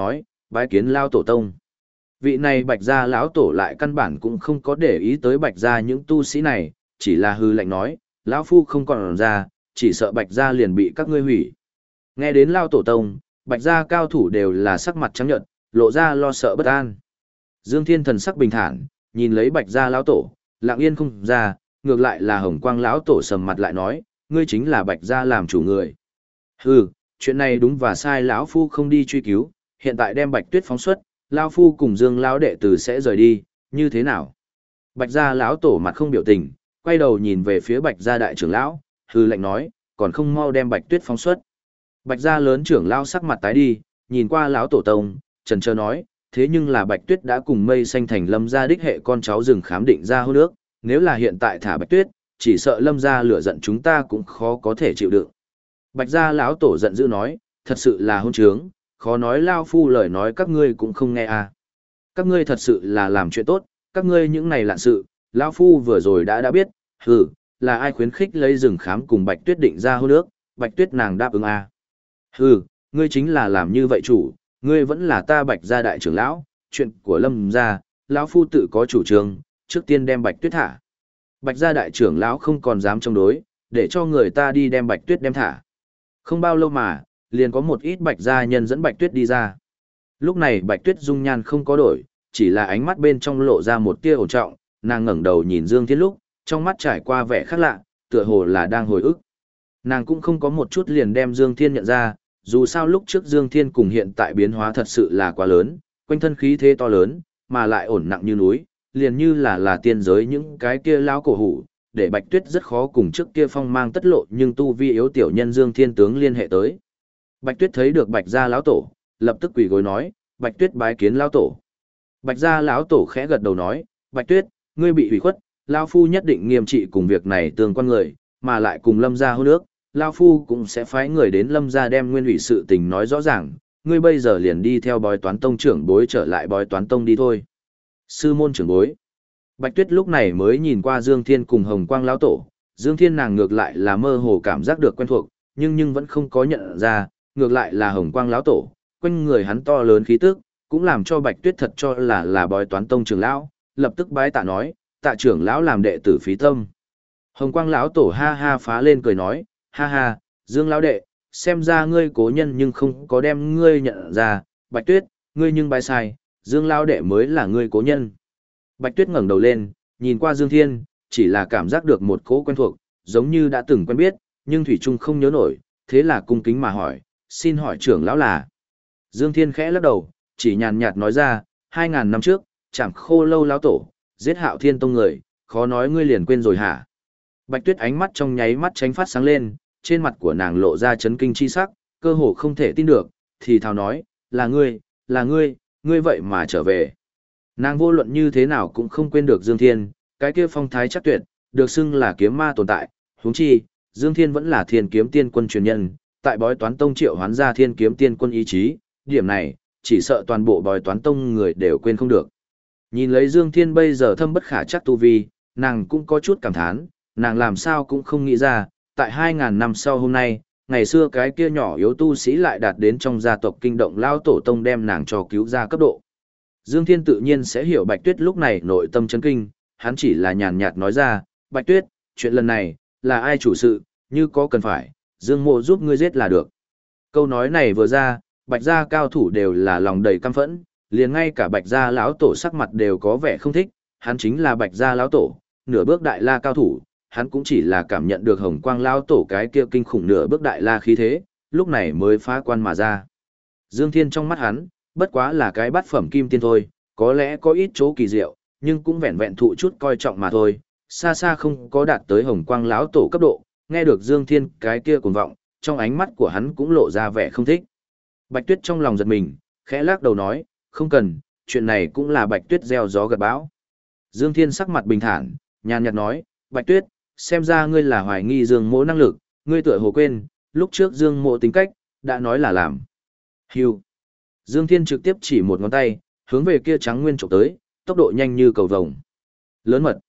A: bái kiến lao tổ tông. Vị này Bạch gia lão tổ lại căn bản cũng không có để ý tới Bạch gia những tu sĩ này, chỉ là hư lạnh nói, lão phu không còn ra, chỉ sợ Bạch gia liền bị các ngươi hủy. Nghe đến lao tổ tông, Bạch gia cao thủ đều là sắc mặt trắng nhợt, lộ ra lo sợ bất an. Dương Thiên thần sắc bình thản, nhìn lấy Bạch gia lão tổ, lặng yên không ra, ngược lại là Hồng Quang lão tổ sầm mặt lại nói, ngươi chính là Bạch gia làm chủ người. Hừ, chuyện này đúng và sai lão phu không đi truy cứu, hiện tại đem Bạch Tuyết phóng xuất, lão phu cùng Dương lão đệ tử sẽ rời đi, như thế nào? Bạch gia lão tổ mặt không biểu tình, quay đầu nhìn về phía Bạch gia đại trưởng lão, hừ lạnh nói, còn không mau đem Bạch Tuyết phóng xuất. Bạch gia lớn trưởng lão sắc mặt tái đi, nhìn qua lão tổ tông, trần trơ nói, thế nhưng là Bạch Tuyết đã cùng Mây Xanh thành Lâm gia đích hệ con cháu rừng khám định ra hôn ước, nếu là hiện tại thả Bạch Tuyết, chỉ sợ Lâm gia lửa giận chúng ta cũng khó có thể chịu đựng. Bạch gia lão tổ giận dữ nói, thật sự là hôn trướng, khó nói lao phu lời nói các ngươi cũng không nghe à. Các ngươi thật sự là làm chuyện tốt, các ngươi những này lạn sự, lão phu vừa rồi đã biết, hừ, là ai khuyến khích lấy rừng khám cùng Bạch Tuyết định ra hôn ước, Bạch Tuyết nàng đáp ứng à. Hừ, ngươi chính là làm như vậy chủ, ngươi vẫn là ta Bạch gia đại trưởng lão, chuyện của Lâm gia, lão phu tự có chủ trương, trước tiên đem Bạch Tuyết thả. Bạch gia đại trưởng lão không còn dám chống đối, để cho người ta đi đem Bạch Tuyết đem thả. Không bao lâu mà, liền có một ít Bạch gia nhân dẫn Bạch Tuyết đi ra. Lúc này Bạch Tuyết dung nhan không có đổi, chỉ là ánh mắt bên trong lộ ra một tia ổn trọng, nàng ngẩng đầu nhìn Dương Thiên lúc, trong mắt trải qua vẻ khác lạ, tựa hồ là đang hồi ức. Nàng cũng không có một chút liền đem Dương Thiên nhận ra, dù sao lúc trước Dương Thiên cùng hiện tại biến hóa thật sự là quá lớn, quanh thân khí thế to lớn, mà lại ổn nặng như núi, liền như là tiên giới những cái kia lão cổ hủ, để Bạch Tuyết rất khó cùng trước kia phong mang tất lộ nhưng tu vi yếu tiểu nhân Dương Thiên tướng liên hệ tới. Bạch Tuyết thấy được Bạch gia lão tổ, lập tức quỳ gối nói, Bạch Tuyết bái kiến lão tổ. Bạch gia lão tổ khẽ gật đầu nói, Bạch Tuyết, ngươi bị hủy khuất, lão phu nhất định nghiêm trị cùng việc này tương quan người, mà lại cùng Lâm gia hôn ước, lão phu cũng sẽ phái người đến Lâm gia đem nguyên ủy sự tình nói rõ ràng, ngươi bây giờ liền đi theo Bói Toán Tông trưởng bối trở lại Bói Toán Tông đi thôi. Sư môn trưởng bối. Bạch Tuyết lúc này mới nhìn qua Dương Thiên cùng Hồng Quang lão tổ, Dương Thiên nàng ngược lại là mơ hồ cảm giác được quen thuộc, nhưng vẫn không có nhận ra, ngược lại là Hồng Quang lão tổ, quanh người hắn to lớn khí tức, cũng làm cho Bạch Tuyết thật cho là Bói Toán Tông trưởng lão, lập tức bái tạ nói, tạ trưởng lão làm đệ tử phí tâm. Hồng Quang lão tổ ha ha phá lên cười nói, ha ha, Dương lão đệ, xem ra ngươi cố nhân nhưng không có đem ngươi nhận ra, Bạch Tuyết, ngươi nhưng bái sai, Dương lão đệ mới là ngươi cố nhân. Bạch Tuyết ngẩng đầu lên, nhìn qua Dương Thiên, chỉ là cảm giác được một cỗ quen thuộc, giống như đã từng quen biết, nhưng thủy chung không nhớ nổi, thế là cung kính mà hỏi, xin hỏi trưởng lão là. Dương Thiên khẽ lắc đầu, chỉ nhàn nhạt nói ra, 2000 năm trước, Trảm Khô Lâu lão tổ, giết Hạo Thiên tông người, khó nói ngươi liền quên rồi hả? Bạch Tuyết ánh mắt trong nháy mắt tránh phát sáng lên, trên mặt của nàng lộ ra chấn kinh chi sắc, cơ hồ không thể tin được, thì thào nói, là ngươi vậy mà trở về. Nàng vô luận như thế nào cũng không quên được Dương Thiên, cái kia phong thái chắc tuyệt, được xưng là kiếm ma tồn tại, huống chi, Dương Thiên vẫn là Thiên Kiếm Tiên Quân truyền nhân, tại Bói Toán Tông triệu hoán ra Thiên Kiếm Tiên Quân ý chí, điểm này, chỉ sợ toàn bộ Bói Toán Tông người đều quên không được. Nhìn lấy Dương Thiên bây giờ thâm bất khả chắc tu vi, nàng cũng có chút cảm thán, nàng làm sao cũng không nghĩ ra, tại 2000 năm sau hôm nay, ngày xưa cái kia nhỏ yếu tu sĩ lại đạt đến trong gia tộc kinh động lao tổ tông đem nàng cho cứu ra cấp độ. Dương Thiên tự nhiên sẽ hiểu Bạch Tuyết lúc này nội tâm chấn kinh, hắn chỉ là nhàn nhạt nói ra, Bạch Tuyết, chuyện lần này, là ai chủ sự, như có cần phải, Dương mộ giúp ngươi giết là được. Câu nói này vừa ra, Bạch gia cao thủ đều là lòng đầy căm phẫn, liền ngay cả Bạch gia lão tổ sắc mặt đều có vẻ không thích, hắn chính là Bạch gia lão tổ, nửa bước đại la cao thủ, hắn cũng chỉ là cảm nhận được Hồng Quang lão tổ cái kia kinh khủng nửa bước đại la khí thế, lúc này mới phá quan mà ra. Dương Thiên trong mắt hắn, bất quá là cái bát phẩm kim tiên thôi, có lẽ có ít chỗ kỳ diệu, nhưng cũng vẹn vẹn thụ chút coi trọng mà thôi, xa xa không có đạt tới Hồng Quang lão tổ cấp độ. Nghe được Dương Thiên cái kia cuồng vọng, trong ánh mắt của hắn cũng lộ ra vẻ không thích. Bạch Tuyết trong lòng giật mình, khẽ lắc đầu nói, không cần, chuyện này cũng là Bạch Tuyết gieo gió gặt bão. Dương Thiên sắc mặt bình thản, nhàn nhạt nói, Bạch Tuyết, xem ra ngươi là hoài nghi Dương Mỗ năng lực, ngươi tựa hồ quên, lúc trước Dương Mỗ tính cách, đã nói là làm. Hưu. Dương Thiên trực tiếp chỉ một ngón tay, hướng về kia trắng nguyên trộm tới, tốc độ nhanh như cầu vồng. Lớn mật.